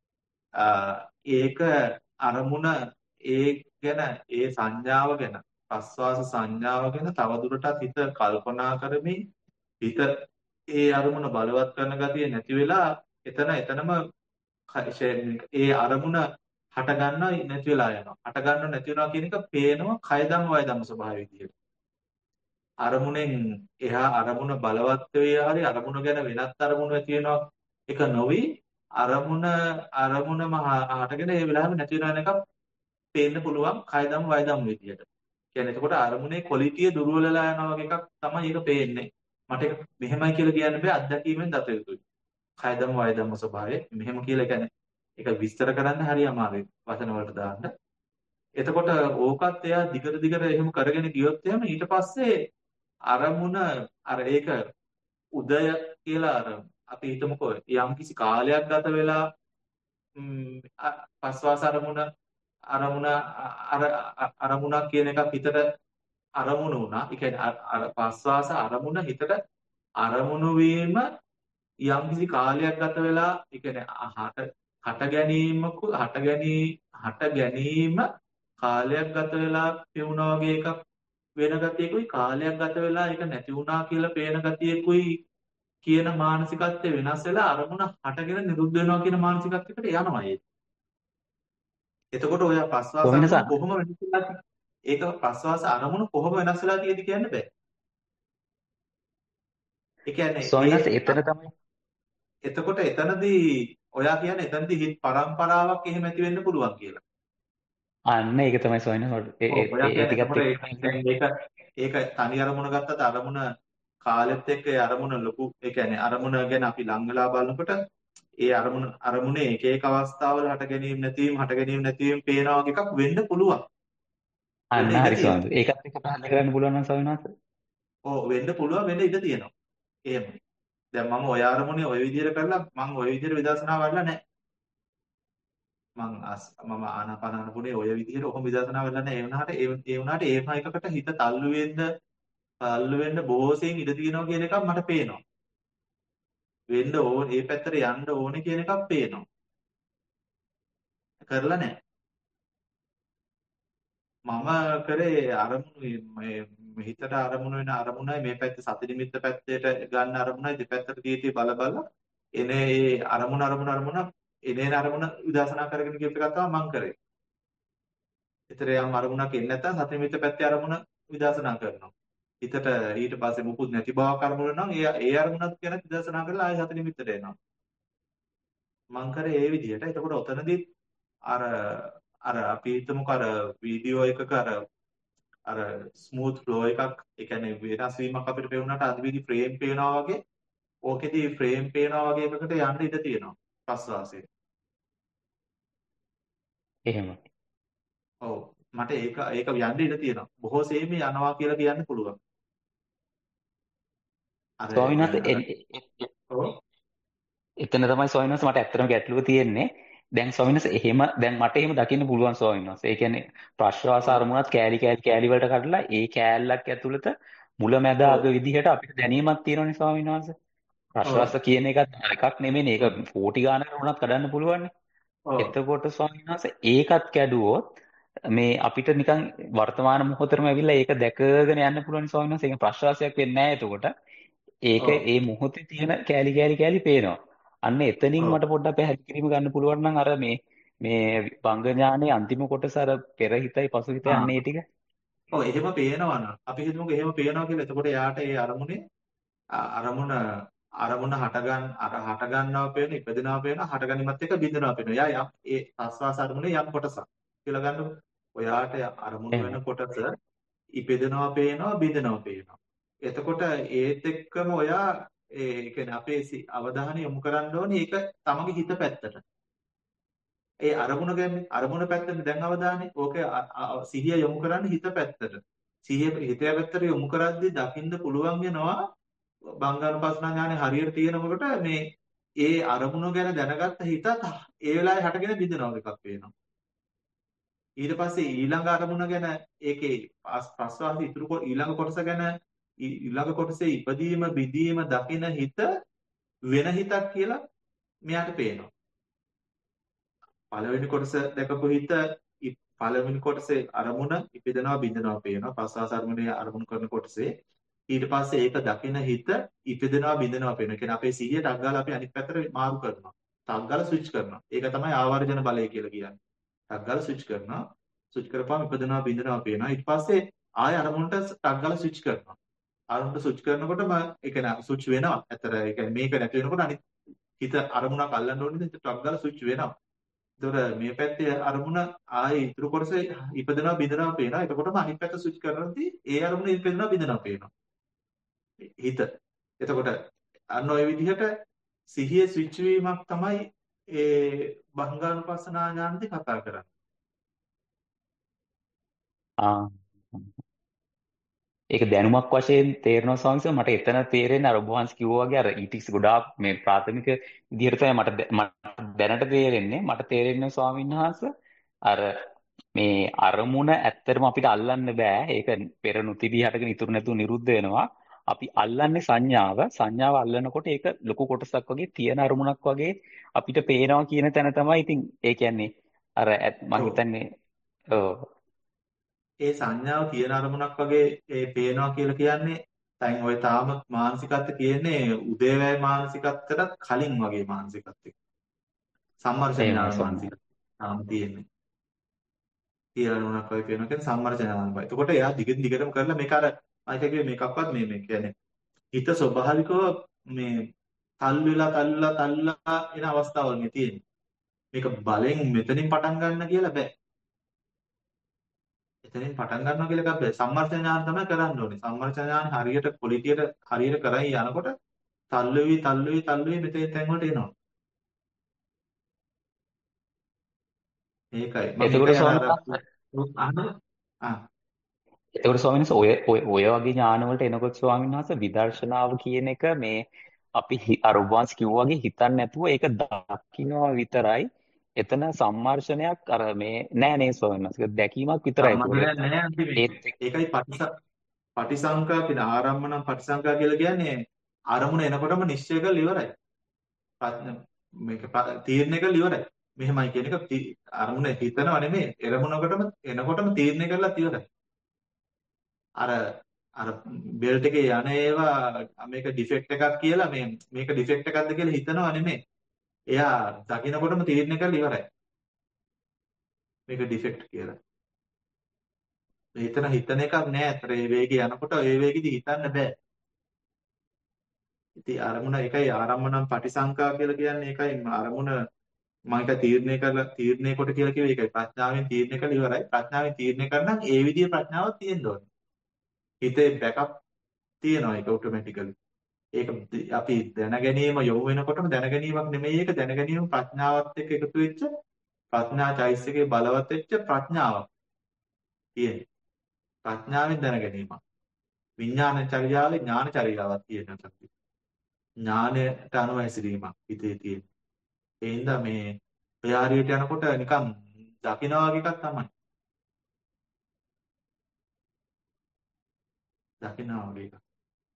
[SPEAKER 2] ඒක අරමුණ ඒ ගැන ඒ සංඥාව ගැන ප්‍රස්වාස සංඥාව ගැන තවදුරටත් හිත කල්පනා කරමින් හිත ඒ අරමුණ බලවත් කරන ගතිය නැති වෙලා එතන එතනම ඒ අරමුණ හට ගන්නව නැති වෙලා යනවා. හට ගන්නව නැති වෙනවා කියන එක පේනවා කය ධම්ම වය ධම්ම ස්වභාවය විදියට. අරමුණෙන් එහා අරමුණ බලවත් වේ හරි අරමුණ ගැන වෙනත් අරමුණ ඇති වෙනවා එක නොවි අරමුණ අරමුණම හටගෙන ඒ වෙලාවෙම නැති වෙන එක පේන්න පුළුවන් කය ධම්ම වය ධම්ම විදියට. කියන්නේ එතකොට අරමුණේ ක්වොලිටිය දුර්වල වෙලා යනවා වගේ එකක් තමයි ඒක පේන්නේ. මට ඒක මෙහෙමයි කියලා කියන්න බෑ අත්දැකීමෙන් දත යුතුයි. කය ධම්ම වය ධම්ම ස්වභාවය මෙහෙම කියලා කියන්නේ ඒක විස්තර කරන්න හරි අමාරුයි වචන වලට දාන්න. එතකොට ඕකත් එයා දිගට දිගට එහෙම කරගෙන ගියොත් එහෙම ඊට පස්සේ අරමුණ අර ඒක උදය කියලා අර අපි හිතමුකෝ යම් කිසි කාලයක් ගත වෙලා පස්වාස අරමුණ අරමුණ අර අරමුණක් කියන එකක් හිතට අරමුණු වුණා. ඒ කියන්නේ අර පස්වාස අරමුණ හිතට අරමුණු වීම යම් කිසි කාලයක් ගත වෙලා ඒ කියන්නේ හට හට ගැනීමක හට ගැනී හට ගැනීම කාලයක් ගත වෙලා පෙවුනා වගේ එකක් වෙන ගතියකුයි කාලයක් ගත වෙලා ඒක නැති වුණා කියලා පේන ගතියකුයි කියන මානසිකත්වය වෙනස් වෙලා අරමුණ හටගෙන නිරුද්ධ වෙනවා කියන මානසිකත්වයකට යනවා ඒක. එතකොට ඔය ප්‍රස්වාස කොහොම වෙනස් වෙලා ඒක ප්‍රස්වාස අරමුණ කොහොම වෙනස් වෙලා තියෙද කියන්න බෑ. ඒ කියන්නේ
[SPEAKER 6] සෝනස් එතන තමයි
[SPEAKER 2] එතකොට එතනදී ඔයා කියන්නේ එතනදී හිත පරම්පරාවක් එහෙම ඇති වෙන්න පුළුවන් කියලා.
[SPEAKER 6] අන්න ඒක තමයි සෝනස් ඒ ඒ ටිකත්
[SPEAKER 2] ඒක ඒක තනි අරමුණ ගත්තත් අරමුණ කාලෙත් එක්ක ඒ අරමුණ ලොකු ඒ කියන්නේ අරමුණ ගැන අපි ලං වෙලා බලනකොට ඒ අරමුණ අරමුණේ එක එක අවස්ථාවල හට ගැනීම නැතිවීම හට ගැනීම නැතිවීම පේනවා වගේ එකක් වෙන්න පුළුවන්. වෙන්න
[SPEAKER 6] අන්න
[SPEAKER 2] ඉඩ
[SPEAKER 6] හරි
[SPEAKER 2] තියෙනවා.
[SPEAKER 6] ස්වාමීන් වහන්සේ. ඒකත් එක්ක පැහැදිලි කරන්න පුළුවන් නම් ස්වාමීන් වහන්සේ.
[SPEAKER 2] ඔව් වෙන්න පුළුවන් වෙන්න ඉඩ තියෙනවා. එහෙම. දැන් මම ඔය අරමුණේ ඔය විදිහට කරලා මම ඔය විදිහට විදර්ශනා වඩලා නැහැ. මම මම ආනාපාන අනුපුනේ ඔය විදිහට ඔහොම විදර්ශනා වෙලා නැහැ. ඒ වුණාට ඒ ඒ වුණාට ඒම එකකට හිත තල්ලු වෙන්න තල්ලු වෙන්න බොහෝසෙන් ඉඩ තියෙනවා කියන එකක් මට පේනවා. වෙන්න ඕන ඒ පැත්තට යන්න ඕනේ කියන එකක් පේනවා. කරලා නැහැ. මම කරේ අරමුණු මේ හිතට අරමුණු වෙන අරමුණයි මේ පැත්ත සති නිමිත්ත පැත්තට ගන්න අරමුණයි දෙපැත්තට දීටි බල බල එනේ ඒ අරමුණ අරමුණ අරමුණ එනේන අරමුණ විදර්ශනා කරගෙන කියප එකක් තමයි මම කරේ. ඒතර යම් අරමුණක් එන්නේ නැත්නම් සති නිමිත්ත පැත්තේ අරමුණ විදර්ශනා කරනවා. හිතට ඊට පස්සේ මුකුත් නැති බවක් අරමුණ නම් ඒ ඒ අරමුණත් ගැන විදර්ශනා කරලා ආයෙ සති නිමිත්තට එනවා. මම කරේ ඒ විදිහට. එතකොට ඔතනදී අර අර අපි හිතමුක අර වීඩියෝ එකක අර අර ස්මූත් ෆ්ලෝ එකක් ඒ කියන්නේ වෙනස් වීමක් අපිට පේුණාට අදිවිදි ෆ්‍රේම් පේනවා වගේ ඕකෙදි ෆ්‍රේම් පේනවා වගේ එකකට යන්න ඉඩ තියෙනවා ප්‍රස්වාසයේ.
[SPEAKER 6] එහෙම.
[SPEAKER 2] ඔව් මට ඒක ඒක යන්න ඉඩ තියෙනවා. බොහෝ සෙයින් යනවා කියලා කියන්න පුළුවන්. අර
[SPEAKER 6] ස්වාමීන් වහන්සේ
[SPEAKER 2] කියන්නේ
[SPEAKER 6] එ-
[SPEAKER 2] ඔව්
[SPEAKER 6] එතන තමයි ස්වාමීන් වහන්සේ මට ඇත්තටම ගැටලුව තියෙන්නේ. දැන් ස්වාමීන් වහන්සේ එහෙම දැන් මට එහෙම දකින්න පුළුවන් ස්වාමීන් වහන්සේ. ඒ කියන්නේ ප්‍රශ්වාස
[SPEAKER 2] ඔව්
[SPEAKER 6] අරමුණත් කෑලි කෑලි කෑලි වලට කඩලා ඒ කෑල්ලක් ඇතුළත මුල මැද අග
[SPEAKER 2] ඔව්
[SPEAKER 6] විදිහට අපිට දැනීමක් තියෙනවනේ ස්වාමීන් වහන්සේ.
[SPEAKER 2] ඔව්
[SPEAKER 6] ප්‍රශ්වාස කියන එකත් එකක් නෙමෙයිනේ. ඒක කෝටි ගානකට වුණත් කඩන්න පුළුවන්.
[SPEAKER 2] ඔව්
[SPEAKER 6] එතකොට ස්වාමීන් වහන්සේ ඒකත් කැඩුවොත් මේ අපිට නිකන් වර්තමාන මොහොතේම ඇවිල්ලා ඒක දැකගෙන යන්න පුළුවන් ස්වාමීන් වහන්සේ. ඒක ප්‍රශ්වාසයක් වෙන්නේ නැහැ එතකොට. ඒක
[SPEAKER 2] ඔව්
[SPEAKER 6] ඒ මොහොතේ තියෙන කෑලි කෑලි කෑලි පේනවා. අන්න එතනින්
[SPEAKER 2] ඔව්
[SPEAKER 6] මට පොඩ්ඩක් පැහැදිලි කිරීම ගන්න පුළුවන් නම් අර මේ මේ භංග ඥානයේ අන්තිම කොටස අර පෙර හිතයි පසු හිතයි
[SPEAKER 2] ආ
[SPEAKER 6] අන්න ඒ ටික.
[SPEAKER 2] ඔව් එහෙම පේනවා නම් අපි හිතමුකෝ එහෙම පේනවා කියලා. එතකොට යාට ඒ අරමුණේ අ- අරමුණ අරමුණ හට ගන්න අර හට ගන්නවා පේන ඉපදෙනවා පේන හට ගැනීමත් එක්ක බිඳෙනවා පේනවා. යා යම් ඒ ආස්වාස අරමුණේ යම් කොටසක් කියලා ගන්නකො. ඔයාට අරමුණු
[SPEAKER 6] එහෙම.
[SPEAKER 2] වෙන කොටස ඉපදෙනවා පේනවා බිඳෙනවා පේනවා. එතකොට ඒත් එක්කම ඔයා ඒ කියන්නේ අපේ සි- අවධානය යොමු කරන්න ඕනේ ඒක තමගේ හිත පැත්තට. ඒ අරමුණ ගැන අරමුණ පැත්තට දැන් අවධානය ඕකේ අ- අ- සිහිය යොමු කරන්න හිත පැත්තට. සිහිය හිතේ පැත්තට යොමු කරද්දී දකින්න පුළුවන් වෙනවා බංගානුපස්සනා ඥානෙ හරියට තියෙනකොට මේ ඒ අරමුණ ගැන දැනගත්ත හිතත් ඒ වෙලාවේ හටගෙන බිඳිනවා එකක් පේනවා. ඊට පස්සේ ඊළඟ අරමුණ ගැන ඒකේ පස්- ප්‍රස්වාස ඉතුරු කොට ඊළඟ කොටස ගැන ඊ- ඊළඟ කොටසේ ඉපදීම බිඳීම දකින හිත වෙන හිතක් කියලා මෙයාට පේනවා. පළවෙනි කොටස දැකපු හිත ඉ- පළවෙනි කොටසේ අරමුණ ඉපදෙනවා බිඳෙනවා පේනවා. ප්‍රස්වාස අරමුණේ අරමුණු කරන කොටසේ ඊට පස්සේ ඒක දකින හිත ඉපදෙනවා බිඳෙනවා පේනවා. කියන්නේ අපේ සිහිය ටක් ගාලා අපි අනිත් පැත්තට මාරු කරනවා. ටක් ගාලා ස්විච් කරනවා. ඒක තමයි ආවර්ජන බලය කියලා කියන්නේ. ටක් ගාලා ස්විච් කරනවා. ස්විච් කරපුවම ඉපදෙනවා බිඳෙනවා පේනවා. ඊට පස්සේ ආය අරමුණට ටක් ගාලා ස්විච් කරනවා. අරමුණට ස්විච් කරනකොටම ඒ කියන්නේ ස්විච් වෙනවා. ඇතර ඒ කියන්නේ මේක නැති වෙනකොට අනිත් හිත අරමුණක් අල්ලන්න ඕනේ ටක් ගාලා ස්විච් වෙනවා. ඒතකොට මේ පැත්තේ අරමුණ ආයේ ඉතුරු කොටස ඉපදෙනවා බිඳෙනවා පේනවා. එතකොටම අනිත් පැත්ත ස්විච් කරනදී ඒ අරමුණ ඉපදෙනවා බිඳෙනවා පේනවා. හිත. එතකොට අන්න ওই විදිහට සිහියේ ස්විච් වීමක් තමයි ඒ භංගානුපස්සනා ඥානදී කතා කරන්නේ.
[SPEAKER 6] ආ. ඒක දැනුමක් වශයෙන් තේරෙනවා ස්වාමීන් වහන්සේ. මට එතන තේරෙන්නේ අර ඔබ වහන්සේ කිව්වා වගේ අර ඊටික්ස් ගොඩාක් මේ ප්‍රාථමික විදිහට තමයි මට දැ- මට දැනට තේරෙන්නේ. මට තේරෙන්නේ ස්වාමීන් වහන්සේ අර මේ අරමුණ ඇත්තටම අපිට අල්ලන්න බෑ. ඒක පෙර නොතිබී හටගෙන ඉතුරු නැතුව නිරුද්ධ වෙනවා. අපි අල්ලන්නේ සංඥාව. සංඥාව අල්ලනකොට ඒක ලොකු කොටසක් වගේ තියෙන අරමුණක් වගේ අපිට පේනවා කියන තැන තමයි ඉතින් ඒ කියන්නේ අර ඇත්- මං
[SPEAKER 2] ඔව්.
[SPEAKER 6] හිතන්නේ ඔව්
[SPEAKER 2] ඒ සංඥාව තියෙන අරමුණක් වගේ ඒ පේනවා කියලා කියන්නේ දැන් ඔය තාම මානසිකත්වය කියන්නේ උදේවැය මානසිකත්වයටත් කලින් වගේ මානසිකත්වයක්. සම්මර්ෂ
[SPEAKER 6] එහෙමයි
[SPEAKER 2] ඥාන
[SPEAKER 6] ස්වාමීන්
[SPEAKER 2] මානසිකත්වය. තාම තියෙන්නේ. තියෙන අරමුණක් වගේ පේනවා කියන්නේ සම්මර්ෂ ඥාන බයි. එතකොට එයා දිගින් දිගටම කරලා මේක අර අයික කිව්වේ මේකක්වත් මේ මේ කියන්නේ හිත ස්වභාවිකව මේ තල් වෙලා තල් වෙලා තල් වෙලා එන අවස්ථාවල් මේ තියෙන්නේ. මේක බලෙන් මෙතනින් පටන් ගන්න කියලා බෑ. එතනින් පටන් ගන්නවා කියලා එකක් බෑ. සම්මර්ෂණ ඥාන තමයි කරන්න ඕනේ. සම්මර්ෂණ ඥාන හරියට පොලිටියට හරියට කරන් යනකොට තල්ලු වෙවි තල්ලු වෙවි තල්ලු වෙවි මෙතෙන් තැන් වලට එනවා. ඒකයි මම
[SPEAKER 6] එතකොට
[SPEAKER 2] ඒකයි අර
[SPEAKER 6] ස්වාමීන්
[SPEAKER 2] අර
[SPEAKER 6] වහන්සේ
[SPEAKER 2] අහන්න ආ
[SPEAKER 6] එතකොට ස්වාමීන් වහන්සේ ඔය ඔය ඔය වගේ ඥාන වලට එනකොට ස්වාමීන් වහන්සේ විදර්ශනාව කියන එක මේ අපි හි- අර ඔබ වහන්සේ කිව්වා වගේ හිතන්නේ නැතුව ඒක දකින්නවා විතරයි. එතන සම්මර්ෂණයක් අර මේ නෑ නේ ස්වාමීන් වහන්සේ. ඒක දැකීමක් විතරයි. එතකොට
[SPEAKER 2] සම්මතයක් නැහැ අන්තිමේට.
[SPEAKER 6] ඒත් එක්ක-
[SPEAKER 2] ඒකයි පටිස පටිසංකා කියන ආරම්මනම් පටිසංකා කියලා කියන්නේ අරමුණ එනකොටම නිශ්චය කරලා ඉවරයි. පත්- මේක ප- තීරණය කරලා ඉවරයි. මෙහෙමයි කියන එක ති- අරමුණ හිතනව නෙමෙයි. එරමුණකටම එනකොටම තීරණය කරලා ඉවරයි. අර අර බෙල්ට් එකේ යන ඒවා මේක ඩිෆෙක්ට් එකක් කියලා මේ මේක ඩිෆෙක්ට් එකක්ද කියලා හිතනව නෙමෙයි. එයා දකින්නකොටම තීරණය කරලා ඉවරයි. මේක ඩිෆෙක්ට් කියලා. හිතන හිතන එකක් නෑ. අතර ඒ වේගය යනකොට ඒ වේගෙදි හිතන්න බෑ. ඉතින් අරමුණ එකයි ආරම්මනම් පටිසංකා කියලා කියන්නේ ඒකයි අරමුණ මම එක තීරණය කරලා තීරණය කොට කියලා කිව්වේ ඒකයි ප්‍රඥාවෙන් තීරණය කරලා ඉවරයි. ප්‍රඥාවෙන් තීරණය කරනම් ඒ විදිහේ ප්‍රඥාවක් තියෙන්න ඕනේ. හිතේ බෑකප් තියෙනවා ඒක ඔටෝමැටිකලි. ඒක ද- අපි දැන ගැනීම යොමු වෙනකොටම දැන ගැනීමක් නෙමෙයි ඒක දැන ගැනීම ප්‍රඥාවත් එක්ක එකතු වෙච්ච ප්‍රඥා චෛතසිකේ බලවත් වෙච්ච ප්‍රඥාවක් තියෙන්නේ. ප්‍රඥාවෙන් දැන ගැනීමක්. විඥාන චර්යාවේ ඥාන චර්යාවක් තියෙනවා. ඥානයට අනුව හැසිරීමක් හිතේ තියෙන. ඒ හින්දා මේ ප්‍රයාරියට යනකොට නිකන් දකිනවා වගේ එකක් තමයි. දකිනවා වගේ එකක්.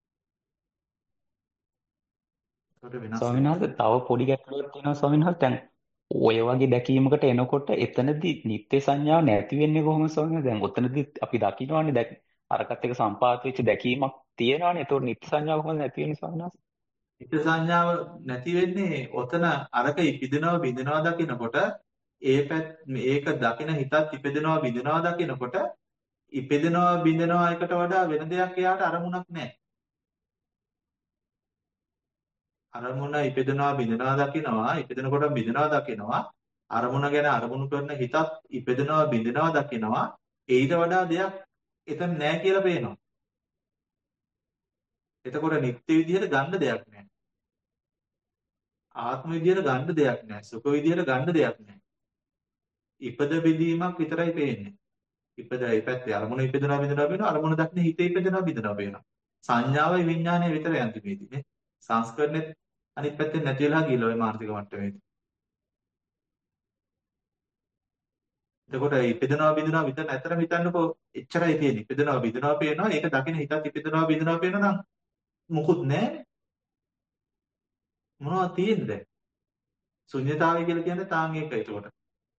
[SPEAKER 2] ඒකට වෙනස්
[SPEAKER 6] ස්වාමීන්
[SPEAKER 2] වෙනවා.
[SPEAKER 6] වහන්සේ තව පොඩි ගැටලුවක් තියෙනවා ස්වාමීන් වහන්සේ. දැන් ඔය වගේ දැකීමකට එනකොට එතනදී නිත්‍ය සංඥාව නැති වෙන්නේ කොහොමද ස්වාමීන් වහන්සේ? දැන් ඔතනදී අපි දකින්නවානේ දැන් අරකට එක සම්පාත වෙච්ච දැකීමක් තියෙනවානේ. ඒතකොට නිත්‍ය සංඥාව කොහොමද නැති වෙන්නේ ස්වාමීන් වහන්සේ?
[SPEAKER 2] හිත සංඥාව නැති වෙන්නේ ඔතන අරක ඉපිදෙනවා බිඳෙනවා දකිනකොට ඒ පැත් මේක දකින හිතත් ඉපිදෙනවා බිඳෙනවා දකිනකොට ඉපිදෙනවා බිඳෙනවා එකට වඩා වෙන දෙයක් එයාට අරමුණක් නැහැ. අරමුණ ඉපිදෙනවා බිඳෙනවා දකිනවා ඉපිදෙනකොට බිඳෙනවා දකිනවා අරමුණ ගැන අරමුණු කරන හිතත් ඉපිදෙනවා බිඳෙනවා දකිනවා ඊට වඩා දෙයක් එතන නැහැ කියලා පේනවා. එතකොට නිත්‍ය විදිහට ගන්න දෙයක් නැහැ. ආත්ම විදියට ගන්න දෙයක් නැහැ. සුඛ විදියට ගන්න දෙයක් නැහැ. ඉපද බෙදීමක් විතරයි පේන්නේ. ඉපද ඒ පැත්තේ අරමුණ ඉපදනවා බිඳනවා වෙනවා අරමුණ දක්න හිතේ ඉපදනවා බිඳනවා වෙනවා. සංඥාවයි විඥානය විතරයි අන්තිමේදී නේ. සංස්කරණෙත් අනිත් පැත්තෙන් නැති වෙලා ගිහලා ওই මානසික මට්ටමේදී. එතකොට ඉපදනවා බිඳනවා විතර නැතරම හිතන්නකෝ එච්චරයි තියෙන්නේ. ඉපදනවා බිඳනවා පේනවා ඒක දකින හිතත් ඉපදනවා බිඳනවා පේනවා නම් මුකුත් නැහැ. මොනවද තියෙන්නේ? ශුන්‍යතාවය කියලා කියන්නේ තාන් ඒකයි එතකොට.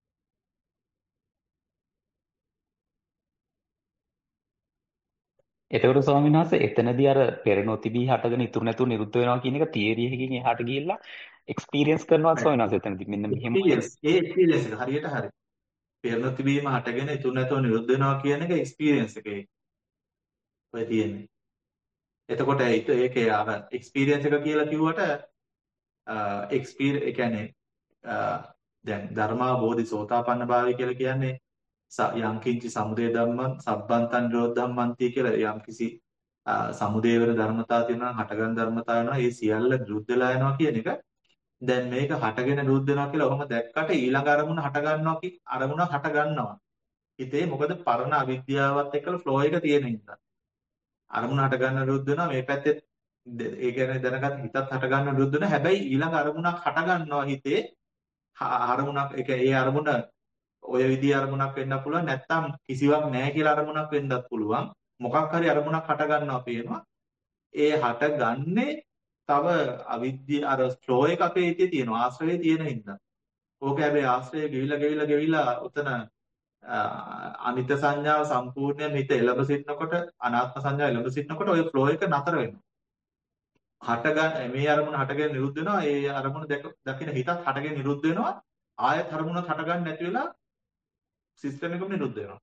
[SPEAKER 6] එතකොට ස්වාමීන් වහන්සේ එතනදී අර පෙර නොතිබී හටගෙන ඉතුරු නැතුව නිරුද්ධ වෙනවා කියන එක තියරි එකකින් එහාට ගිහිල්ලා එක්ස්පීරියන්ස් කරනවා ස්වාමීන් වහන්සේ එතනදී මෙන්න මෙහෙමයි.
[SPEAKER 2] එක්ස්පීරියන්ස් ඒ එක්ස්පීරියන්ස් එක හරියට හරි. පෙරණ තිබීම හටගෙන ඉතුරු නැතුව නිරුද්ධ වෙනවා කියන එක එක්ස්පීරියන්ස් එකේ ඔය තියෙන්නේ. එතකොට ඒක ඒකේ අර එක්ස්පීරියන්ස් එක කියලා කිව්වට එක්ස්පීරියන්ස් ඒ කියන්නේ දැන් ධර්මා බෝධි සෝතාපන්න භාවය කියලා කියන්නේ යම්කින්චි සමුදය ධම්මං සබ්බන්තං නිරෝධ ධම්මන්ති කියලා යම්කිසි සමුදය වෙන ධර්මතා තියෙනවා හටගන් ධර්මතා වෙනවා ඒ සියල්ල නිරුද්ධ වෙලා යනවා කියන එක. දැන් මේක හටගෙන නිරුද්ධ වෙනවා කියලා ඔහොම දැක්කට ඊළඟ අරමුණ හට ගන්නවා කි අරමුණ හට ගන්නවා. හිතේ මොකද පරණ අවිද්‍යාවත් එක්කලා ෆ්ලෝ එක තියෙන නිසා. අරමුණ හට ගන්න නිරුද්ධ වෙනවා මේ පැත්තේ ඒ කියන්නේ දැනගත් හිතත් හට ගන්න නිරුද්ධ වෙනවා. හැබැයි ඊළඟ අරමුණක් හට ගන්නවා හිතේ අරමුණක් ඒ ඒ අරමුණ ඔය විදිහ අරමුණක් වෙන්න පුළුවන් නැත්නම් කිසිවක් නැහැ කියලා අරමුණක් වෙන්නත් පුළුවන්. මොකක් හරි අරමුණක් හට ගන්නවා පේනවා. ඒ හට ගන්නේ තව අවිද්‍ය අර ෆ්ලෝ එක අපේ හිතේ තියෙනවා ආශ්‍රයේ තියෙන හින්දා. ඕක හැබැයි ආශ්‍රය ගෙවිලා ගෙවිලා ගෙවිලා උතන අනිත්‍ය සංඥාව සම්පූර්ණයෙන් හිත එළඹ සිටනකොට අනාත්ම සංඥාව එළඹ සිටනකොට ওই ෆ්ලෝ එක නතර වෙනවා. හට ගන්න මේ අරමුණ හටගෙන නිරුද්ධ වෙනවා. ඒ අරමුණ දැක දකින්න හිතත් හටගෙන නිරුද්ධ වෙනවා. ආයෙත් අරමුණක් හට ගන්න නැති වෙලා සිස්ටම් එකම නිරුද්ධ වෙනවා.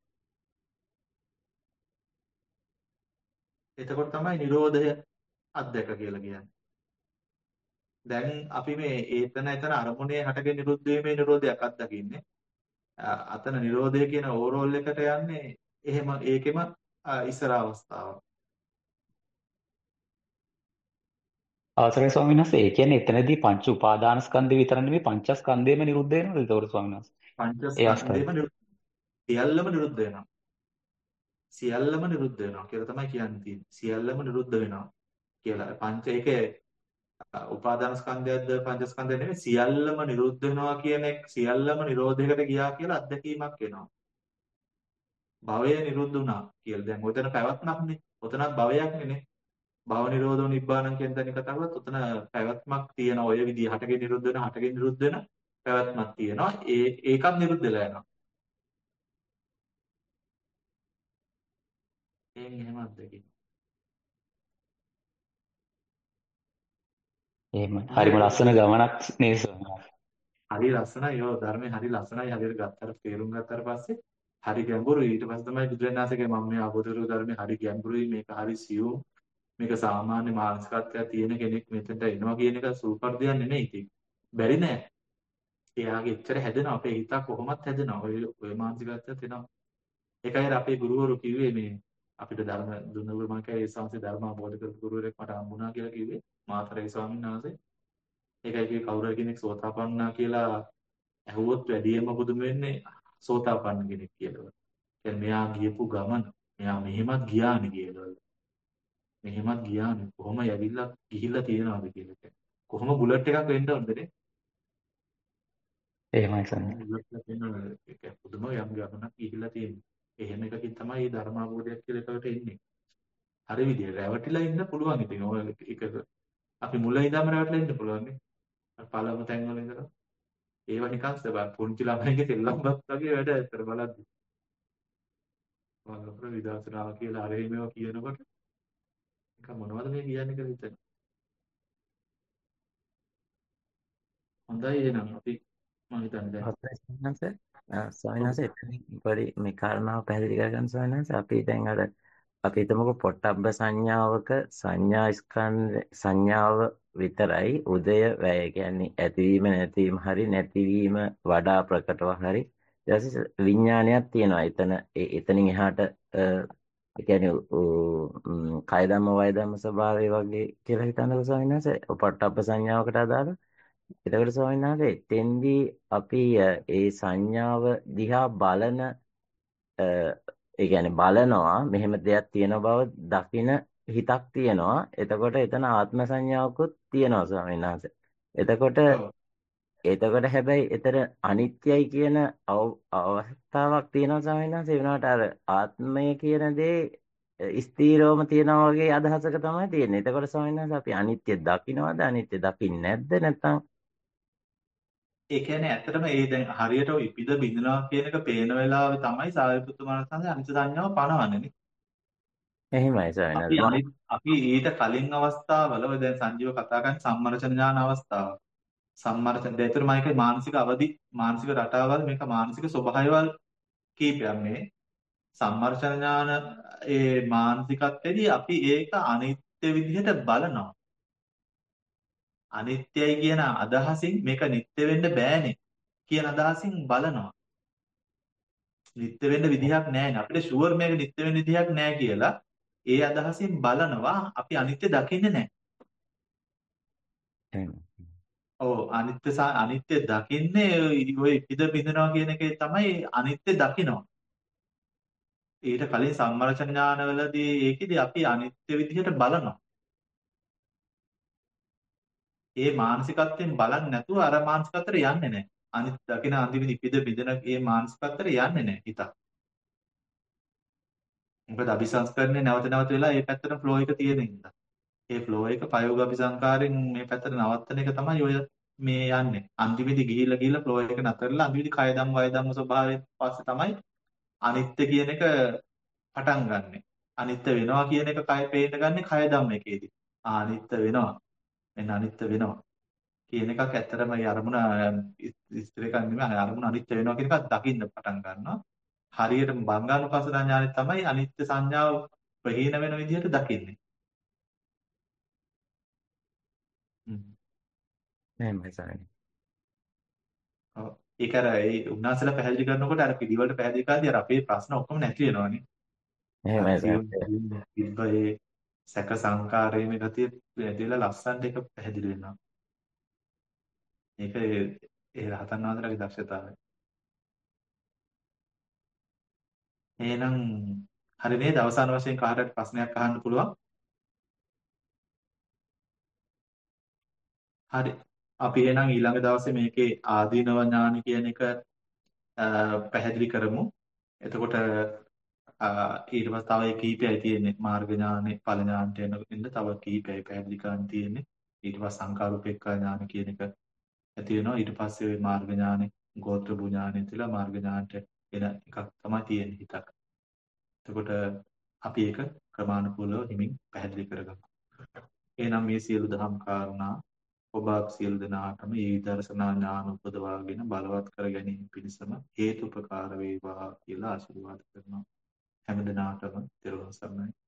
[SPEAKER 2] එතකොට තමයි Nirodha අධ්‍යක්ෂ කියලා කියන්නේ. දැන් අපි මේ ඒතන එතන අරමුණේ හටගෙන නිරුද්ධ වීමේ නිරෝධයක් අත්දකින්නේ. අතන නිරෝධය කියන ඕවරෝල් එකට යන්නේ එහෙම ඒකෙම අ, ඉස්සර අවස්ථාව.
[SPEAKER 6] අවසරයි ස්වාමීන් වහන්සේ. ඒ කියන්නේ එතනදී පංච උපාදානස්කන්ධය විතර නෙමෙයි පංචස්කන්ධයම නිරුද්ධ වෙනවද ඒතකොට ස්වාමීන් වහන්සේ? ඒ අවස්ථාවේ.
[SPEAKER 2] පංචස්කන්ධේම නිරුද්ධ සියල්ලම නිරුද්ධ වෙනවා. සියල්ලම නිරුද්ධ වෙනවා කියලා තමයි කියන්නේ තියෙන්නේ. සියල්ලම නිරුද්ධ වෙනවා කියලා. පංච ඒකේ උපාදාන ස්කන්ධයක්ද පංචස්කන්ධය නෙමෙයි සියල්ලම නිරුද්ධ වෙනවා කියන එක සියල්ලම නිරෝධයකට ගියා කියලා අත්දැකීමක් එනවා. භවය නිරුද්ධ වුණා කියලා. දැන් ඔතන පැවැත්මක්නේ. ඔතනත් භවයක් නේ. භව නිරෝධෝ නිබ්බාණං කියන තැන කතා කරලා ඔතන පැවැත්මක් තියෙන ඔය විදිහ හටගෙන නිරුද්ධ වෙන හටගෙන නිරුද්ධ වෙන පැවැත්මක් තියෙනවා. ඒ ඒකත් නිරුද්ධ වෙලා යනවා. එයින් එහෙම අත්දැකීම.
[SPEAKER 6] එහෙම.
[SPEAKER 2] හොඳයි
[SPEAKER 6] හරිම
[SPEAKER 2] ඒක
[SPEAKER 6] ලස්සන ගමනක් නේද ස්වාමීන් වහන්සේ?
[SPEAKER 2] හරි ලස්සනයි. යෝ ධර්මයේ හරි ලස්සනයි. හරියට ගත්තට තේරුම් ගත්තට පස්සේ හරි ගැඹුරුයි. ඊට පස්සේ තමයි බුදුරජාණන් වහන්සේගේ මම මේ අවබෝධ කරගන්න ධර්මයේ හරි ගැඹුරුයි. මේක හරි සියුම්. මේක සාමාන්‍ය මානසිකත්වයක් තියෙන කෙනෙක් මෙතනට එනවා කියන එක සූපර් දෙයක් නෙමෙයි ඉතින්. බැරි නෑ. එයාගේ එච්චර හැදෙනවා. අපේ හිත කොහොමත් හැදෙනවා. ඔය ඔය මානසිකත්වයක් එනවා. ඒකයි අපේ ගුරුවරු කිව්වේ මේ අපිට ධර්ම දුන්නු මම කිය ඒ සංසේ ධර්ම අවබෝධ කරපු ගුරුවරයෙක් මට හම්බුණා කියලා කිව්වේ මාතරේ ස්වාමීන් වහන්සේ. ඒකයි කිව්වේ කවුරු හරි කෙනෙක් සෝතාපන්නා කියලා ඇහුවොත් වැඩියෙන්ම පුදුම වෙන්නේ සෝතාපන්න කෙනෙක් කියලා. කියන්නේ මෙයා ගියපු ගමන මෙයා මෙහෙමත් ගියානේ කියලා. මෙහෙමත් ගියානේ කොහොම යවිලා ගිහිල්ලා තියෙනවද කියලා කියන්නේ. කොහොම බුලට් එකක් වෙන්න ඕනදනේ.
[SPEAKER 6] එහෙමයි ස්වාමීන්
[SPEAKER 2] කොහොම බුලට් එකක් වෙන්න ඕනද? ඒක පුදුම යම් ගමනක් ගිහිල්ලා තියෙන්නේ. එහෙම එකකින් තමයි මේ ධර්ම අවබෝධයක් කියලා එකකට එන්නේ. හරි විදියට රැවටිලා ඉන්න පුළුවන් ඉතින් ඔය එක අපි මුල ඉඳන්ම රැවටිලා ඉන්න පුළුවන් නේ. පළමු තැන් වල ඉඳලා ඒව නිකන් සබ පුංචි ළමයිගේ සෙල්ලම්පත් වගේ වැඩ ඇත්තට බලද්දි. මම අපේ විදර්ශනාව කියලා අර මේවා කියනකොට නිකන් මොනවද මේ කියන්නේ කියලා හිතෙනවා. හොඳයි එහෙනම් අපි මම හිතන්නේ දැන්
[SPEAKER 1] අවසරයි ස්වාමීන් වහන්සේ. අ, ස්වාමීන් වහන්සේ එතනින් පොඩි මේ කාරණාව පැහැදිලි කරගන්න ස්වාමීන් වහන්සේ. අපි දැන් අර අපි හිතමුකෝ පොට්ටබ්බ සංඥාවක සංඥා ස්කන්ධ සංඥාව විතරයි උදය වැය කියන්නේ ඇතිවීම නැතිවීම හරි නැතිවීම වඩා ප්‍රකටව හරි ඊට පස්සේ විඥානයක් තියෙනවා. එතන ඒ- එතනින් එහාට අ, ඒ කියන්නේ උ- උ- කය ධම්ම වය ධම්ම ස්වභාවය වගේ කියලා හිතන්නකෝ ස්වාමීන් වහන්සේ. පොට්ටබ්බ සංඥාවකට අදාළ එතකොට ස්වාමීන් වහන්සේ එතෙන්දී අපි අ, ඒ සංඥාව දිහා බලන අ, ඒ කියන්නේ බලනවා මෙහෙම දෙයක් තියෙන බව දකින හිතක් තියෙනවා. එතකොට එතන ආත්ම සංඥාවකුත් තියෙනවා ස්වාමීන් වහන්සේ. එතකොට
[SPEAKER 2] ඔව්
[SPEAKER 1] එතකොට හැබැයි එතන අනිත්‍යයි කියන අව- අවස්ථාවක් තියෙනවා ස්වාමීන් වහන්සේ. වෙනකොට අර ආත්මය කියන දේ අ, ස්ථීරවම තියෙනවා වගේ අදහසක තමයි තියෙන්නේ. එතකොට ස්වාමීන් වහන්සේ අපි අනිත්‍ය දකින්නවද අනිත්‍ය දකින්නේ නැද්ද නැත්නම්
[SPEAKER 2] ඒ කියන්නේ ඇත්තටම ඒ දැන් හරියට ඉපිද බිඳිනවා කියන එක පේන වෙලාවේ තමයි සාරිපුත්තු මහරහතන්ගේ අනිත්‍ය සංඥාව පනවන්නේ නේ.
[SPEAKER 1] එහෙමයි ස්වාමීන්
[SPEAKER 2] අපි
[SPEAKER 1] වහන්සේ.
[SPEAKER 2] අනිත් අපි ඊට කලින් අවස්ථාවල ඔය දැන් සංජීව කතා කරන සම්මර්ෂණ ඥාන අවස්ථාව. සම්මර්ෂණ දෙතර මයිකේ මානසික අවදි මානසික රටාවල් මේක මානසික ස්වභාවයවල් කීපයක් මේ සම්මර්ෂණ ඥාන ඒ මානසිකත්වයේදී අපි ඒක අනිත්‍ය විදිහට බලනවා. අනිත්‍යයි කියන අදහසින් මේක නිත්‍ය වෙන්න බෑනේ කියන අදහසින් බලනවා. නිත්‍ය වෙන්න විදිහක් නැහැනේ. අපිට ෂුවර් මේක නිත්‍ය වෙන්න විදිහක් නැහැ කියලා ඒ අදහසින් බලනවා. අපි අනිත්‍ය දකින්නේ නැහැ.
[SPEAKER 1] එහෙම.
[SPEAKER 2] ඔව් අනිත්‍ය සා අනිත්‍ය දකින්නේ ඔය ඉපිද බිඳනවා කියන එකේ තමයි අනිත්‍ය දකිනවා. ඊට කලින් සම්මර්ෂණ ඥානවලදී ඒකෙදි අපි අනිත්‍ය විදිහට බලනවා. ඒ මානසිකත්වයෙන් බලන්නේ නැතුව අර මානසිකත්වයට යන්නේ නැහැ. අනිත් දකින අන්තිමේ ඉපිද බිඳන ඒ මානසිකත්වයට යන්නේ නැහැ හිත. මොකද අபிසංස්කරණය නැවත නැවත වෙලා ඒ පැත්තට ෆ්ලෝ එක තියෙන නිසා. ඒ ෆ්ලෝ එක ප්‍රයෝග අபிසංකාරයෙන් මේ පැත්තට නවත්තන එක තමයි ඔය මේ යන්නේ. අන්තිමේදී ගිහිල්ලා ගිහිල්ලා ෆ්ලෝ එක නතරලා අන්තිමේදී කය ධම්ම වය ධම්ම ස්වභාවයෙන් පස්සේ තමයි අනිත්‍ය කියන එක පටන් ගන්නෙ. අනිත්‍ය වෙනවා කියන එක කය පේන්න ගන්නෙ කය ධම්ම එකේදී. ආ අනිත්‍ය වෙනවා. මෙන්න අනිත්‍ය වෙනවා කියන එකක් ඇත්තටම ඒ අරමුණ ඉස්තර එකක් නෙමෙයි අරමුණ අනිත්‍ය වෙනවා කියන එකක් දකින්න පටන් ගන්නවා. හරියටම බංගානුපස්සනා ඥානෙ තමයි අනිත්‍ය සංඥාව ප්‍රහීන වෙන විදිහට දකින්නේ. හ්ම්.
[SPEAKER 1] එහෙමයි ස්වාමීන්
[SPEAKER 2] ඔව්. ඒක අර ඒ උන්වහන්සේලා පැහැදිලි කරනකොට අර පිළිවෙලට පැහැදිලි කරද්දී අර අපේ ප්‍රශ්න ඔක්කොම නැති වෙනවනේ. අර
[SPEAKER 1] එහෙමයි
[SPEAKER 2] සියුම්
[SPEAKER 1] සහෝදරයා.
[SPEAKER 2] තිබ්බ ඒ සැක සංකාරයේ ගතිය ඇදලා ලස්සනට ඒක පැහැදිලි වෙනවා. ඒක ඒ ඒ රහතන් වහන්සේලාගේ දක්ෂතාවය. එහෙනම් හරි නේද? අවසාන වශයෙන් කාටවත් ප්‍රශ්නයක් අහන්න පුළුවන්. හරි. අපි එහෙනම් ඊළඟ දවසේ මේකේ ආදීනව ඥාන කියන එක පැහැදිලි කරමු. එතකොට ඊට පස්සේ තව කීපයයි තියෙන්නේ. මාර්ග ඥානෙ, ඵල ඥානට එන්න තව කීපයයි පැහැදිලි කරන්න තියෙන්නේ. ඊට පස්සේ සංකාරූපේක්ඛා ඥාන කියන එක ඇති වෙනවා. ඊට පස්සේ ওই මාර්ග ඥානෙ, ගෝත්‍ර භූ ඥානෙ කියලා මාර්ග ඥානට එන එකක් තමයි තියෙන්නේ හිතක්. එතකොට අපි ඒක ක්‍රමානුකූලව හිමින් පැහැදිලි කරගමු. එහෙනම් මේ සියලු දහම් කාරණා ඔබ සියලු දෙනාටම මේ විදර්ශනා ඥාන උපදවාගෙන බලවත් කර ගැනීම පිණිසම හේතුපකාර වේවා කියලා ආශිර්වාද කරනවා. හැම දිනාටම තෙරුවන් සරණයි.